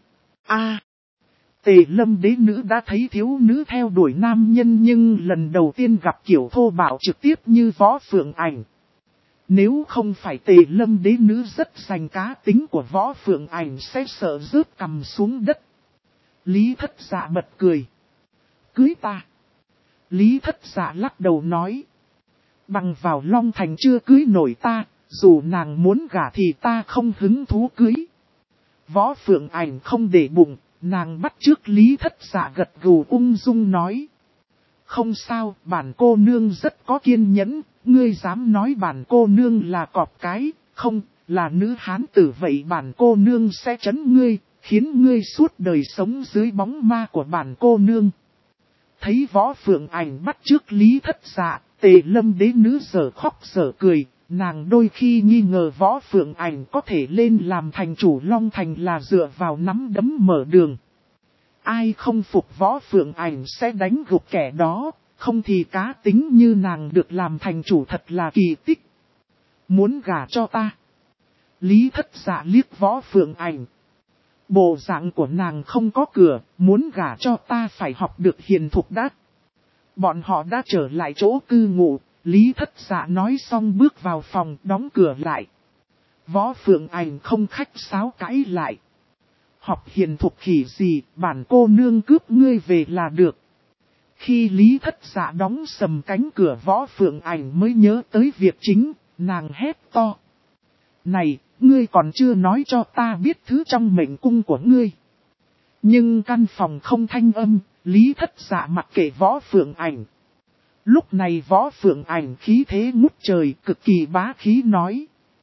Tề Lâm đế nữ đã thấy thiếu nữ theo đuổi nam nhân nhưng lần đầu tiên gặp kiểu thô bạo trực tiếp như Võ Phượng Ảnh. Nếu không phải Tề Lâm đế nữ rất dành cá tính của Võ Phượng Ảnh sẽ sợ rớt cằm xuống đất. Lý Thất Dạ bật cười. Cưới ta. Lý Thất Dạ lắc đầu nói. Bằng vào Long Thành chưa cưới nổi ta, dù nàng muốn gả thì ta không hứng thú cưới. Võ Phượng Ảnh không để bụng, nàng bắt chước Lý Thất Dạ gật gù ung dung nói. Không sao, bản cô nương rất có kiên nhẫn, ngươi dám nói bản cô nương là cọp cái, không, là nữ hán tử vậy bản cô nương sẽ trấn ngươi, khiến ngươi suốt đời sống dưới bóng ma của bản cô nương. Thấy Võ Phượng Ảnh bắt chước Lý Thất Dạ, Tề Lâm đế nữ sở khóc sở cười, nàng đôi khi nghi ngờ Võ Phượng Ảnh có thể lên làm thành chủ Long Thành là dựa vào nắm đấm mở đường. Ai không phục Võ Phượng Ảnh sẽ đánh gục kẻ đó, không thì cá tính như nàng được làm thành chủ thật là kỳ tích. Muốn gả cho ta. Lý Thất Dạ liếc Võ Phượng Ảnh. Bộ dạng của nàng không có cửa, muốn gả cho ta phải học được hiền thục đã. Bọn họ đã trở lại chỗ cư ngụ, Lý Thất Dạ nói xong bước vào phòng đóng cửa lại. Võ Phượng Ảnh không khách sáo cãi lại. Học hiền thục khỉ gì, bản cô nương cướp ngươi về là được. Khi Lý Thất Dạ đóng sầm cánh cửa Võ Phượng Ảnh mới nhớ tới việc chính, nàng hét to. Này, ngươi còn chưa nói cho ta biết thứ trong mệnh cung của ngươi. Nhưng căn phòng không thanh âm, Lý Thất Dạ mặc kệ Võ Phượng Ảnh. Lúc này Võ Phượng Ảnh khí thế ngút trời cực kỳ bá khí nói.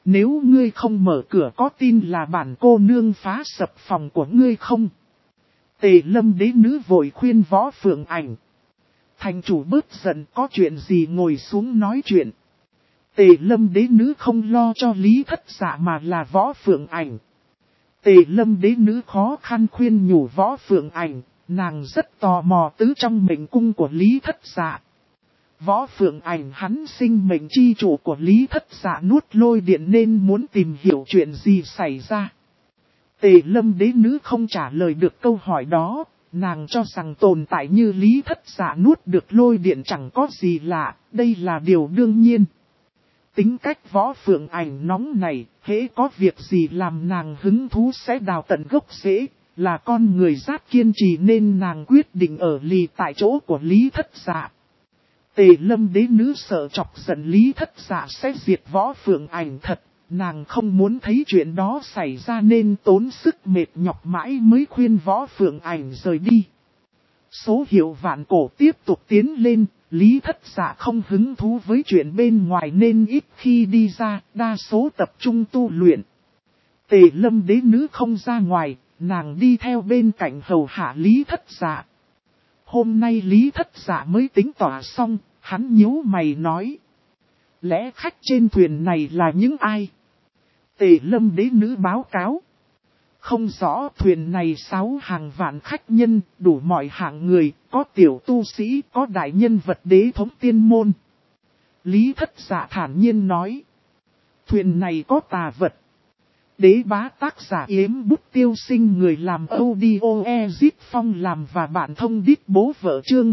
Nếu ngươi không mở cửa có tin là bản cô nương phá sập phòng của ngươi không? Tề Lâm đế nữ vội khuyên Võ Phượng Ảnh. Thành chủ bớt giận, có chuyện gì ngồi xuống nói chuyện. Tề Lâm đế nữ không lo cho Lý Thất Dạ mà là Võ Phượng Ảnh. Tề Lâm đế nữ khó khăn khuyên nhủ Võ Phượng Ảnh, nàng rất tò mò tứ trong mệnh cung của Lý Thất Dạ. Võ Phượng Ảnh hắn sinh mệnh chi chủ của Lý Thất Dạ nuốt lôi điện nên muốn tìm hiểu chuyện gì xảy ra. Tề Lâm đế nữ không trả lời được câu hỏi đó, nàng cho rằng tồn tại như Lý Thất Dạ nuốt được lôi điện chẳng có gì lạ, đây là điều đương nhiên. Tính cách Võ Phượng Ảnh nóng này, hễ có việc gì làm nàng hứng thú sẽ đào tận gốc rễ, là con người rất kiên trì nên nàng quyết định ở lì tại chỗ của Lý Thất Dạ. Tề Lâm đế nữ sợ chọc giận Lý Thất Dạ sẽ diệt Võ Phượng Ảnh thật, nàng không muốn thấy chuyện đó xảy ra nên tốn sức mệt nhọc mãi mới khuyên Võ Phượng Ảnh rời đi. Số hiệu vạn cổ tiếp tục tiến lên, Lý Thất Dạ không hứng thú với chuyện bên ngoài nên ít khi đi ra, đa số tập trung tu luyện. Tề Lâm đế nữ không ra ngoài, nàng đi theo bên cạnh hầu hạ Lý Thất Dạ. Hôm nay Lý Thất Dạ mới tính tỏa xong, hắn nhíu mày nói. Lẽ khách trên thuyền này là những ai? Tề Lâm đế nữ báo cáo. Không rõ, thuyền này 6 hàng vạn khách nhân, đủ mọi hạng người, có tiểu tu sĩ, có đại nhân vật đế thống tiên môn. Lý Thất Dạ thản nhiên nói. Thuyền này có tà vật. Đế bá tác giả Yếm Bút Tiêu Sinh, người làm audio Ezit Phong làm và bạn thông đít bố vợ chương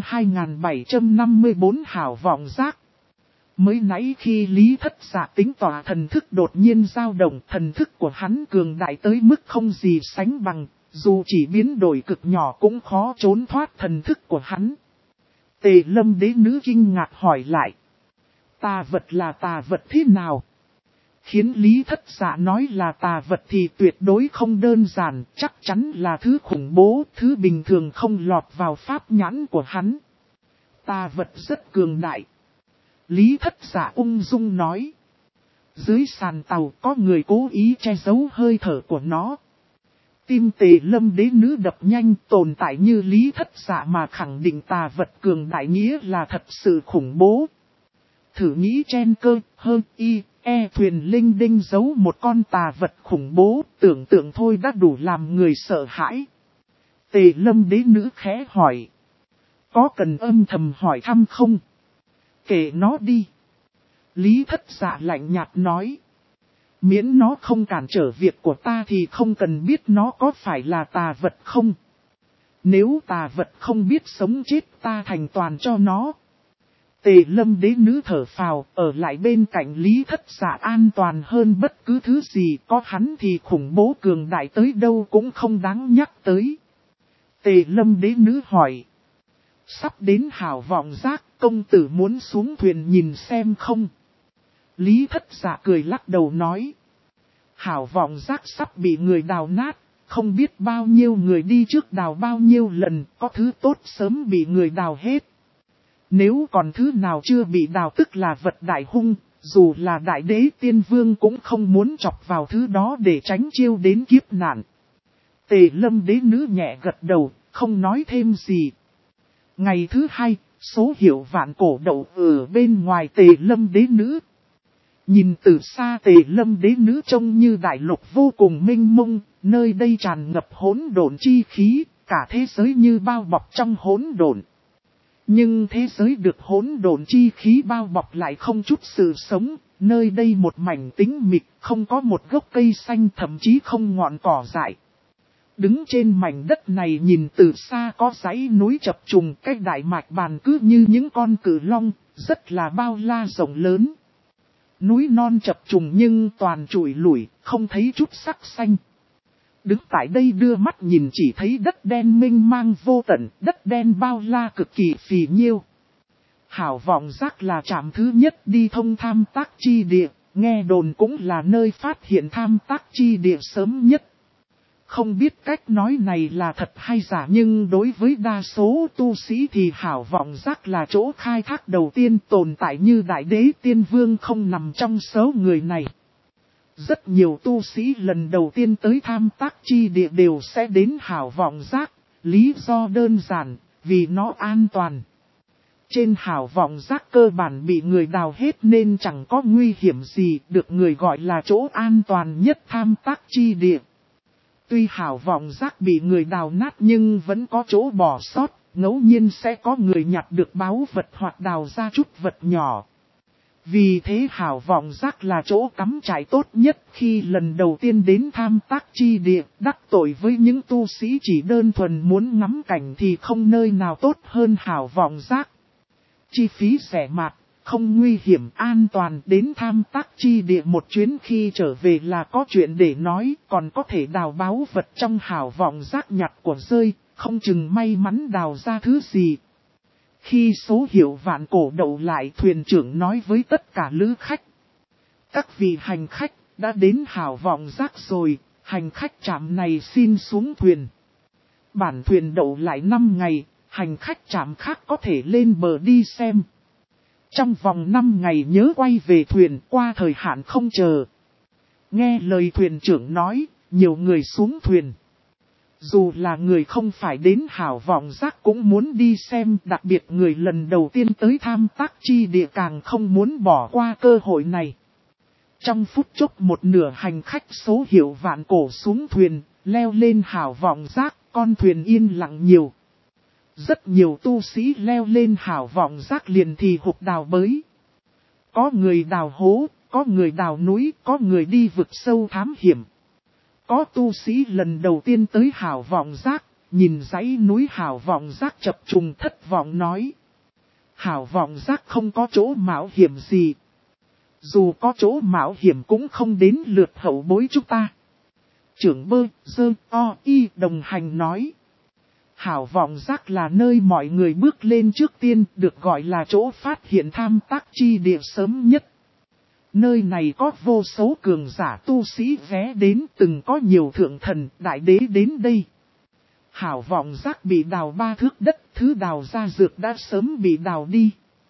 2754 hảo vọng giác. Mới nãy khi Lý Thất Dạ tính tỏa thần thức đột nhiên dao động, thần thức của hắn cường đại tới mức không gì sánh bằng, dù chỉ biến đổi cực nhỏ cũng khó trốn thoát thần thức của hắn. Tề Lâm đế nữ kinh ngạc hỏi lại. Tà vật là tà vật thế nào? Khiến Lý Thất Dạ nói là tà vật thì tuyệt đối không đơn giản, chắc chắn là thứ khủng bố, thứ bình thường không lọt vào pháp nhãn của hắn. Tà vật rất cường đại. Lý Thất Dạ ung dung nói. Dưới sàn tàu có người cố ý che giấu hơi thở của nó. Tim Tề Lâm đế nữ đập nhanh, tồn tại như Lý Thất Dạ mà khẳng định tà vật cường đại nghĩa là thật sự khủng bố. Thử nghĩ chen cơ, hơn thuyền linh đinh giấu một con tà vật khủng bố, tưởng tượng thôi đã đủ làm người sợ hãi. Tề Lâm đế nữ khẽ hỏi. Có cần âm thầm hỏi thăm không? Kể nó đi. Lý Thất Dạ lạnh nhạt nói. Miễn nó không cản trở việc của ta thì không cần biết nó có phải là tà vật không. Nếu tà vật không biết sống chết ta thành toàn cho nó. Tề Lâm đế nữ thở phào, ở lại bên cạnh Lý Thất Dạ an toàn hơn bất cứ thứ gì, có hắn thì khủng bố cường đại tới đâu cũng không đáng nhắc tới. Tề Lâm đế nữ hỏi. Sắp đến hảo vọng giác, công tử muốn xuống thuyền nhìn xem không? Lý Thất Dạ cười lắc đầu nói. Hảo vọng giác sắp bị người đào nát, không biết bao nhiêu người đi trước đào bao nhiêu lần, có thứ tốt sớm bị người đào hết. Nếu còn thứ nào chưa bị đào tức là vật đại hung, dù là đại đế tiên vương cũng không muốn chọc vào thứ đó để tránh chiêu đến kiếp nạn. Tề Lâm đế nữ nhẹ gật đầu, không nói thêm gì. Ngày thứ 2, số hiệu vạn cổ đậu ở bên ngoài Tề Lâm đế nữ. Nhìn từ xa Tề Lâm đế nữ trông như đại lục vô cùng mênh mông, nơi đây tràn ngập hỗn độn chi khí, cả thế giới như bao bọc trong hỗn độn. Nhưng thế giới được hỗn độn chi khí bao bọc lại không chút sự sống, nơi đây một mảnh tĩnh mịch, không có một gốc cây xanh thậm chí không ngọn cỏ dại. Đứng trên mảnh đất này nhìn từ xa có dãy núi chập trùng, cách đại mạch bàn cứ như những con cự long, rất là bao la rộng lớn. Núi non chập trùng nhưng toàn trụi lủi, không thấy chút sắc xanh. Đứng tại đây đưa mắt nhìn chỉ thấy đất đen mênh mang vô tận, đất đen bao la cực kỳ phì nhiêu. Hảo vọng giác là trạm thứ nhất đi thông tham tác chi địa, nghe đồn cũng là nơi phát hiện tham tác chi địa sớm nhất. Không biết cách nói này là thật hay giả nhưng đối với đa số tu sĩ thì hảo vọng giác là chỗ khai thác đầu tiên tồn tại như đại đế tiên vương không nằm trong số người này. Rất nhiều tu sĩ lần đầu tiên tới tham tác chi địa đều sẽ đến hảo vọng giác, lý do đơn giản, vì nó an toàn. Trên hảo vọng giác cơ bản bị người đào hết nên chẳng có nguy hiểm gì, được người gọi là chỗ an toàn nhất tham tác chi địa. Tuy hảo vọng giác bị người đào nát nhưng vẫn có chỗ bỏ sót, ngẫu nhiên sẽ có người nhặt được báu vật hoặc đào ra chút vật nhỏ. Vì thế hảo vọng giác là chỗ cắm trại tốt nhất khi lần đầu tiên đến tham tác chi địa, đắc tội với những tu sĩ chỉ đơn thuần muốn ngắm cảnh thì không nơi nào tốt hơn hảo vọng giác. Chi phí rẻ mạt, không nguy hiểm, an toàn, đến tham tác chi địa một chuyến khi trở về là có chuyện để nói, còn có thể đào báu vật trong hảo vọng giác nhặt của rơi, không chừng may mắn đào ra thứ gì. Khi số hiệu vạn cổ đậu lại, thuyền trưởng nói với tất cả lữ khách: các vị hành khách đã đến hảo vọng giác rồi, hành khách trạm này xin xuống thuyền. Bản thuyền đậu lại 5 ngày, hành khách trạm khác có thể lên bờ đi xem. Trong vòng 5 ngày nhớ quay về thuyền, qua thời hạn không chờ. Nghe lời thuyền trưởng nói, nhiều người xuống thuyền. Dù là người không phải đến hảo vọng giác cũng muốn đi xem, đặc biệt người lần đầu tiên tới tham tác chi địa càng không muốn bỏ qua cơ hội này. Trong phút chốc một nửa hành khách số hiệu vạn cổ xuống thuyền, leo lên hảo vọng giác, con thuyền yên lặng nhiều. Rất nhiều tu sĩ leo lên hảo vọng giác liền thì hụt đào bới. Có người đào hố, có người đào núi, có người đi vực sâu thám hiểm. Có tu sĩ lần đầu tiên tới hảo vọng giác, nhìn dãy núi hảo vọng giác chập trùng thất vọng nói: hảo vọng giác không có chỗ mạo hiểm gì. Dù có chỗ mạo hiểm cũng không đến lượt hậu bối chúng ta. Trưởng bơ, dơ, o, y đồng hành nói: hảo vọng giác là nơi mọi người bước lên trước tiên, được gọi là chỗ phát hiện tham tác chi địa sớm nhất. Nơi này có vô số cường giả tu sĩ ghé đến, từng có nhiều thượng thần, đại đế đến đây. Hảo vọng giác bị đào 3 thước đất, thứ đào ra dược đã sớm bị đào đi.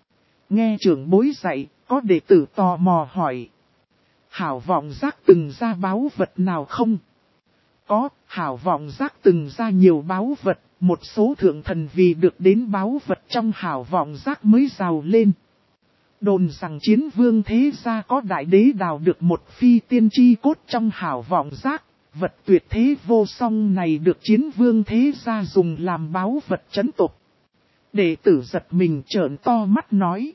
Nghe trưởng bối dạy, có đệ tử tò mò hỏi: hảo vọng giác từng ra báu vật nào không? Có, hảo vọng giác từng ra nhiều báu vật, một số thượng thần vì được đến báu vật trong hảo vọng giác mới giàu lên. Đồn rằng chiến vương thế gia có đại đế đào được một phi tiên chi cốt trong hảo vọng giác, vật tuyệt thế vô song này được chiến vương thế gia dùng làm báu vật trấn tục. Đệ tử giật mình trợn to mắt nói: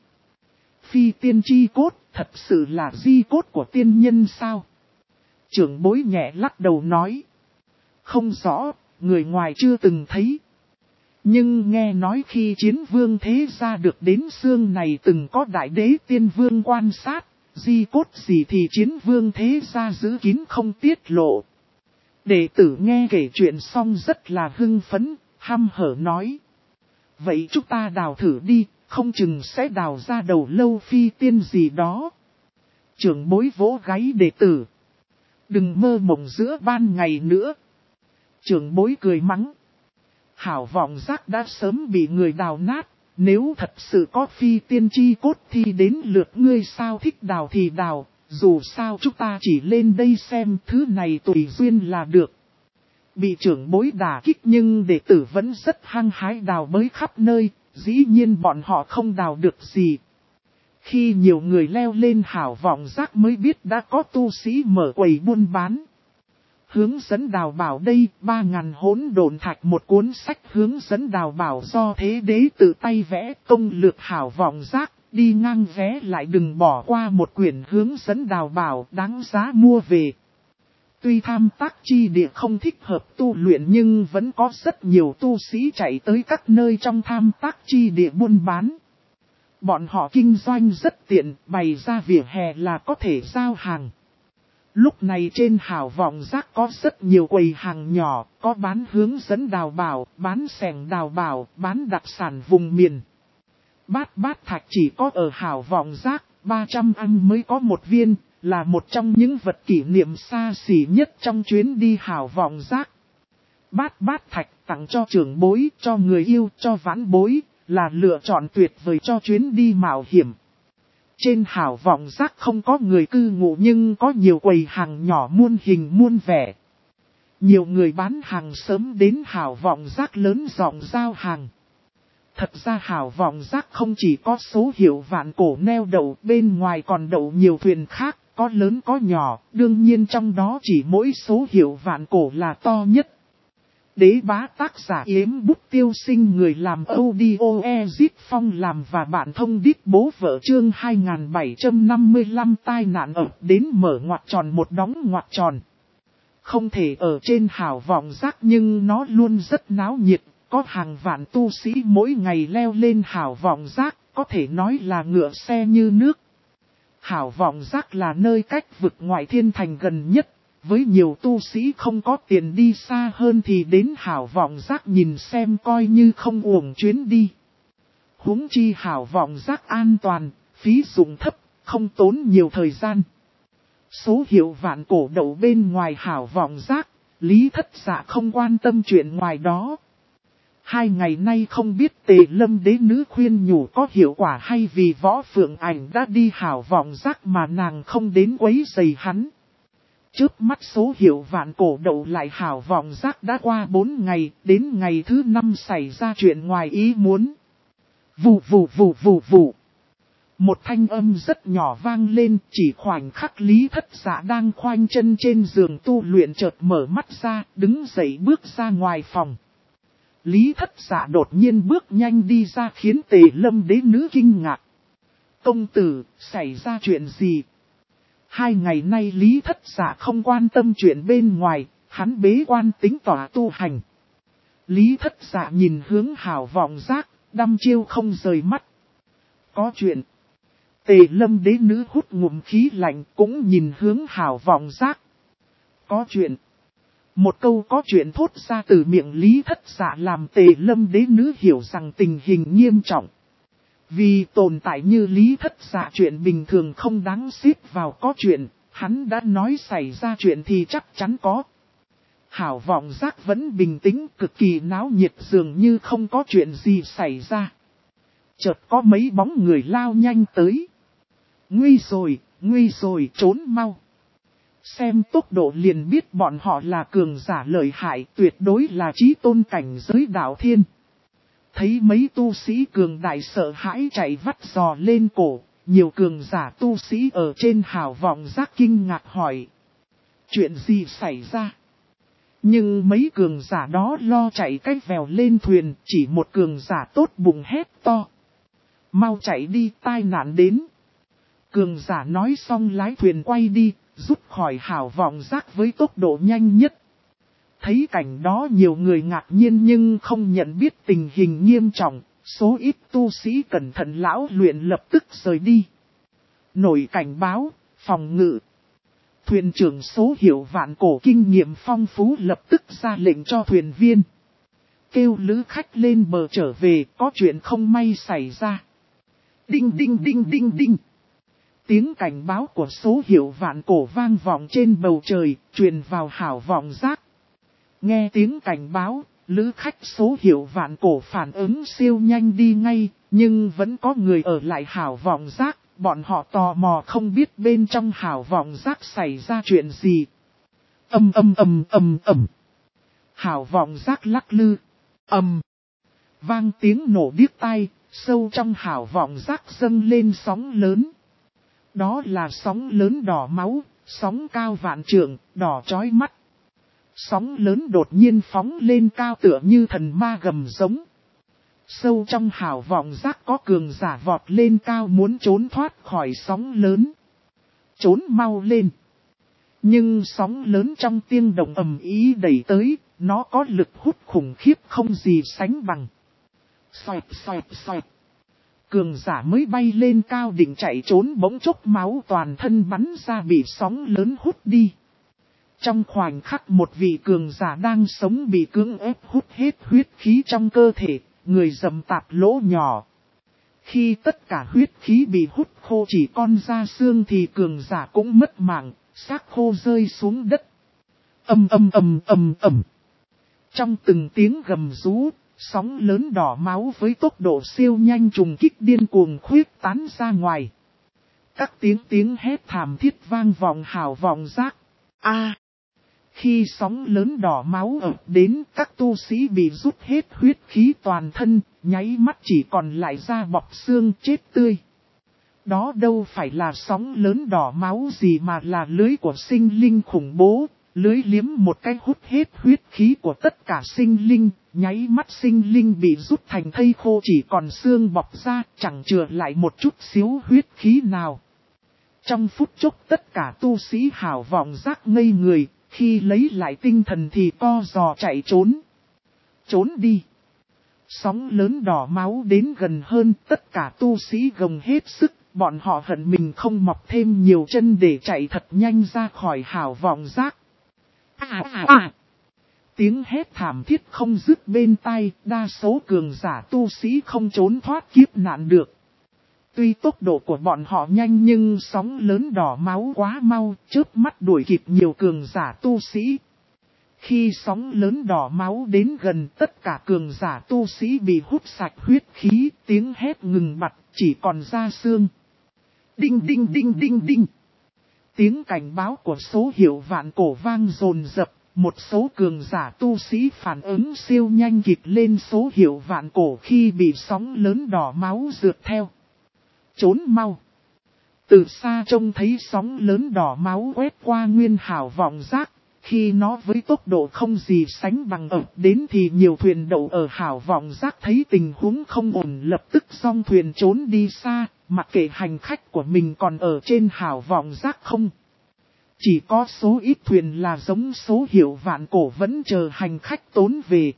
phi tiên chi cốt, thật sự là di cốt của tiên nhân sao? Trưởng bối nhẹ lắc đầu nói: không rõ, người ngoài chưa từng thấy. Nhưng nghe nói khi chiến vương thế gia được đến xương này từng có đại đế tiên vương quan sát, di cốt gì thì chiến vương thế gia giữ kín không tiết lộ. Đệ tử nghe kể chuyện xong rất là hưng phấn, hăm hở nói: vậy chúng ta đào thử đi, không chừng sẽ đào ra đầu lâu phi tiên gì đó. Trưởng bối vỗ gáy đệ tử: đừng mơ mộng giữa ban ngày nữa. Trưởng bối cười mắng: hảo vọng giác đã sớm bị người đào nát, nếu thật sự có phi tiên chi cốt thì đến lượt ngươi sao thích đào thì đào, dù sao chúng ta chỉ lên đây xem, thứ này tùy duyên là được. Bị trưởng bối đả kích nhưng đệ tử vẫn rất hăng hái đào bới khắp nơi, dĩ nhiên bọn họ không đào được gì. Khi nhiều người leo lên hảo vọng giác mới biết đã có tu sĩ mở quầy buôn bán. Hướng dẫn đào bảo đây, 3.000 hỗn độn thạch, một cuốn sách hướng dẫn đào bảo do thế đế tự tay vẽ, công lược hảo vọng giác, đi ngang vé lại đừng bỏ qua một quyển hướng dẫn đào bảo, đáng giá mua về. Tuy tham tác chi địa không thích hợp tu luyện nhưng vẫn có rất nhiều tu sĩ chạy tới các nơi trong tham tác chi địa buôn bán. Bọn họ kinh doanh rất tiện, bày ra vỉa hè là có thể giao hàng. Lúc này trên hảo vọng giác có rất nhiều quầy hàng nhỏ, có bán hướng dẫn đào bảo, bán xẻng đào bảo, bán đặc sản vùng miền. Bát thạch chỉ có ở hảo vọng giác, 300 ăn mới có một viên, là một trong những vật kỷ niệm xa xỉ nhất trong chuyến đi hảo vọng giác. Bát thạch tặng cho trưởng bối, cho người yêu, cho vãn bối, là lựa chọn tuyệt vời cho chuyến đi mạo hiểm. Trên hào vọng giác không có người cư ngụ nhưng có nhiều quầy hàng nhỏ muôn hình muôn vẻ. Nhiều người bán hàng sớm đến hào vọng giác lớn giọng giao hàng. Thật ra hào vọng giác không chỉ có số hiệu vạn cổ neo đậu, bên ngoài còn đậu nhiều thuyền khác, có lớn có nhỏ, đương nhiên trong đó chỉ mỗi số hiệu vạn cổ là to nhất. Đế bá tác giả Yếm Bút Tiêu Sinh, người làm audio Ezit Phong làm và bạn thông đít bố vợ, chương 2755 tai nạn ập đến mở ngoặc tròn một đóng ngoặc tròn. Không thể ở trên hào vọng giác nhưng nó luôn rất náo nhiệt, có hàng vạn tu sĩ mỗi ngày leo lên hào vọng giác, có thể nói là ngựa xe như nước. Hào vọng giác là nơi cách vực ngoại thiên thành gần nhất. Với nhiều tu sĩ không có tiền đi xa hơn thì đến hào vọng giác nhìn xem coi như không uổng chuyến đi. Huống chi hào vọng giác an toàn, phí dụng thấp, không tốn nhiều thời gian. Số hiệu vạn cổ đậu bên ngoài hào vọng giác, Lý Thất Dạ không quan tâm chuyện ngoài đó. 2 ngày nay không biết Tề Lâm đế nữ khuyên nhủ có hiệu quả hay vì Võ Phượng Ảnh đã đi hào vọng giác mà nàng không đến quấy rầy hắn. Chớp mắt số hiệu vạn cổ đậu lại hào vọng giác đã qua 4 ngày, đến ngày thứ 5 xảy ra chuyện ngoài ý muốn. Vù vù vù vù vù. Một thanh âm rất nhỏ vang lên, chỉ khoảnh khắc Lý Thất Dạ đang khoanh chân trên giường tu luyện chợt mở mắt ra, đứng dậy bước ra ngoài phòng. Lý Thất Dạ đột nhiên bước nhanh đi ra khiến Tề Lâm đế nữ kinh ngạc. Công tử, xảy ra chuyện gì? 2 ngày nay Lý Thất Dạ không quan tâm chuyện bên ngoài, hắn bế quan tính tỏa tu hành. Lý Thất Dạ nhìn hướng hào vọng giác, đăm chiêu không rời mắt. Có chuyện. Tề Lâm đế nữ hút ngụm khí lạnh cũng nhìn hướng hào vọng giác. Có chuyện. Một câu có chuyện thốt ra từ miệng Lý Thất Dạ làm Tề Lâm đế nữ hiểu rằng tình hình nghiêm trọng. Vì tồn tại như Lý Thất Dạ chuyện bình thường không đáng xếp vào có chuyện, hắn đã nói xảy ra chuyện thì chắc chắn có. Hảo vọng giác vẫn bình tĩnh, cực kỳ náo nhiệt, dường như không có chuyện gì xảy ra. Chợt có mấy bóng người lao nhanh tới. Nguy rồi, trốn mau. Xem tốc độ liền biết bọn họ là cường giả lợi hại, tuyệt đối là chí tôn cảnh giới đạo thiên. Thấy mấy tu sĩ cường đại sợ hãi chạy vắt giò lên cổ, nhiều cường giả tu sĩ ở trên hào vọng giác kinh ngạc hỏi. Chuyện gì xảy ra? Nhưng mấy cường giả đó lo chạy cách vèo lên thuyền, chỉ một cường giả tốt bụng hét to. Mau chạy đi, tai nạn đến. Cường giả nói xong lái thuyền quay đi, rút khỏi hào vọng giác với tốc độ nhanh nhất. Thấy cảnh đó nhiều người ngạc nhiên nhưng không nhận biết tình hình nghiêm trọng, số ít tu sĩ cẩn thận lão luyện lập tức rời đi. Nổi cảnh báo, phòng ngự. Thuyền trưởng số hiệu vạn cổ kinh nghiệm phong phú lập tức ra lệnh cho thuyền viên. Kêu lữ khách lên bờ trở về, có chuyện không may xảy ra. Đinh đinh đinh đinh đinh. Tiếng cảnh báo của số hiệu vạn cổ vang vọng trên bầu trời, truyền vào hào vọng giác. Nghe tiếng cảnh báo, lữ khách số hiệu vạn cổ phản ứng siêu nhanh đi ngay, nhưng vẫn có người ở lại hào vọng giác, bọn họ tò mò không biết bên trong hào vọng giác xảy ra chuyện gì. Hào vọng giác lắc lư, vang tiếng nổ điếc tai, sâu trong hào vọng giác dâng lên sóng lớn. Đó là sóng lớn đỏ máu, sóng cao vạn trượng, đỏ chói mắt. Sóng lớn đột nhiên phóng lên cao tựa như thần ma gầm giống. Sâu trong hào vọng giác có cường giả vọt lên cao muốn trốn thoát khỏi sóng lớn. Trốn mau lên. Nhưng sóng lớn trong tiếng động ầm ĩ đẩy tới, nó có lực hút khủng khiếp không gì sánh bằng. Xoẹt xoẹt xoẹt. Cường giả mới bay lên cao định chạy trốn bỗng chốc máu toàn thân bắn ra bị sóng lớn hút đi. Trong khoảnh khắc một vị cường giả đang sống bị cưỡng ép hút hết huyết khí trong cơ thể, người dầm tạp lỗ nhỏ. Khi tất cả huyết khí bị hút khô chỉ con da xương thì cường giả cũng mất mạng, xác khô rơi xuống đất. Trong từng tiếng gầm rú, sóng lớn đỏ máu với tốc độ siêu nhanh trùng kích điên cuồng khuyết tán ra ngoài. các tiếng hét thảm thiết vang vọng hào vọng giác. Khi sóng lớn đỏ máu ập đến, các tu sĩ bị rút hết huyết khí toàn thân, nháy mắt chỉ còn lại da bọc xương chết tươi. Đó đâu phải là sóng lớn đỏ máu gì mà là lưới của sinh linh khủng bố, lưới liếm một cái hút hết huyết khí của tất cả sinh linh, nháy mắt sinh linh bị rút thành thây khô chỉ còn xương bọc ra, chẳng chừa lại một chút xíu huyết khí nào. Trong phút chốc tất cả tu sĩ hào vọng giác ngây người, khi lấy lại tinh thần thì co giò chạy trốn. Trốn đi! Sóng lớn đỏ máu đến gần hơn, tất cả tu sĩ gồng hết sức, bọn họ hận mình không mọc thêm nhiều chân để chạy thật nhanh ra khỏi hào vọng giác. Tiếng hét thảm thiết không dứt bên tai, đa số cường giả tu sĩ không trốn thoát kiếp nạn được. Tuy tốc độ của bọn họ nhanh nhưng sóng lớn đỏ máu quá mau, chớp mắt đuổi kịp nhiều cường giả tu sĩ. Khi sóng lớn đỏ máu đến gần, tất cả cường giả tu sĩ bị hút sạch huyết khí, tiếng hét ngừng bặt, chỉ còn da xương. Đinh đinh đinh đinh đinh. Tiếng cảnh báo của số hiệu vạn cổ vang dồn dập, một số cường giả tu sĩ phản ứng siêu nhanh kịp lên số hiệu vạn cổ khi bị sóng lớn đỏ máu rượt theo. Trốn mau. Từ xa trông thấy sóng lớn đỏ máu quét qua nguyên hào vọng giác, khi nó với tốc độ không gì sánh bằng ập đến thì nhiều thuyền đậu ở hào vọng giác thấy tình huống không ổn lập tức song thuyền trốn đi xa, mặc kệ hành khách của mình còn ở trên hào vọng giác không. Chỉ có số ít thuyền là giống số hiệu vạn cổ vẫn chờ hành khách tốn về.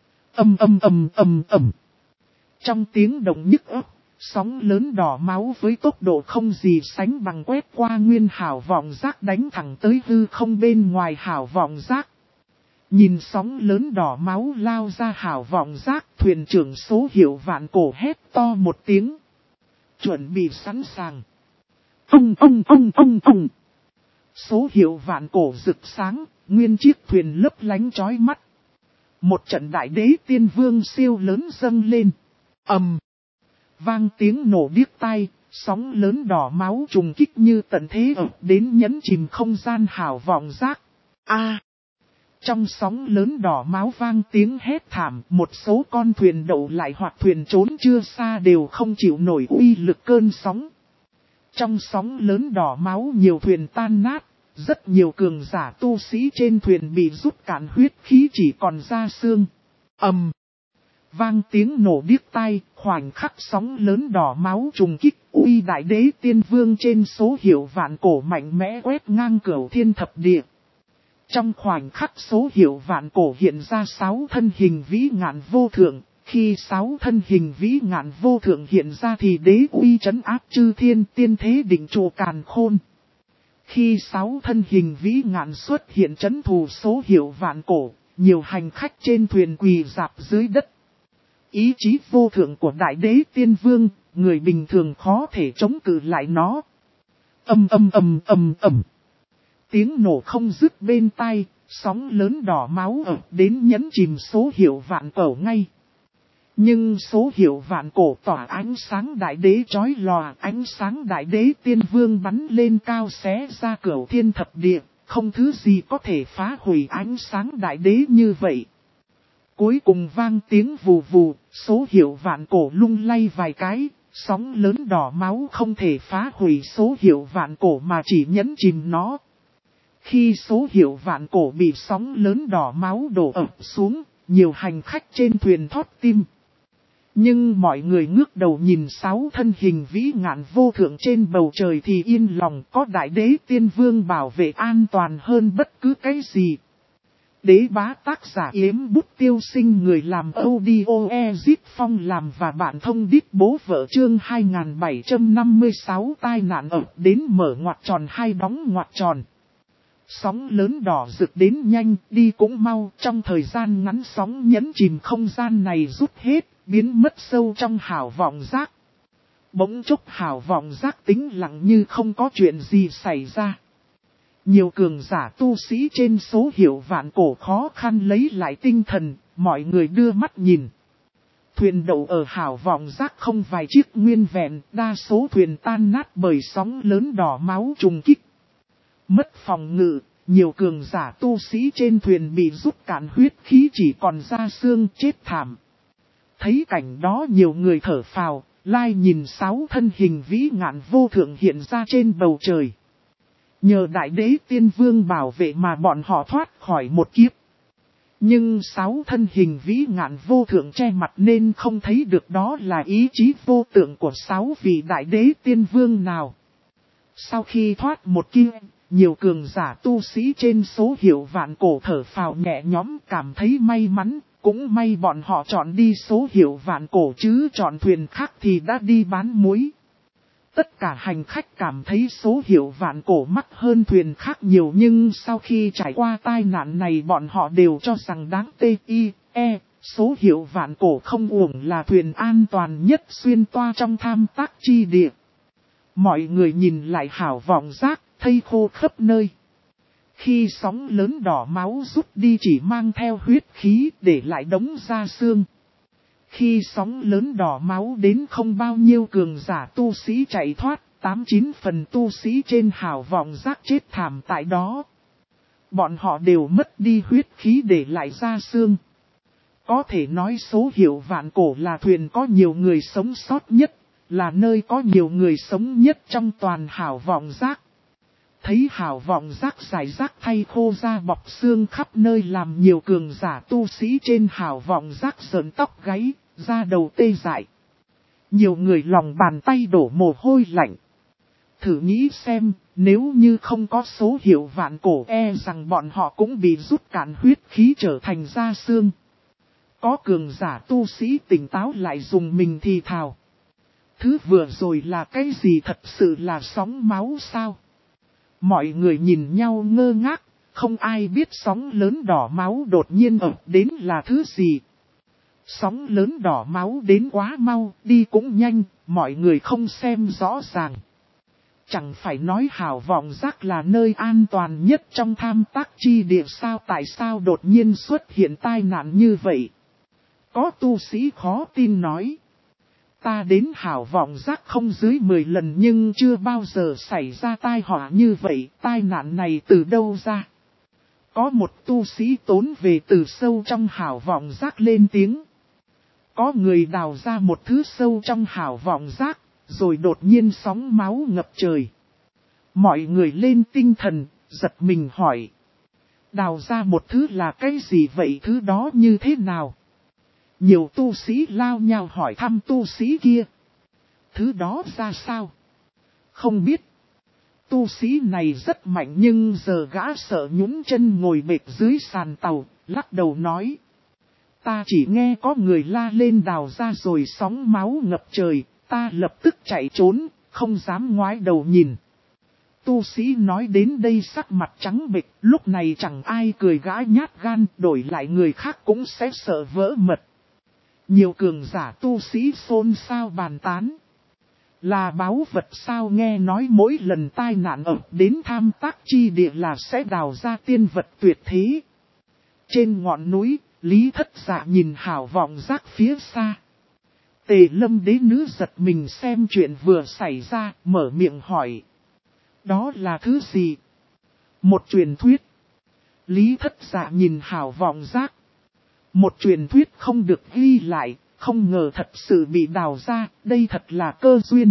Trong tiếng động nhức óc, sóng lớn đỏ máu với tốc độ không gì sánh bằng quét qua nguyên hào vọng giác đánh thẳng tới hư không bên ngoài hào vọng giác. Nhìn sóng lớn đỏ máu lao ra hào vọng giác, thuyền trưởng số hiệu vạn cổ hét to một tiếng. Chuẩn bị sẵn sàng. Số hiệu vạn cổ rực sáng, nguyên chiếc thuyền lấp lánh chói mắt. Một trận đại đế tiên vương siêu lớn dâng lên. Vang tiếng nổ điếc tai, sóng lớn đỏ máu trùng kích như tận thế ập đến nhấn chìm không gian hào vọng giác. Trong sóng lớn đỏ máu vang tiếng hét thảm, một số con thuyền đậu lại hoặc thuyền trốn chưa xa đều không chịu nổi uy lực cơn sóng. Trong sóng lớn đỏ máu nhiều thuyền tan nát, rất nhiều cường giả tu sĩ trên thuyền bị rút cạn huyết khí chỉ còn da xương. Vang tiếng nổ điếc tai, khoảnh khắc sóng lớn đỏ máu trùng kích, uy đại đế tiên vương trên số hiệu vạn cổ mạnh mẽ quét ngang cửu thiên thập địa. Trong khoảnh khắc số hiệu vạn cổ hiện ra 6 thân hình vĩ ngạn vô thượng, khi 6 thân hình vĩ ngạn vô thượng hiện ra thì đế uy trấn áp chư thiên tiên thế định trụ càn khôn. Khi 6 thân hình vĩ ngạn xuất hiện trấn thủ số hiệu vạn cổ, nhiều hành khách trên thuyền quỳ rạp dưới đất. Ý chí vô thượng của đại đế tiên vương, người bình thường khó thể chống cự lại nó. Tiếng nổ không dứt bên tai, sóng lớn đỏ máu ập đến nhấn chìm số hiệu vạn cổ ngay. Nhưng số hiệu vạn cổ tỏa ánh sáng đại đế chói lòa, ánh sáng đại đế tiên vương bắn lên cao xé ra cửu thiên thập địa, không thứ gì có thể phá hủy ánh sáng đại đế như vậy. Cuối cùng vang tiếng vù vù, số hiệu vạn cổ lung lay vài cái, sóng lớn đỏ máu không thể phá hủy số hiệu vạn cổ mà chỉ nhấn chìm nó. Khi số hiệu vạn cổ bị sóng lớn đỏ máu đổ ập xuống, nhiều hành khách trên thuyền thót tim. Nhưng mọi người ngước đầu nhìn 6 thân hình vĩ ngạn vô thượng trên bầu trời thì yên lòng, có đại đế tiên vương bảo vệ an toàn hơn bất cứ cái gì. Đế bá tác giả Yếm Bút Tiêu Sinh, người làm audio Ezip Phong làm và bạn thông đít bố vợ chương 2756 tai nạn ập đến mở ngoặc tròn hai đóng ngoặc tròn. Sóng lớn đỏ rực đến nhanh, đi cũng mau, trong thời gian ngắn sóng nhấn chìm không gian này rút hết, biến mất sâu trong hào vọng giác. Bỗng chốc hào vọng giác tĩnh lặng như không có chuyện gì xảy ra. Nhiều cường giả tu sĩ trên số hiệu vạn cổ khó khăn lấy lại tinh thần, mọi người đưa mắt nhìn. Thuyền đậu ở hảo vọng giác không vài chiếc nguyên vẹn, đa số thuyền tan nát bởi sóng lớn đỏ máu trùng kích. Mất phòng ngự, nhiều cường giả tu sĩ trên thuyền bị rút cạn huyết khí chỉ còn da xương chết thảm. Thấy cảnh đó nhiều người thở phào, lai nhìn 6 thân hình vĩ ngạn vô thượng hiện ra trên bầu trời. Nhờ đại đế tiên vương bảo vệ mà bọn họ thoát khỏi một kiếp. Nhưng 6 thân hình vĩ ngạn vô thượng che mặt nên không thấy được đó là ý chí vô tượng của 6 vị đại đế tiên vương nào. Sau khi thoát một kiếp, nhiều cường giả tu sĩ trên số hiệu vạn cổ thở phào nhẹ nhõm cảm thấy may mắn, cũng may bọn họ chọn đi số hiệu vạn cổ chứ chọn thuyền khác thì đã đi bán muối. Tất cả hành khách cảm thấy số hiệu vạn cổ mắc hơn thuyền khác nhiều nhưng sau khi trải qua tai nạn này bọn họ đều cho rằng đáng TIE, số hiệu vạn cổ không uổng là thuyền an toàn nhất xuyên toa trong tham tác chi địa. Mọi người nhìn lại hảo vọng giác, thây khô khắp nơi. Khi sóng lớn đỏ máu rút đi chỉ mang theo huyết khí để lại đống da xương. Khi sóng lớn đỏ máu đến không bao nhiêu cường giả tu sĩ chạy thoát, 8-9 phần tu sĩ trên hảo vọng giác chết thảm tại đó. Bọn họ đều mất đi huyết khí để lại da xương. Có thể nói số hiệu vạn cổ là thuyền có nhiều người sống sót nhất, là nơi có nhiều người sống nhất trong toàn hảo vọng giác. Thấy hảo vọng giác giải rác thay khô ra bọc xương khắp nơi làm nhiều cường giả tu sĩ trên hảo vọng giác sờn tóc gáy, da đầu tê dại. Nhiều người lòng bàn tay đổ mồ hôi lạnh. Thử nghĩ xem, nếu như không có số hiệu vạn cổ rằng bọn họ cũng bị rút cạn huyết khí trở thành da xương. Có cường giả tu sĩ tỉnh táo lại dùng mình thì thào. Thứ vừa rồi là cái gì thật sự là sóng máu sao? Mọi người nhìn nhau ngơ ngác, không ai biết sóng lớn đỏ máu đột nhiên ập đến là thứ gì. Sóng lớn đỏ máu đến quá mau, đi cũng nhanh, mọi người không xem rõ ràng. Chẳng phải nói hảo vọng giác là nơi an toàn nhất trong tham tác chi địa sao tại sao đột nhiên xuất hiện tai nạn như vậy? Có tu sĩ khó tin nói. Ta đến hảo vọng giác không dưới 10 lần nhưng chưa bao giờ xảy ra tai họa như vậy, tai nạn này từ đâu ra? Có một tu sĩ tốn về từ sâu trong hảo vọng giác lên tiếng. Có người đào ra một thứ sâu trong hảo vọng giác, rồi đột nhiên sóng máu ngập trời. Mọi người lên tinh thần, giật mình hỏi. Đào ra một thứ là cái gì vậy, thứ đó như thế nào? Nhiều tu sĩ lao nhau hỏi thăm tu sĩ kia. Thứ đó ra sao? Không biết. Tu sĩ này rất mạnh nhưng giờ gã sợ nhún chân ngồi bệt dưới sàn tàu, lắc đầu nói. Ta chỉ nghe có người la lên đào ra rồi sóng máu ngập trời, ta lập tức chạy trốn, không dám ngoái đầu nhìn. Tu sĩ nói đến đây sắc mặt trắng bệch, lúc này chẳng ai cười gã nhát gan, đổi lại người khác cũng sẽ sợ vỡ mật. Nhiều cường giả tu sĩ xôn xao bàn tán. Là báu vật sao, nghe nói mỗi lần tai nạn ập đến tham tác chi địa là sẽ đào ra tiên vật tuyệt thế. Trên ngọn núi, Lý Thất Dạ nhìn hảo vọng giác phía xa. Tề Lâm đế nữ giật mình xem chuyện vừa xảy ra, mở miệng hỏi. Đó là thứ gì? Một truyền thuyết. Lý Thất Dạ nhìn hảo vọng giác. Một truyền thuyết không được ghi lại, không ngờ thật sự bị đào ra, đây thật là cơ duyên.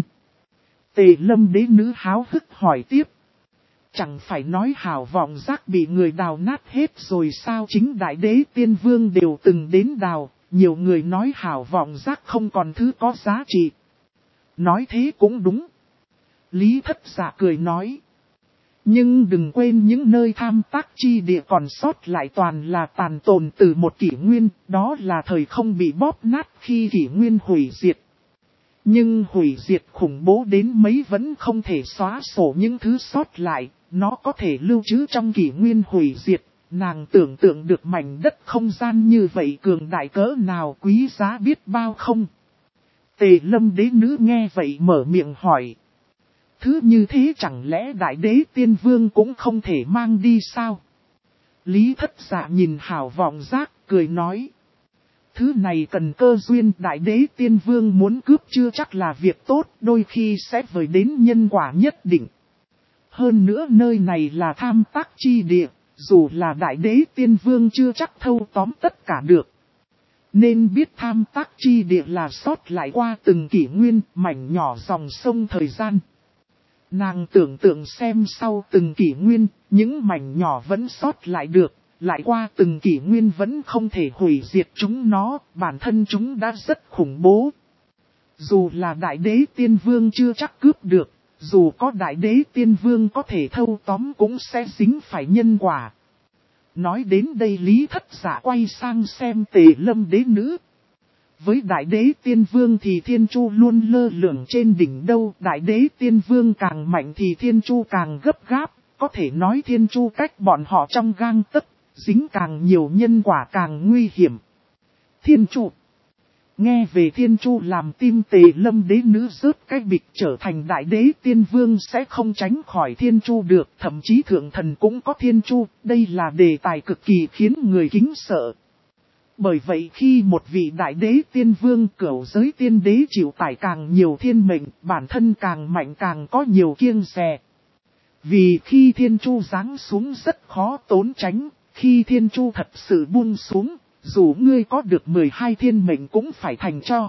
Tề Lâm đế nữ háo hức hỏi tiếp. Chẳng phải nói hảo vọng giác bị người đào nát hết rồi sao, chính đại đế tiên vương đều từng đến đào, nhiều người nói hảo vọng giác không còn thứ có giá trị. Nói thế cũng đúng. Lý Thất Dạ cười nói. Nhưng đừng quên những nơi tham tác chi địa còn sót lại toàn là tàn tồn từ một kỷ nguyên, đó là thời không bị bóp nát khi kỷ nguyên hủy diệt. Nhưng hủy diệt khủng bố đến mấy vẫn không thể xóa sổ những thứ sót lại, nó có thể lưu trữ trong kỷ nguyên hủy diệt. Nàng tưởng tượng được mảnh đất không gian như vậy cường đại cỡ nào, quý giá biết bao không? Tề Lâm đế nữ nghe vậy mở miệng hỏi. Thứ như thế chẳng lẽ đại đế tiên vương cũng không thể mang đi sao? Lý Thất Dạ nhìn hảo vọng giác, cười nói. Thứ này cần cơ duyên, đại đế tiên vương muốn cướp chưa chắc là việc tốt, đôi khi sẽ vời đến nhân quả nhất định. Hơn nữa nơi này là tham tác chi địa, dù là đại đế tiên vương chưa chắc thâu tóm tất cả được. Nên biết tham tác chi địa là sót lại qua từng kỷ nguyên, mảnh nhỏ dòng sông thời gian. Nàng tưởng tượng xem sau từng kỷ nguyên, những mảnh nhỏ vẫn sót lại được, lại qua từng kỷ nguyên vẫn không thể hủy diệt chúng nó, bản thân chúng đã rất khủng bố. Dù là đại đế tiên vương chưa chắc cướp được, dù có đại đế tiên vương có thể thâu tóm cũng sẽ dính phải nhân quả. Nói đến đây Lý Thất Dạ quay sang xem Tề Lâm đế nữ. Với đại đế tiên vương thì thiên chu luôn lơ lửng trên đỉnh đâu, đại đế tiên vương càng mạnh thì thiên chu càng gấp gáp, có thể nói thiên chu cách bọn họ trong gang tấc, dính càng nhiều nhân quả càng nguy hiểm. Thiên chu. Nghe về thiên chu làm tim Tề Lâm đế nữ rớt cái bịch, trở thành đại đế tiên vương sẽ không tránh khỏi thiên chu được, thậm chí thượng thần cũng có thiên chu, đây là đề tài cực kỳ khiến người kính sợ. Bởi vậy khi một vị đại đế tiên vương cửu giới tiên đế chịu tải càng nhiều thiên mệnh, bản thân càng mạnh càng có nhiều kiêng dè. Vì khi thiên chu giáng xuống rất khó tốn tránh, khi thiên chu thật sự buông xuống, dù ngươi có được 12 thiên mệnh cũng phải thành cho.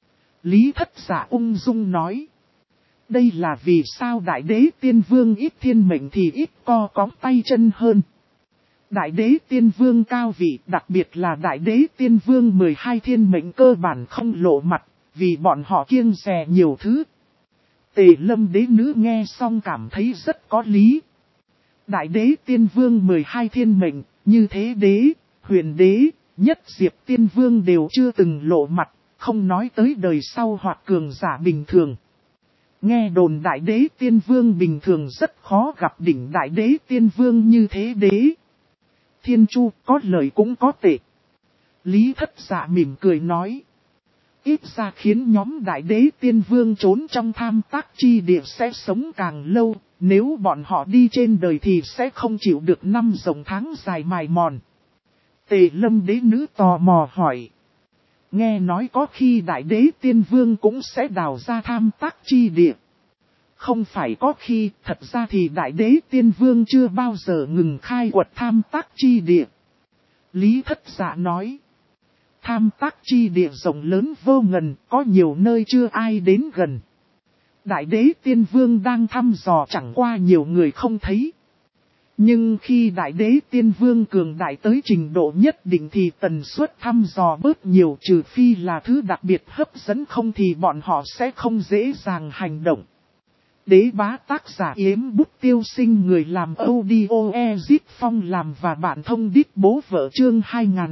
Lý Thất Dạ ung dung nói. Đây là vì sao đại đế tiên vương ít thiên mệnh thì ít co cóng tay chân hơn. Đại đế tiên vương cao vị, đặc biệt là đại đế tiên vương 12 thiên mệnh cơ bản không lộ mặt, vì bọn họ kiêng dè nhiều thứ. Tề Lâm đế nữ nghe xong cảm thấy rất có lý. Đại đế tiên vương 12 thiên mệnh, như thế đế, huyền đế, nhất diệp tiên vương đều chưa từng lộ mặt, không nói tới đời sau hoặc cường giả bình thường. Nghe đồn đại đế tiên vương bình thường rất khó gặp đỉnh đại đế tiên vương như thế đế. Thiên chu có lợi cũng có tệ. Lý Thất Dạ mỉm cười nói. Ít ra khiến nhóm đại đế tiên vương trốn trong tham tác chi địa sẽ sống càng lâu, nếu bọn họ đi trên đời thì sẽ không chịu được năm dòng tháng dài mài mòn. Tề Lâm đế nữ tò mò hỏi. Nghe nói có khi đại đế tiên vương cũng sẽ đào ra tham tác chi địa. Không phải có khi, thật ra thì đại đế tiên vương chưa bao giờ ngừng khai quật tham tác chi địa. Lý Thất Dạ nói. Tham tác chi địa rộng lớn vô ngần, có nhiều nơi chưa ai đến gần. Đại đế tiên vương đang thăm dò chẳng qua nhiều người không thấy. Nhưng khi đại đế tiên vương cường đại tới trình độ nhất định thì tần suất thăm dò bớt nhiều, trừ phi là thứ đặc biệt hấp dẫn, không thì bọn họ sẽ không dễ dàng hành động. Đế bá tác giả Yếm Bút Tiêu Sinh, người làm audio Ezip Phong làm và bạn thông đít bố vợ, chương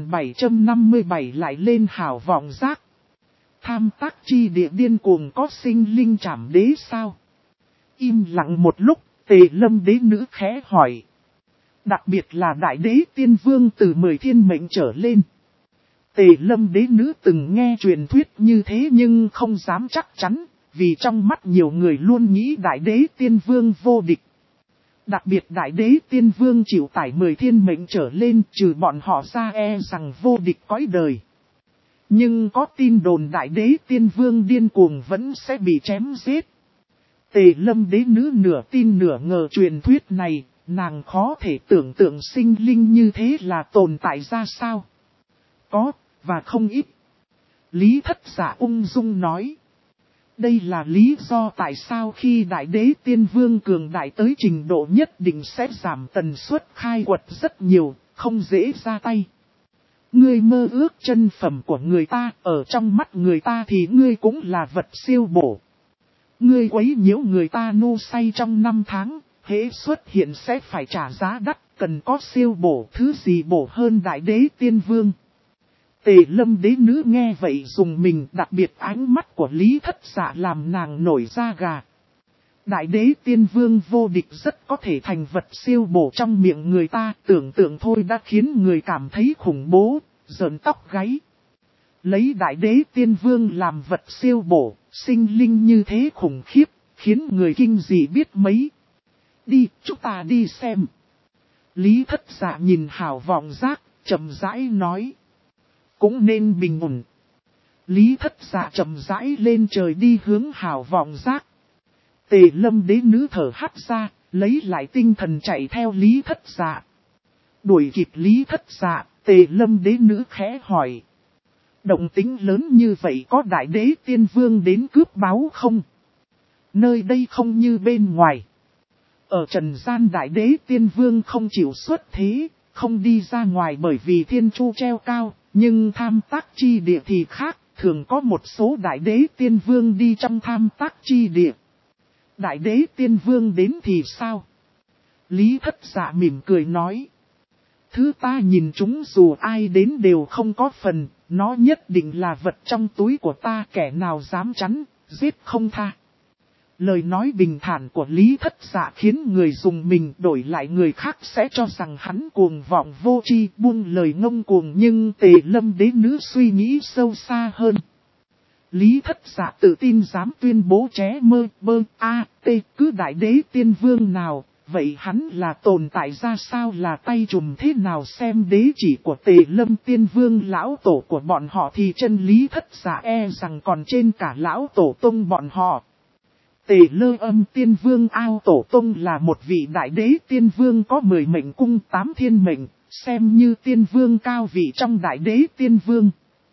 2757 lại lên hảo vọng giác. Tham tác chi địa điên cuồng có sinh linh trảm đế sao? Im lặng một lúc, Tề Lâm đế nữ khẽ hỏi. Đặc biệt là đại đế tiên vương từ 10 thiên mệnh trở lên. Tề Lâm đế nữ từng nghe truyền thuyết như thế nhưng không dám chắc chắn, vì trong mắt nhiều người luôn nghĩ đại đế tiên vương vô địch. Đặc biệt đại đế tiên vương chịu tải 10 thiên mệnh trở lên, trừ bọn họ ra rằng vô địch cõi đời. Nhưng có tin đồn đại đế tiên vương điên cuồng vẫn sẽ bị chém giết. Tề Lâm đế nữ nửa tin nửa ngờ truyền thuyết này, nàng khó thể tưởng tượng sinh linh như thế là tồn tại ra sao. Có, và không ít. Lý Thất Dạ ung dung nói. Đây là lý do tại sao khi đại đế tiên vương cường đại tới trình độ nhất định sẽ giảm tần suất khai quật rất nhiều, không dễ ra tay. Ngươi mơ ước chân phẩm của người ta, ở trong mắt người ta thì ngươi cũng là vật siêu bổ. Ngươi quấy nhiễu người ta nô say trong 5 tháng, hễ xuất hiện sẽ phải trả giá đắt, cần có siêu bổ, thứ gì bổ hơn đại đế tiên vương. Tề Lâm đế nữ nghe vậy dùng mình, đặc biệt ánh mắt của Lý Thất Dạ làm nàng nổi da gà. Đại đế tiên vương vô địch rất có thể thành vật siêu bổ trong miệng người ta, tưởng tượng thôi đã khiến người cảm thấy khủng bố, rợn tóc gáy. Lấy đại đế tiên vương làm vật siêu bổ, sinh linh như thế khủng khiếp, khiến người kinh dị biết mấy. Đi, chúng ta đi xem. Lý Thất Dạ nhìn hảo vọng giác, chậm rãi nói. cũng nên bình ổn. Lý Thất Dạ chậm rãi lên trời đi hướng Hảo Vọng Giác. Tề Lâm đế nữ thở hắt ra, lấy lại tinh thần chạy theo Lý Thất Dạ. Đuổi kịp Lý Thất Dạ, Tề Lâm đế nữ khẽ hỏi. Động tính lớn như vậy có đại đế tiên vương đến cướp báu không? Nơi đây không như bên ngoài. Ở trần gian đại đế tiên vương không chịu xuất thế, không đi ra ngoài bởi vì thiên chu treo cao, nhưng tham tác chi địa thì khác, thường có một số đại đế tiên vương đi trong tham tác chi địa. Đại đế tiên vương đến thì sao? Lý Thất Dạ mỉm cười nói. Thứ ta nhìn chúng dù ai đến đều không có phần, nó nhất định là vật trong túi của ta, kẻ nào dám chắn, giết không tha. Lời nói bình thản của Lý Thất Dạ khiến người dùng mình, đổi lại người khác sẽ cho rằng hắn cuồng vọng vô tri, buông lời ngông cuồng, nhưng Tề Lâm đế nữ suy nghĩ sâu xa hơn. Lý Thất Dạ tự tin dám tuyên bố ché mơ bơ cứ đại đế tiên vương nào, vậy hắn là tồn tại ra sao, là tay trùm thế nào, xem đế chỉ của Tề Lâm tiên vương lão tổ của bọn họ thì chân Lý Thất Dạ e rằng còn trên cả lão tổ tông bọn họ. Tề Lơ Âm tiên vương ao tổ tông là một vị đại đế tiên vương có 10 mệnh cung 8 thiên mệnh, xem như tiên vương cao vị trong đại đế tiên vương.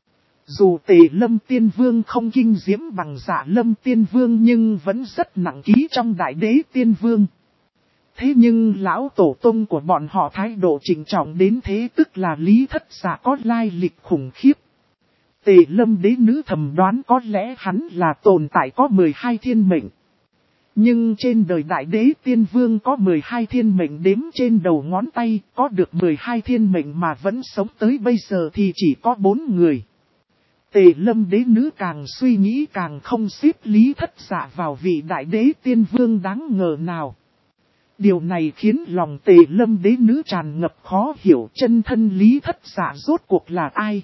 Dù Tề Lâm tiên vương không kinh diễm bằng Dạ Lâm tiên vương nhưng vẫn rất nặng ký trong đại đế tiên vương. Thế nhưng lão tổ tông của bọn họ thái độ trịnh trọng đến thế, tức là Lý Thất Dạ có lai lịch khủng khiếp. Tề Lâm đế nữ thầm đoán có lẽ hắn là tồn tại có 12 thiên mệnh. Nhưng trên đời đại đế tiên vương có 12 thiên mệnh đếm trên đầu ngón tay, có được 12 thiên mệnh mà vẫn sống tới bây giờ thì chỉ có 4 người. Tề Lâm đế nữ càng suy nghĩ càng không xếp Lý Thất Dạ vào vị đại đế tiên vương đáng ngờ nào. Điều này khiến lòng Tề Lâm đế nữ tràn ngập khó hiểu, chân thân Lý Thất Dạ rốt cuộc là ai.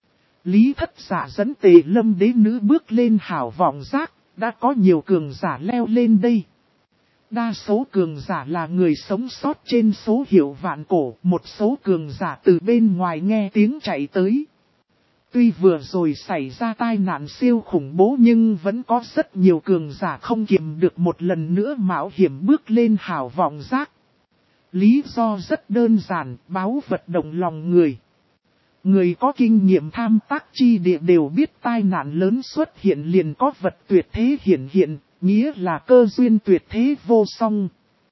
Lý Thất Dạ dẫn Tề Lâm đế nữ bước lên Hảo Vọng Giác, đã có nhiều cường giả leo lên đây. Đa số cường giả là người sống sót trên số hiệu vạn cổ, một số cường giả từ bên ngoài nghe tiếng chạy tới. Tuy vừa rồi xảy ra tai nạn siêu khủng bố nhưng vẫn có rất nhiều cường giả không kiềm được một lần nữa mạo hiểm bước lên Hảo Vọng Giác. Lý do rất đơn giản, báu vật động lòng người. Người có kinh nghiệm tham tác chi địa đều biết tai nạn lớn xuất hiện liền có vật tuyệt thế hiển hiện, nghĩa là cơ duyên tuyệt thế vô song.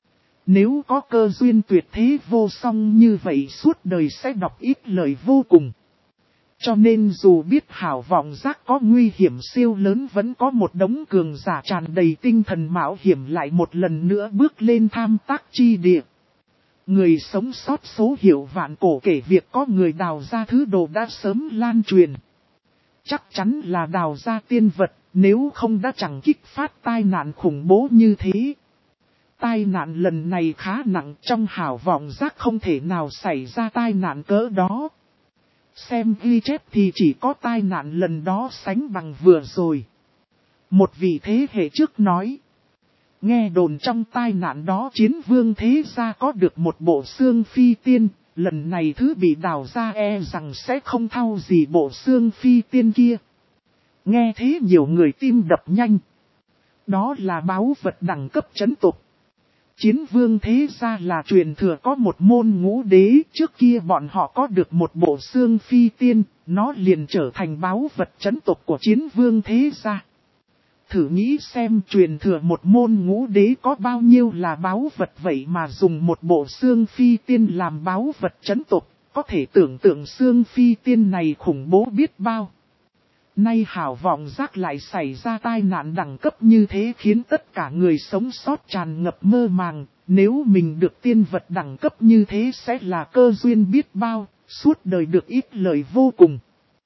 Nếu có cơ duyên tuyệt thế vô song như vậy suốt đời sẽ đọc ít lời vô cùng. Cho nên dù biết Hảo Vọng Giác có nguy hiểm siêu lớn vẫn có một đống cường giả tràn đầy tinh thần mạo hiểm lại một lần nữa bước lên tham tác chi địa. Người sống sót số hiệu vạn cổ kể việc có người đào ra thứ đồ đã sớm lan truyền. Chắc chắn là đào ra tiên vật, nếu không đã chẳng kích phát tai nạn khủng bố như thế. Tai nạn lần này khá nặng, trong Hảo Vọng Giác không thể nào xảy ra tai nạn cỡ đó. Xem ghi chép thì chỉ có tai nạn lần đó sánh bằng vừa rồi. Một vị thế hệ trước nói. Nghe đồn trong tai nạn đó Chiến Vương thế gia có được một bộ xương phi tiên, lần này thứ bị đào ra e rằng sẽ không thau gì bộ xương phi tiên kia. Nghe thế nhiều người tim đập nhanh. Đó là báu vật đẳng cấp chấn tục. Chiến Vương thế gia là truyền thừa có một môn ngũ đế, trước kia bọn họ có được một bộ xương phi tiên, nó liền trở thành báu vật chấn tục của Chiến Vương thế gia. Thử nghĩ xem truyền thừa một môn ngũ đế có bao nhiêu là báu vật vậy mà dùng một bộ xương phi tiên làm báu vật chấn tục, có thể tưởng tượng xương phi tiên này khủng bố biết bao. Nay Hảo Vọng Giác lại xảy ra tai nạn đẳng cấp như thế khiến tất cả người sống sót tràn ngập mơ màng, nếu mình được tiên vật đẳng cấp như thế sẽ là cơ duyên biết bao, suốt đời được ít lời vô cùng.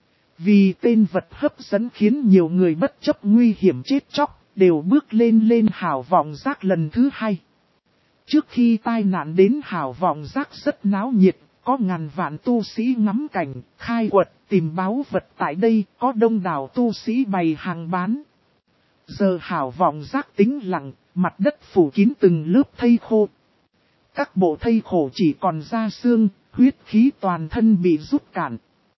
Vì tên vật hấp dẫn khiến nhiều người bất chấp nguy hiểm chết chóc, đều bước lên Hảo Vọng Giác lần thứ hai. Trước khi tai nạn đến Hảo Vọng Giác rất náo nhiệt, có ngàn vạn tu sĩ ngắm cảnh, khai quật, tìm báu vật tại đây, có đông đảo tu sĩ bày hàng bán. Giờ Hảo Vọng Giác tĩnh lặng, mặt đất phủ kín từng lớp thây khô. Các bộ thây khổ chỉ còn da xương, huyết khí toàn thân bị rút cạn.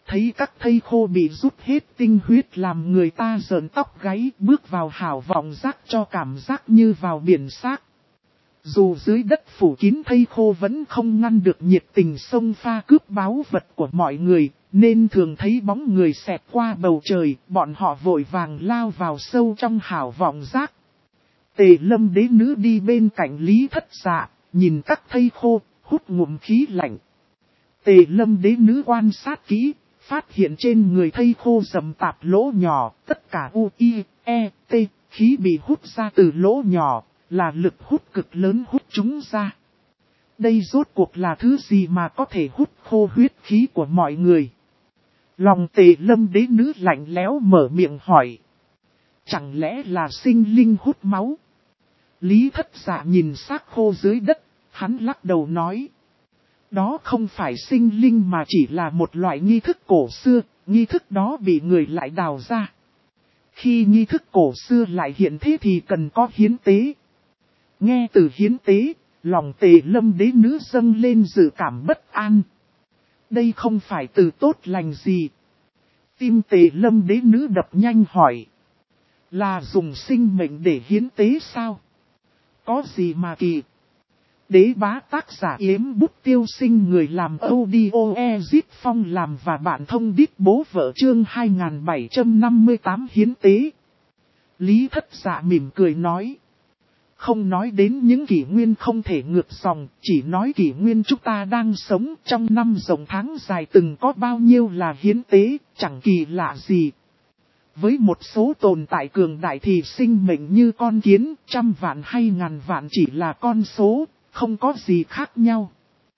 Thấy các thây khô bị rút hết tinh huyết làm người ta rợn tóc gáy, bước vào hảo vọng giác cho cảm giác như vào biển xác. Dù dưới đất phủ kín thây khô vẫn không ngăn được nhiệt tình xông pha cướp báu vật của mọi người, nên thường thấy bóng người xẹt qua bầu trời, bọn họ vội vàng lao vào sâu trong hảo vọng giác. Tề Lâm đế nữ đi bên cạnh Lý Thất Dạ, nhìn các thây khô, hút ngụm khí lạnh. Tề Lâm đế nữ quan sát kỹ, phát hiện trên người thây khô rậm tạp lỗ nhỏ, tất cả U, I, E, T, khí bị hút ra từ lỗ nhỏ, là lực hút cực lớn hút chúng ra. Đây rốt cuộc là thứ gì mà có thể hút khô huyết khí của mọi người? Lòng Tề Lâm đế nữ lạnh lẽo mở miệng hỏi. Chẳng lẽ là sinh linh hút máu? Lý Thất Dạ nhìn xác khô dưới đất, hắn lắc đầu nói. Đó không phải sinh linh mà chỉ là một loại nghi thức cổ xưa, nghi thức đó bị người lại đào ra. Khi nghi thức cổ xưa lại hiện thế thì cần có hiến tế. Nghe từ hiến tế, lòng Tề Lâm đế nữ dâng lên dự cảm bất an. Đây không phải từ tốt lành gì. Tim Tề Lâm đế nữ đập nhanh hỏi. Là dùng sinh mệnh để hiến tế sao? Có gì mà kỳ? Đế bá tác giả Yếm Bút Tiêu Sinh, người làm audio Ezit Phong làm và bạn thông đít bố vợ chương 2758 hiến tế. Lý Thất Dạ mỉm cười nói. Không nói đến những kỷ nguyên không thể ngược dòng, chỉ nói kỷ nguyên chúng ta đang sống trong năm rộng tháng dài từng có bao nhiêu là hiến tế, chẳng kỳ lạ gì. Với một số tồn tại cường đại thì sinh mệnh như con kiến, 100 vạn hay 1000 vạn chỉ là con số, không có gì khác nhau.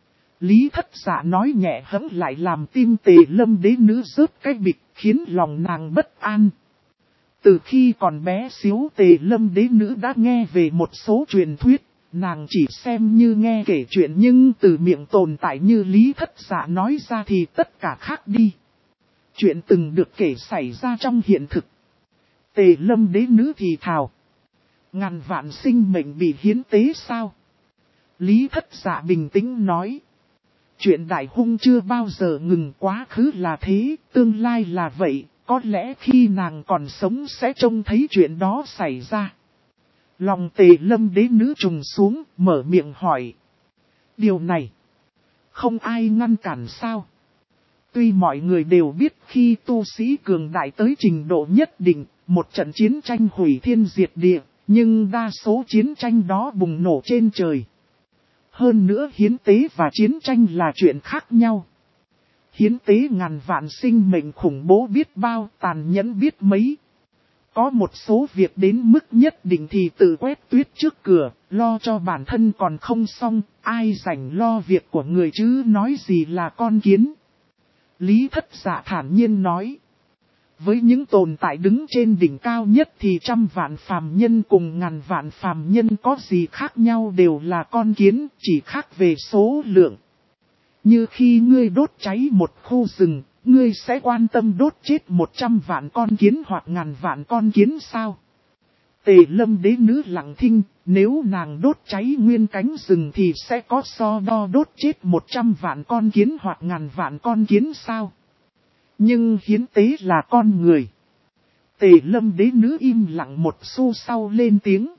Lý Thất Dạ nói nhẹ hẫng lại làm tim Tề Lâm đế nữ rớt cái bịch, khiến lòng nàng bất an. Từ khi còn bé xíu Tề Lâm đế nữ đã nghe về một số truyền thuyết, nàng chỉ xem như nghe kể chuyện nhưng từ miệng tồn tại như Lý Thất Dạ nói ra thì tất cả khác đi. Chuyện từng được kể xảy ra trong hiện thực. Tề Lâm đế nữ thì thào. 1000 vạn sinh mệnh bị hiến tế sao? Lý Thất Dạ bình tĩnh nói. Chuyện đại hung chưa bao giờ ngừng, quá khứ là thế, tương lai là vậy, có lẽ khi nàng còn sống sẽ trông thấy chuyện đó xảy ra. Lòng Tề Lâm đế nữ trùng xuống, mở miệng hỏi. Điều này, không ai ngăn cản sao? Tuy mọi người đều biết khi tu sĩ cường đại tới trình độ nhất định, một trận chiến tranh hủy thiên diệt địa, nhưng đa số chiến tranh đó bùng nổ trên trời. Hơn nữa hiến tế và chiến tranh là chuyện khác nhau. Hiến tế 1000 vạn sinh mệnh khủng bố biết bao, tàn nhẫn biết mấy. Có một số việc đến mức nhất định thì tự quét tuyết trước cửa, lo cho bản thân còn không xong, ai rảnh lo việc của người chứ nói gì là con kiến. Lý Thất Dạ thản nhiên nói. Với những tồn tại đứng trên đỉnh cao nhất thì 100 vạn phàm nhân cùng 1000 vạn phàm nhân có gì khác nhau, đều là con kiến, chỉ khác về số lượng. Như khi ngươi đốt cháy một khu rừng, ngươi sẽ quan tâm đốt chết 100 vạn con kiến hoặc 1000 vạn con kiến sao? Tề Lâm đế nữ lặng thinh, nếu nàng đốt cháy nguyên cánh rừng thì sẽ có so đo đốt chết 100 vạn con kiến hoặc 1000 vạn con kiến sao? Nhưng hiến tế là con người. Tề Lâm đế nữ im lặng một xu sau lên tiếng.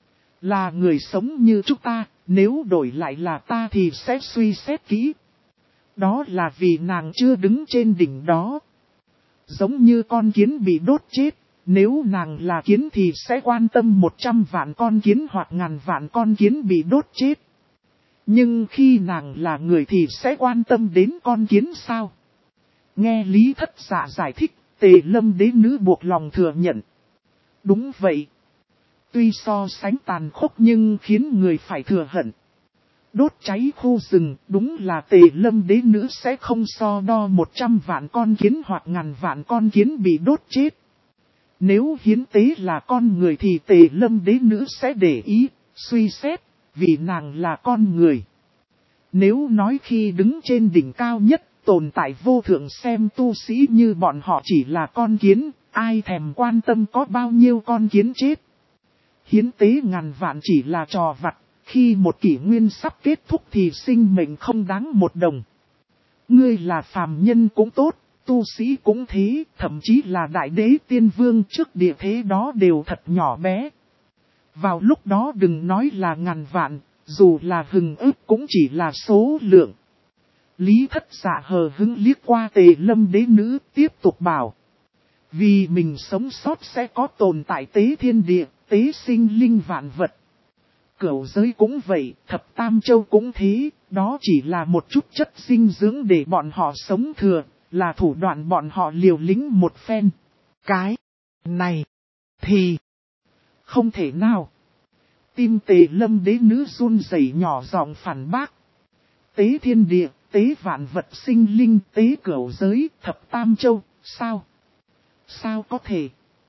Là người sống như chúng ta, nếu đổi lại là ta thì sẽ suy xét kỹ. Đó là vì nàng chưa đứng trên đỉnh đó. Giống như con kiến bị đốt chết, nếu nàng là kiến thì sẽ quan tâm 100 vạn con kiến hoặc 1000 vạn con kiến bị đốt chết. Nhưng khi nàng là người thì sẽ quan tâm đến con kiến sao? Nghe Lý Thất Dạ giải thích, Tề Lâm đế nữ buộc lòng thừa nhận. Đúng vậy. Tuy so sánh tàn khốc nhưng khiến người phải thừa hận. Đốt cháy khu rừng, đúng là Tề Lâm đế nữ sẽ không so đo 100 vạn con kiến hoặc 1000 vạn con kiến bị đốt chết. Nếu hiến tế là con người thì Tề Lâm đế nữ sẽ để ý, suy xét, vì nàng là con người. Nếu nói khi đứng trên đỉnh cao nhất, tồn tại vô thượng xem tu sĩ như bọn họ chỉ là con kiến, ai thèm quan tâm có bao nhiêu con kiến chết. Hiến tế 1000 vạn chỉ là trò vặt, khi một kỷ nguyên sắp kết thúc thì sinh mệnh không đáng một đồng. Ngươi là phàm nhân cũng tốt, Tu sĩ cũng thế, thậm chí là đại đế tiên vương trước địa thế đó đều thật nhỏ bé. Vào lúc đó đừng nói là ngàn vạn, dù là hừng ức cũng chỉ là số lượng. Lý Thất Dạ hờ hững liếc qua Tề Lâm đế nữ, tiếp tục bảo. Vì mình sống sót sẽ có tồn tại tế thiên địa, tế sinh linh vạn vật. Cửu giới cũng vậy, thập tam châu cũng thế, đó chỉ là một chút chất dinh dưỡng để bọn họ sống thừa, là thủ đoạn bọn họ liều lĩnh một phen. Cái này thì không thể nào. Tim Tề Lâm đế nữ run rẩy nhỏ giọng phản bác. Tế thiên địa, tế vạn vật sinh linh, tế cửu giới, thập tam châu, sao? Sao có thể?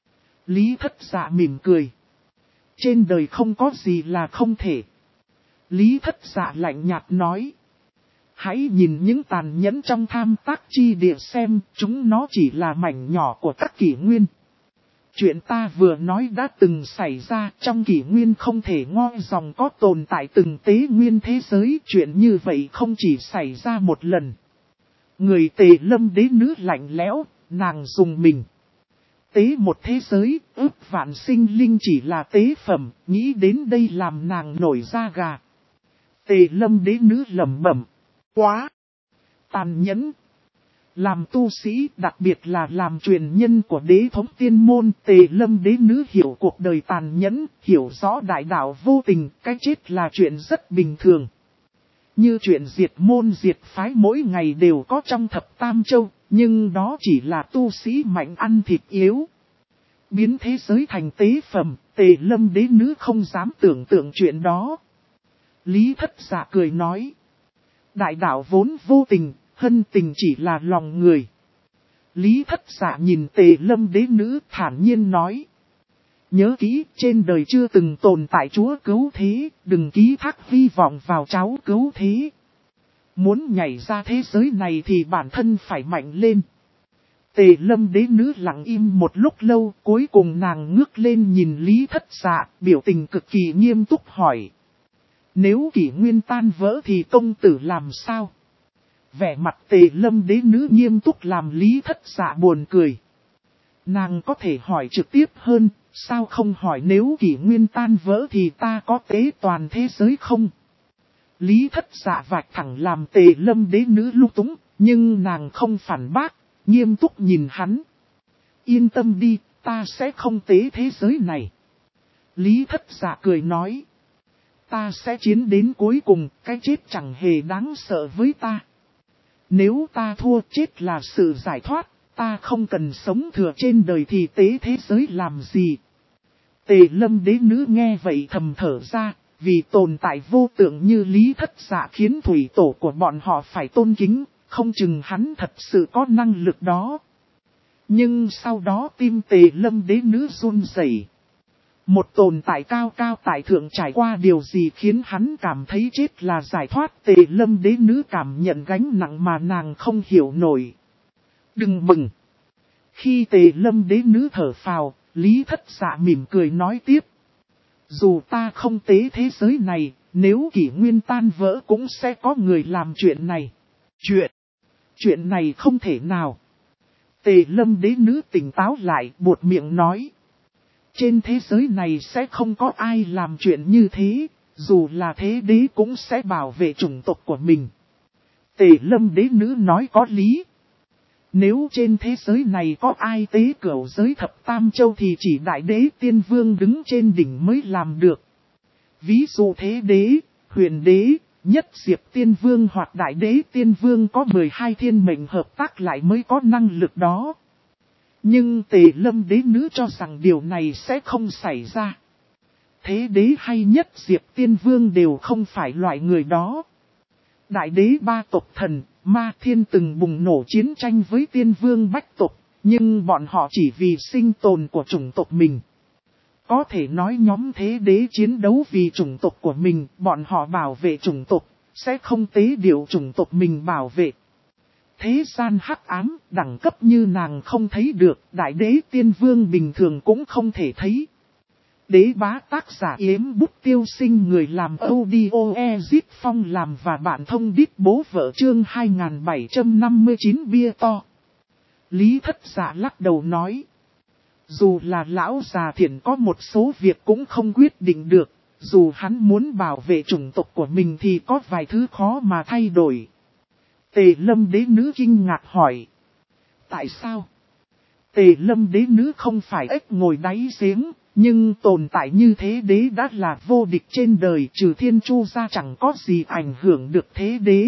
Lý Thất Dạ mỉm cười. Trên đời không có gì là không thể. Lý Thất Dạ lạnh nhạt nói. Hãy nhìn những tàn nhẫn trong tham tác chi địa xem, chúng nó chỉ là mảnh nhỏ của các kỷ nguyên. Chuyện ta vừa nói đã từng xảy ra, trong kỷ nguyên không thể ngoi dòng có tồn tại từng tế nguyên thế giới. Chuyện như vậy không chỉ xảy ra một lần. Người Tề Lâm đế nữ lạnh lẽo, nàng dùng mình. Tế một thế giới, ước vạn sinh linh chỉ là tế phẩm, nghĩ đến đây làm nàng nổi da gà. Tề Lâm đế nữ lẩm bẩm, quá tàn nhẫn. Làm tu sĩ, đặc biệt là làm truyền nhân của đế thống tiên môn, Tề Lâm đế nữ hiểu cuộc đời tàn nhẫn, hiểu rõ đại đạo vô tình, cái chết là chuyện rất bình thường. Như chuyện diệt môn diệt phái mỗi ngày đều có trong thập tam châu, nhưng đó chỉ là tu sĩ mạnh ăn thịt yếu. Biến thế giới thành tế phẩm, Tề Lâm đế nữ không dám tưởng tượng chuyện đó. Lý Thất Dạ cười nói. Đại đạo vốn vô tình, hân tình chỉ là lòng người. Lý Thất Dạ nhìn Tề Lâm đế nữ thản nhiên nói. Nhớ kỹ, trên đời chưa từng tồn tại chúa cứu thế, đừng ký thác hy vọng vào cháu cứu thế. Muốn nhảy ra thế giới này thì bản thân phải mạnh lên. Tề Lâm đế nữ lặng im một lúc lâu, cuối cùng nàng ngước lên nhìn Lý Thất Dạ, biểu tình cực kỳ nghiêm túc hỏi. Nếu kỷ nguyên tan vỡ thì công tử làm sao? Vẻ mặt Tề Lâm đế nữ nghiêm túc làm Lý Thất Dạ buồn cười. Nàng có thể hỏi trực tiếp hơn, sao không hỏi nếu kỷ nguyên tan vỡ thì ta có tế toàn thế giới không? Lý Thất Dạ vạch thẳng làm Tề Lâm đế nữ lung túng, nhưng nàng không phản bác, nghiêm túc nhìn hắn. Yên tâm đi, ta sẽ không tế thế giới này. Lý Thất Dạ cười nói. Ta sẽ chiến đến cuối cùng, cái chết chẳng hề đáng sợ với ta. Nếu ta thua chết là sự giải thoát, ta không cần sống thừa trên đời thì tế thế giới làm gì. Tề Lâm đế nữ nghe vậy thầm thở ra, vì tồn tại vô tượng như Lý Thất Dạ khiến thủy tổ của bọn họ phải tôn kính, không chừng hắn thật sự có năng lực đó. Nhưng sau đó tim Tề Lâm đế nữ run rẩy. Một tồn tại cao cao tại thượng trải qua điều gì khiến hắn cảm thấy chết là giải thoát. Tề Lâm đế nữ cảm nhận gánh nặng mà nàng không hiểu nổi. Đừng mừng. Khi Tề Lâm đế nữ thở phào, Lý Thất Dạ mỉm cười nói tiếp. Dù ta không tế thế giới này, nếu kỷ nguyên tan vỡ cũng sẽ có người làm chuyện này. Chuyện này không thể nào. Tề Lâm đế nữ tỉnh táo lại, buột miệng nói. Trên thế giới này sẽ không có ai làm chuyện như thế, dù là thế đế cũng sẽ bảo vệ chủng tộc của mình. Tề Lâm đế nữ nói có lý. Nếu trên thế giới này có ai tế cửu giới thập tam châu thì chỉ đại đế tiên vương đứng trên đỉnh mới làm được. Ví dụ thế đế, huyền đế, nhất diệp tiên vương hoặc đại đế tiên vương có 12 thiên mệnh hợp tác lại mới có năng lực đó. Nhưng Tề Lâm đế nữ cho rằng điều này sẽ không xảy ra. Thế đế hay nhất diệp tiên vương đều không phải loại người đó. Đại đế ba tộc thần, Ma Thiên từng bùng nổ chiến tranh với tiên vương bách tộc, nhưng bọn họ chỉ vì sinh tồn của chủng tộc mình. Có thể nói nhóm thế đế chiến đấu vì chủng tộc của mình, bọn họ bảo vệ chủng tộc, sẽ không tế điệu chủng tộc mình bảo vệ. Thế gian hắc ám, đẳng cấp như nàng không thấy được, đại đế tiên vương bình thường cũng không thể thấy. Đế bá tác giả Yếm Bút Tiêu Sinh, người làm audio Ezit Phong làm và bạn thông đít bố vợ chương 2759 bia to. Lý Thất Dạ lắc đầu nói. Dù là lão già thiện có một số việc cũng không quyết định được, dù hắn muốn bảo vệ chủng tộc của mình thì có vài thứ khó mà thay đổi. Tề Lâm đế nữ kinh ngạc hỏi. Tại sao? Tề Lâm đế nữ không phải ếch ngồi đáy giếng, nhưng tồn tại như thế đế đã là vô địch trên đời, trừ Thiên Chu ra chẳng có gì ảnh hưởng được thế đế.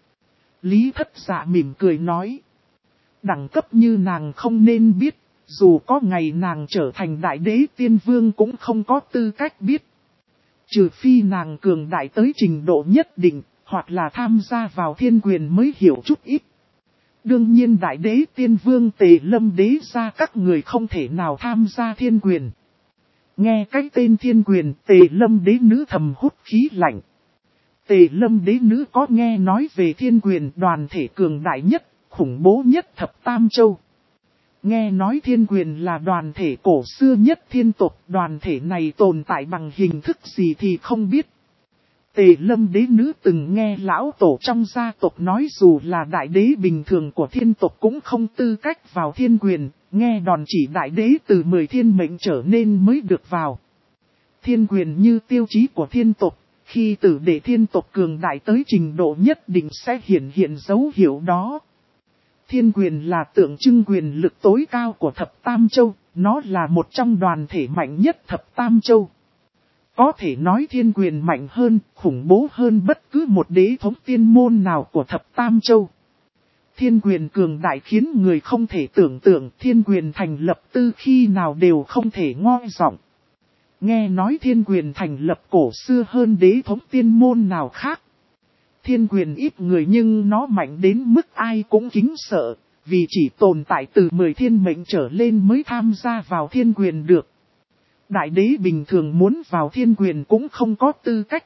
Lý Thất Dạ mỉm cười nói. Đẳng cấp như nàng không nên biết, dù có ngày nàng trở thành đại đế tiên vương cũng không có tư cách biết. Trừ phi nàng cường đại tới trình độ nhất định, hoặc là tham gia vào thiên quyền mới hiểu chút ít. Đương nhiên đại đế tiên vương Tề Lâm đế ra các người không thể nào tham gia thiên quyền. Nghe cái tên thiên quyền, Tề Lâm đế nữ thầm hút khí lạnh. Tề Lâm đế nữ có nghe nói về thiên quyền, đoàn thể cường đại nhất, khủng bố nhất thập tam châu. Nghe nói thiên quyền là đoàn thể cổ xưa nhất thiên tộc, đoàn thể này tồn tại bằng hình thức gì thì không biết. Tề Lâm đế nữ từng nghe lão tổ trong gia tộc nói dù là đại đế bình thường của thiên tộc cũng không tư cách vào thiên quyền, nghe đòn chỉ đại đế từ 10 thiên mệnh trở nên mới được vào. Thiên quyền như tiêu chí của thiên tộc, khi tử đệ thiên tộc cường đại tới trình độ nhất định sẽ hiện dấu hiệu đó. Thiên quyền là tượng trưng quyền lực tối cao của thập tam châu, nó là một trong đoàn thể mạnh nhất thập tam châu. Có thể nói thiên quyền mạnh hơn, khủng bố hơn bất cứ một đế thống tiên môn nào của thập tam châu. Thiên quyền cường đại khiến người không thể tưởng tượng, thiên quyền thành lập từ khi nào đều không thể ngoi giọng. Nghe nói thiên quyền thành lập cổ xưa hơn đế thống tiên môn nào khác. Thiên quyền ít người nhưng nó mạnh đến mức ai cũng kính sợ, vì chỉ tồn tại từ 10 thiên mệnh trở lên mới tham gia vào thiên quyền được. Đại đế bình thường muốn vào thiên quyền cũng không có tư cách.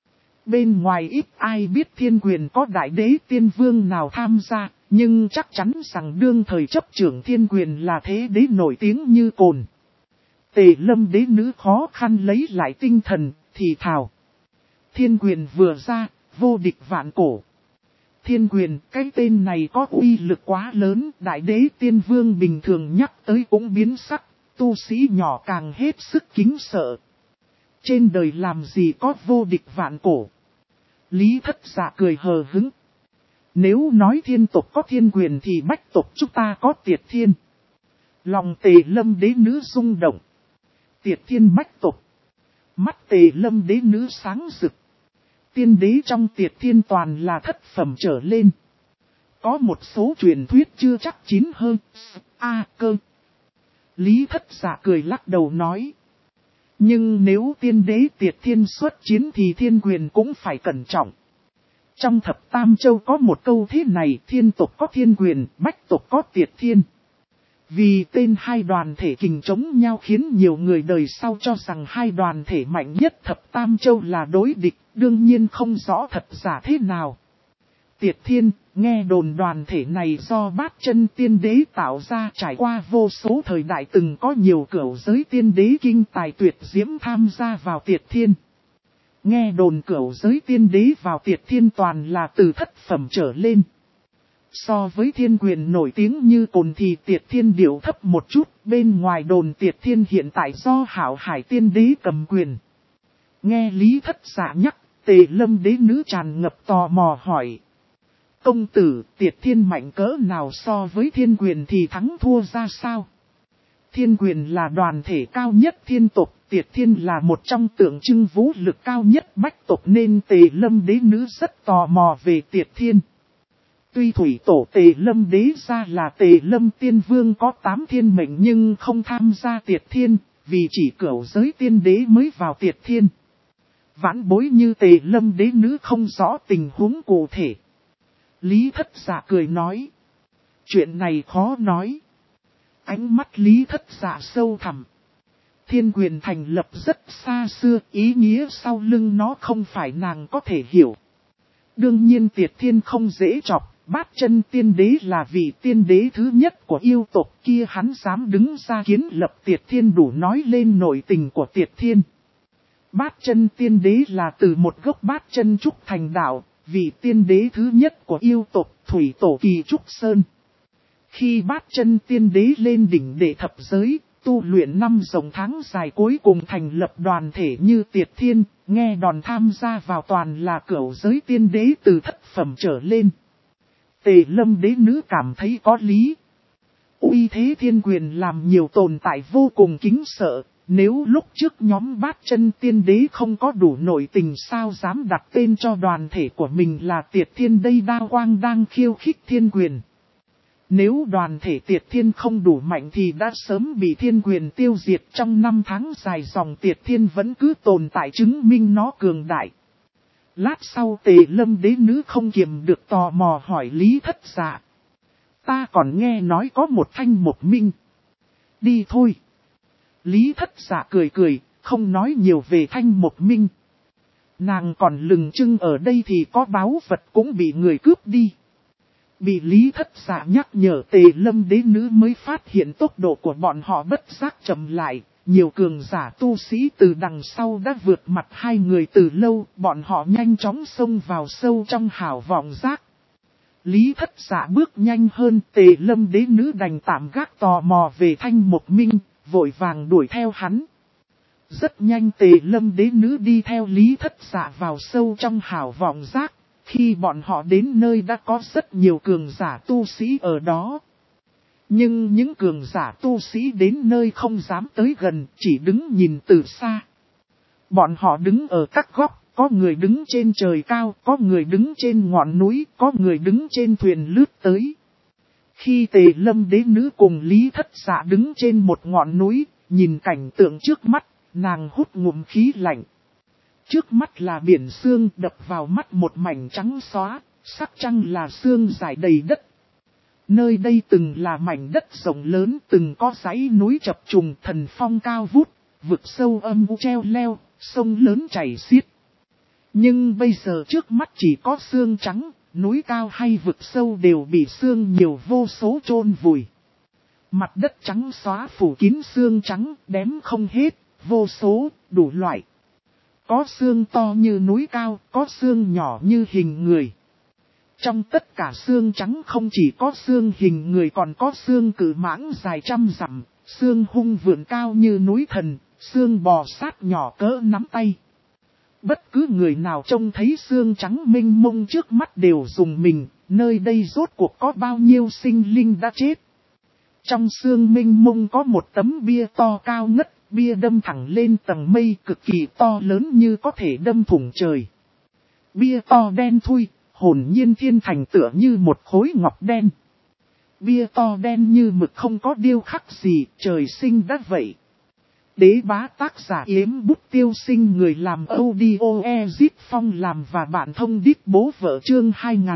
Bên ngoài ít ai biết thiên quyền có đại đế tiên vương nào tham gia, nhưng chắc chắn rằng đương thời chấp trưởng thiên quyền là thế đế nổi tiếng như cồn. Tề Lâm đế nữ khó khăn lấy lại tinh thần, thì thào. Thiên quyền vừa ra, vô địch vạn cổ. Thiên quyền, cái tên này có uy lực quá lớn, đại đế tiên vương bình thường nhắc tới cũng biến sắc, tu sĩ nhỏ càng hết sức kính sợ. Trên đời làm gì có vô địch vạn cổ. Lý Thất Dạ cười hờ hững. Nếu nói thiên tộc có thiên quyền thì bách tộc chúng ta có Tiệt Thiên. Lòng Tề Lâm đế nữ rung động. Tiệt Thiên bách tộc. Mắt Tề Lâm đế nữ sáng rực. Tiên đế trong Tiệt Thiên toàn là thất phẩm trở lên. Có một số truyền thuyết chưa chắc chín hơn. Cơ. Lý Thất Dạ cười lắc đầu nói. Nhưng nếu tiên đế Tiệt Thiên xuất chiến thì thiên quyền cũng phải cẩn trọng. Trong thập tam châu có một câu thế này, thiên tộc có thiên quyền, bách tộc có Tiệt Thiên. Vì tên hai đoàn thể kình chống nhau khiến nhiều người đời sau cho rằng hai đoàn thể mạnh nhất thập tam châu là đối địch, đương nhiên không rõ thật giả thế nào. Tiệt Thiên, nghe đồn đoàn thể này do Bát Chân tiên đế tạo ra, trải qua vô số thời đại từng có nhiều cửu giới tiên đế kinh tài tuyệt diễm tham gia vào Tiệt Thiên. Nghe đồn cửu giới tiên đế vào Tiệt Thiên toàn là từ thất phẩm trở lên. So với thiên quyền nổi tiếng như cồn thì Tiệt Thiên điệu thấp một chút, bên ngoài đồn Tiệt Thiên hiện tại do Hạo Hải tiên đế cầm quyền. Nghe Lý Thất Dạ nhắc, Tề Lâm đế nữ tràn ngập tò mò hỏi. Công tử, Tiệt Thiên mạnh cỡ nào so với thiên quyền thì thắng thua ra sao? Thiên quyền là đoàn thể cao nhất thiên tộc, Tiệt Thiên là một trong tượng trưng vũ lực cao nhất bách tộc nên Tề Lâm đế nữ rất tò mò về Tiệt Thiên. Tuy thủy tổ Tề Lâm đế ra là Tề Lâm tiên vương có 8 thiên mệnh nhưng không tham gia Tiệt Thiên, vì chỉ cửu giới tiên đế mới vào Tiệt Thiên. Vãn bối như Tề Lâm đế nữ không rõ tình huống cụ thể. Lý Thất Dạ cười nói. Chuyện này khó nói. Ánh mắt Lý Thất Dạ sâu thẳm. Thiên quyền thành lập rất xa xưa, ý nghĩa sau lưng nó không phải nàng có thể hiểu. Đương nhiên Tiệt Thiên không dễ chọc, Bát Chân tiên đế là vị tiên đế thứ nhất của yêu tộc kia, hắn dám đứng ra kiến lập Tiệt Thiên đủ nói lên nội tình của Tiệt Thiên. Bát Chân tiên đế là từ một gốc Bát Chân trúc thành đạo, vị tiên đế thứ nhất của yêu tộc Thủy Tổ Kỳ Trúc Sơn. Khi Bát Chân Tiên Đế lên đỉnh đệ thập giới, tu luyện 5 dòng tháng dài cuối cùng thành lập đoàn thể như Tiệt Thiên, nghe đòn tham gia vào toàn là cửu giới tiên đế từ thất phẩm trở lên. Tề Lâm đế nữ cảm thấy có lý. Uy thế thiên quyền làm nhiều tồn tại vô cùng kính sợ, nếu lúc trước nhóm Bát Chân Tiên Đế không có đủ nội tình sao dám đặt tên cho đoàn thể của mình là Tiệt Thiên đây Đao Quang đang khiêu khích thiên quyền. Nếu đoàn thể Tiệt Thiên không đủ mạnh thì đã sớm bị thiên quyền tiêu diệt trong 5 tháng dài dòng Tiệt Thiên vẫn cứ tồn tại chứng minh nó cường đại. Lát sau Tề Lâm đế nữ không kiềm được tò mò hỏi Lý Thất Dạ. Ta còn nghe nói có một thanh một minh. Đi thôi. Lý Thất Dạ cười cười, không nói nhiều về thanh một minh. Nàng còn lừng trưng ở đây thì có báu vật cũng bị người cướp đi. Bị Lý Thất Dạ nhắc nhở Tề Lâm đế nữ mới phát hiện tốc độ của bọn họ bất giác chậm lại. Nhiều cường giả tu sĩ từ đằng sau đã vượt mặt hai người từ lâu, bọn họ nhanh chóng xông vào sâu trong hào vọng giác. Lý Thất Dạ bước nhanh hơn, Tề Lâm đế nữ đành tạm gác tò mò về thanh một minh, vội vàng đuổi theo hắn. Rất nhanh Tề Lâm đế nữ đi theo Lý Thất Dạ vào sâu trong hào vọng giác, khi bọn họ đến nơi đã có rất nhiều cường giả tu sĩ ở đó. Nhưng những cường giả tu sĩ đến nơi không dám tới gần, chỉ đứng nhìn từ xa. Bọn họ đứng ở các góc, có người đứng trên trời cao, có người đứng trên ngọn núi, có người đứng trên thuyền lướt tới. Khi Tề Lâm đế nữ cùng Lý Thất Dạ đứng trên một ngọn núi, nhìn cảnh tượng trước mắt, nàng hút ngụm khí lạnh. Trước mắt là biển sương đập vào mắt một mảnh trắng xóa, sắc trăng là sương dài đầy đất. Nơi đây từng là mảnh đất rộng lớn, từng có dãy núi chập trùng, thần phong cao vút, vực sâu âm u treo leo, sông lớn chảy xiết. Nhưng bây giờ trước mắt chỉ có sương trắng, núi cao hay vực sâu đều bị sương nhiều vô số chôn vùi. Mặt đất trắng xóa phủ kín sương trắng, đếm không hết, vô số, đủ loại. Có sương to như núi cao, có sương nhỏ như hình người. Trong tất cả xương trắng không chỉ có xương hình người còn có xương cự mãng dài trăm dặm, xương hung vượn cao như núi thần, xương bò sát nhỏ cỡ nắm tay. Bất cứ người nào trông thấy xương trắng mênh mông trước mắt đều dùng mình, nơi đây rốt cuộc có bao nhiêu sinh linh đã chết. Trong xương mênh mông có một tấm bia to cao ngất, bia đâm thẳng lên tầng mây cực kỳ to lớn như có thể đâm thủng trời. Bia to đen thui. Hồn nhiên thiên thành tựa như một khối ngọc đen. Bia to đen như mực không có điêu khắc gì, trời sinh đã vậy. Đế bá tác giả Yếm Bút Tiêu Sinh, người làm audio Ezip Phong làm và bạn thông đít bố vợ chương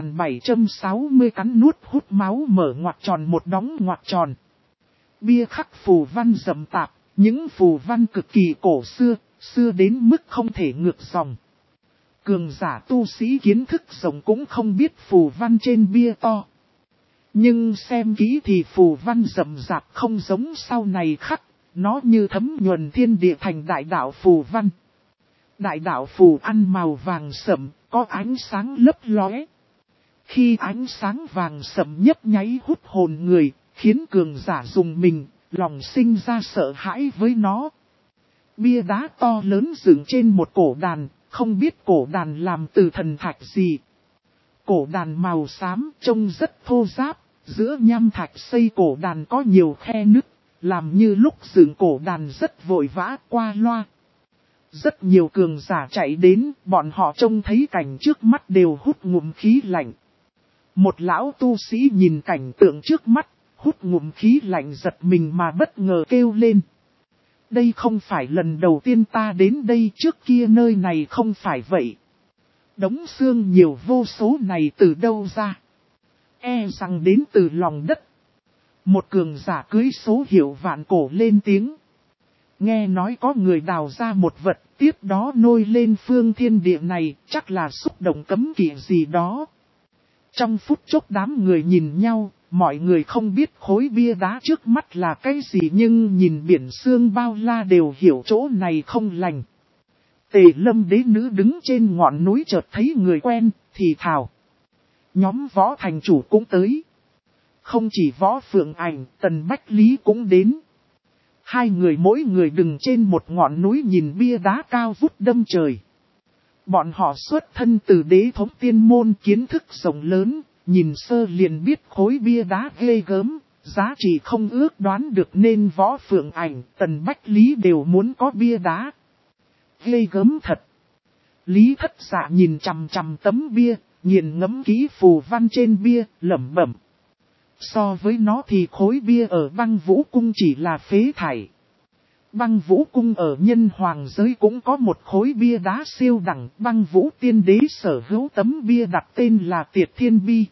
2760 cắn nuốt hút máu mở ngoặc tròn một đóng ngoặc tròn. Bia khắc phù văn rậm tạp, những phù văn cực kỳ cổ xưa, xưa đến mức không thể ngược dòng. Cường giả tu sĩ kiến thức rộng cũng không biết phù văn trên bia to. Nhưng xem kỹ thì phù văn rậm rạp không giống sau này khắc, nó như thấm nhuần thiên địa thành đại đạo phù văn. Đại đạo phù ăn màu vàng sẫm, có ánh sáng lấp lóe. Khi ánh sáng vàng sẫm nhấp nháy hút hồn người, khiến cường giả dùng mình, lòng sinh ra sợ hãi với nó. Bia đá to lớn dựng trên một cổ đàn. Không biết cổ đàn làm từ thần thạch gì. Cổ đàn màu xám trông rất thô ráp, giữa nham thạch xây cổ đàn có nhiều khe nứt, làm như lúc dựng cổ đàn rất vội vã qua loa. Rất nhiều cường giả chạy đến, bọn họ trông thấy cảnh trước mắt đều hút ngụm khí lạnh. Một lão tu sĩ nhìn cảnh tượng trước mắt, hút ngụm khí lạnh giật mình mà bất ngờ kêu lên. Đây không phải lần đầu tiên ta đến đây, trước kia nơi này không phải vậy. Đống xương nhiều vô số này từ đâu ra? E rằng đến từ lòng đất. Một cường giả cưới số hiệu vạn cổ lên tiếng. Nghe nói có người đào ra một vật, tiếp đó nôi lên phương thiên địa này, chắc là xúc động cấm kỵ gì đó. Trong phút chốc đám người nhìn nhau. Mọi người không biết khối bia đá trước mắt là cái gì nhưng nhìn biển sương bao la đều hiểu chỗ này không lành. Tề Lâm đế nữ đứng trên ngọn núi chợt thấy người quen, thì thào. Nhóm Võ thành chủ cũng tới. Không chỉ Võ Phượng Ảnh, Tần Bách Lý cũng đến. Hai người mỗi người đứng trên một ngọn núi nhìn bia đá cao vút đâm trời. Bọn họ xuất thân từ đế thống tiên môn, kiến thức rộng lớn, nhìn sơ liền biết khối bia đá ghê gớm, giá trị không ước đoán được nên Võ Phượng Ảnh, Tần Bách Lý đều muốn có bia đá. Ghê gớm thật. Lý Thất Dạ nhìn chằm chằm tấm bia, nghiền ngẫm kỹ phù văn trên bia, lẩm bẩm. So với nó thì khối bia ở Băng Vũ Cung chỉ là phế thải. Băng Vũ Cung ở Nhân Hoàng giới cũng có một khối bia đá siêu đẳng. Băng Vũ Tiên Đế sở hữu tấm bia đặt tên là Tiệt Thiên Bi.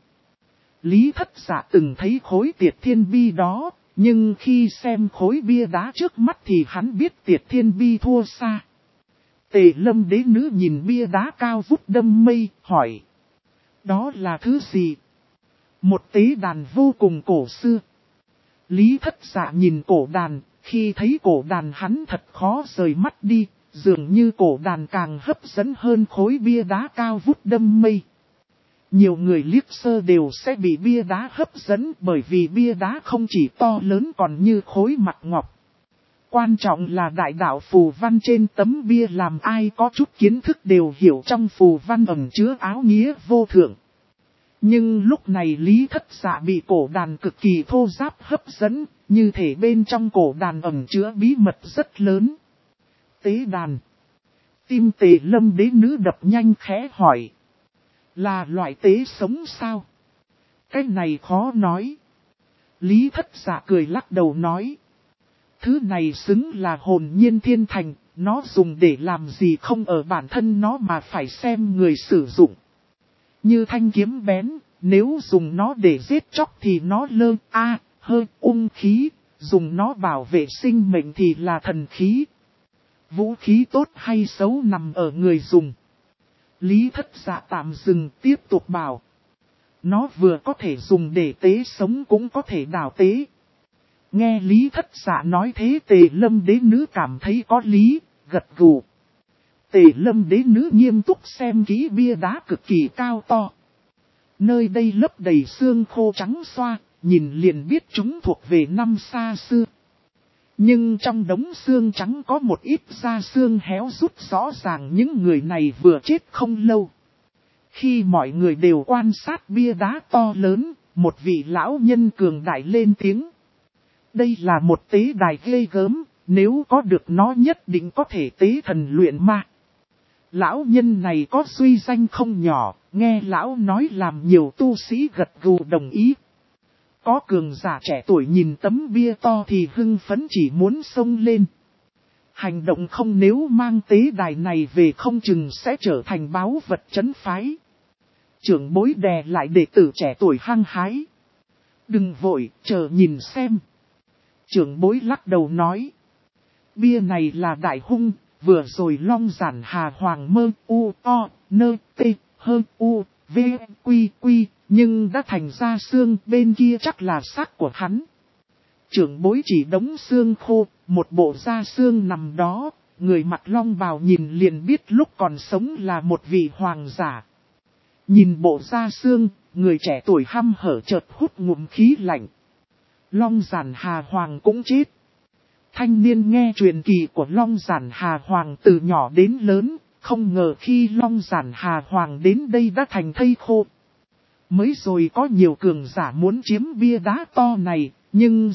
Lý Thất Dạ từng thấy khối Tiệt Thiên Bi đó, nhưng khi xem khối bia đá trước mắt thì hắn biết Tiệt Thiên Bi thua xa. Tề Lâm đế nữ nhìn bia đá cao vút đâm mây, hỏi. Đó là thứ gì? Một tế đàn vô cùng cổ xưa. Lý Thất Dạ nhìn cổ đàn, khi thấy cổ đàn hắn thật khó rời mắt đi, dường như cổ đàn càng hấp dẫn hơn khối bia đá cao vút đâm mây. Nhiều người liếc sơ đều sẽ bị bia đá hấp dẫn bởi vì bia đá không chỉ to lớn còn như khối mặt ngọc. Quan trọng là đại đạo phù văn trên tấm bia làm ai có chút kiến thức đều hiểu trong phù văn ẩn chứa áo nghĩa vô thượng. Nhưng lúc này Lý Thất Dạ bị cổ đàn cực kỳ thô ráp hấp dẫn, như thể bên trong cổ đàn ẩn chứa bí mật rất lớn. Tế đàn. Tim Tề Lâm đế nữ đập nhanh khẽ hỏi. Là loại tế sống sao? Cái này khó nói. Lý Thất Dạ cười lắc đầu nói. Thứ này xứng là hồn nhiên thiên thành, nó dùng để làm gì không ở bản thân nó mà phải xem người sử dụng. Như thanh kiếm bén, nếu dùng nó để giết chóc thì nó hơi ung khí, dùng nó bảo vệ sinh mệnh thì là thần khí. Vũ khí tốt hay xấu nằm ở người dùng. Lý Thất Dạ tạm dừng tiếp tục bảo. Nó vừa có thể dùng để tế sống cũng có thể đào tế. Nghe Lý Thất Dạ nói thế Tề Lâm đế nữ cảm thấy có lý, gật gù. Tề Lâm đế nữ nghiêm túc xem kỹ bia đá cực kỳ cao to. Nơi đây lấp đầy xương khô trắng xoa, nhìn liền biết chúng thuộc về năm xa xưa. Nhưng trong đống xương trắng có một ít da xương héo rút rõ ràng những người này vừa chết không lâu. Khi mọi người đều quan sát bia đá to lớn, một vị lão nhân cường đại lên tiếng. Đây là một tế đài ghê gớm, nếu có được nó nhất định có thể tế thần luyện ma. Lão nhân này có suy danh không nhỏ, nghe lão nói làm nhiều tu sĩ gật gù đồng ý. Có cường giả trẻ tuổi nhìn tấm bia to thì hưng phấn chỉ muốn xông lên. Hành động không nếu mang tế đài này về không chừng sẽ trở thành báu vật trấn phái. Trưởng bối đè lại đệ tử trẻ tuổi hăng hái. Đừng vội, chờ nhìn xem. Trưởng bối lắc đầu nói. Bia này là đại hung, vừa rồi Long Giản Hà Hoàng mơ quy, nhưng đã thành ra xương bên kia chắc là xác của hắn. Trưởng bối chỉ đống xương khô, một bộ da xương nằm đó, người mặc long bào nhìn liền biết lúc còn sống là một vị hoàng giả. Nhìn bộ da xương, người trẻ tuổi hăm hở chợt hút ngụm khí lạnh. Long Giản Hà Hoàng cũng chết. Thanh niên nghe truyền kỳ của Long Giản Hà Hoàng từ nhỏ đến lớn, không ngờ khi Long Giản Hà Hoàng đến đây đã thành thây khô. Mới rồi có nhiều cường giả muốn chiếm bia đá to này, nhưng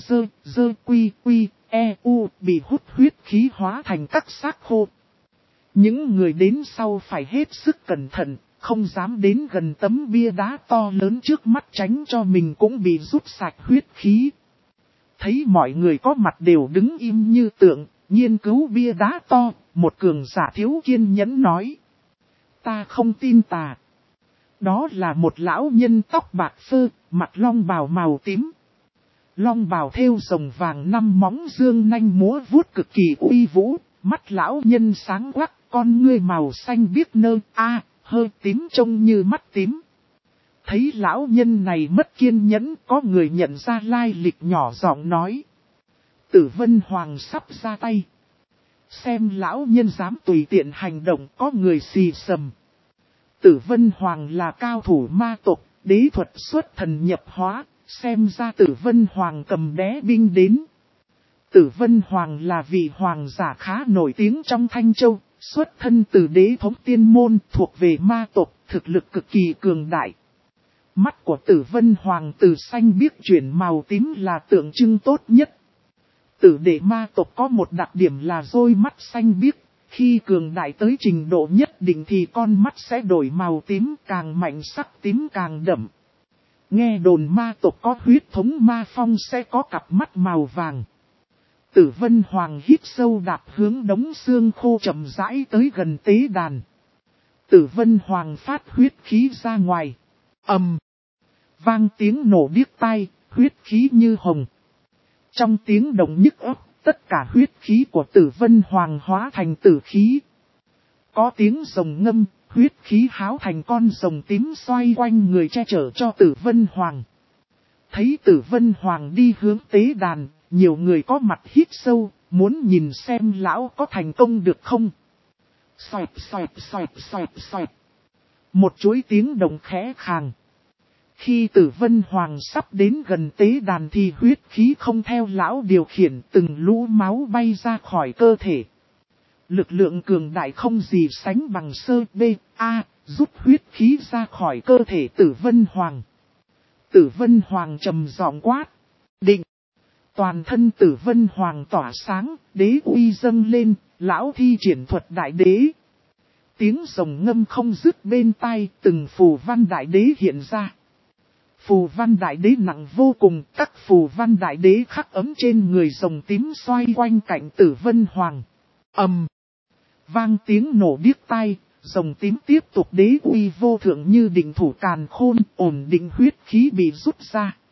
bị hút huyết khí hóa thành các xác khô. Những người đến sau phải hết sức cẩn thận, không dám đến gần tấm bia đá to lớn trước mắt tránh cho mình cũng bị rút sạch huyết khí. Thấy mọi người có mặt đều đứng im như tượng, nghiên cứu bia đá to, một cường giả thiếu kiên nhẫn nói. Ta không tin tà. Đó là một lão nhân tóc bạc phơ, mặt long bào màu tím. Long bào thêu rồng vàng năm móng dương nanh múa vuốt cực kỳ uy vũ, mắt lão nhân sáng quắc, con ngươi màu xanh biếc hơi tím trông như mắt tím. Thấy lão nhân này mất kiên nhẫn, có người nhận ra lai lịch nhỏ giọng nói. Tử Vân Hoàng sắp ra tay. Xem lão nhân dám tùy tiện hành động, có người xì sầm. Tử Vân Hoàng là cao thủ ma tộc, đế thuật xuất thần nhập hóa, xem ra Tử Vân Hoàng cầm đế binh đến. Tử Vân Hoàng là vị hoàng giả khá nổi tiếng trong Thanh Châu, xuất thân từ đế thống tiên môn thuộc về ma tộc, thực lực cực kỳ cường đại. Mắt của Tử Vân Hoàng từ xanh biếc chuyển màu tím là tượng trưng tốt nhất. Tử đệ ma tộc có một đặc điểm là đôi mắt xanh biếc, khi cường đại tới trình độ nhất định thì con mắt sẽ đổi màu tím, càng mạnh sắc tím càng đậm. Nghe đồn ma tộc có huyết thống ma phong sẽ có cặp mắt màu vàng. Tử Vân Hoàng hít sâu đạp hướng đống xương khô chậm rãi tới gần tế đàn. Tử Vân Hoàng phát huyết khí ra ngoài. Vang tiếng nổ điếc tai, huyết khí như hồng. Trong tiếng động nhức óc, tất cả huyết khí của Tử Vân Hoàng hóa thành tử khí. Có tiếng rồng ngâm, huyết khí háo thành con rồng tím xoay quanh người che chở cho Tử Vân Hoàng. Thấy Tử Vân Hoàng đi hướng tế đàn, nhiều người có mặt hít sâu, muốn nhìn xem lão có thành công được không. Xoẹt xoẹt xoẹt xoẹt xoẹt. Một chuỗi tiếng động khẽ khàng. Khi Tử Vân Hoàng sắp đến gần tế đàn thì huyết khí không theo lão điều khiển, từng lũ máu bay ra khỏi cơ thể. Lực lượng cường đại không gì sánh bằng sơ B.A. rút huyết khí ra khỏi cơ thể Tử Vân Hoàng. Tử Vân Hoàng trầm giọng quát. Định. Toàn thân Tử Vân Hoàng tỏa sáng, đế uy dâng lên, lão thi triển thuật đại đế. Tiếng rồng ngâm không dứt bên tai, từng phù văn đại đế hiện ra. Phù văn đại đế nặng vô cùng, các phù văn đại đế khắc ấm trên người rồng tím xoay quanh cạnh Tử Vân Hoàng. Vang tiếng nổ điếc tai, rồng tím tiếp tục đế uy vô thượng như định thủ càn khôn, ổn định huyết khí bị rút ra.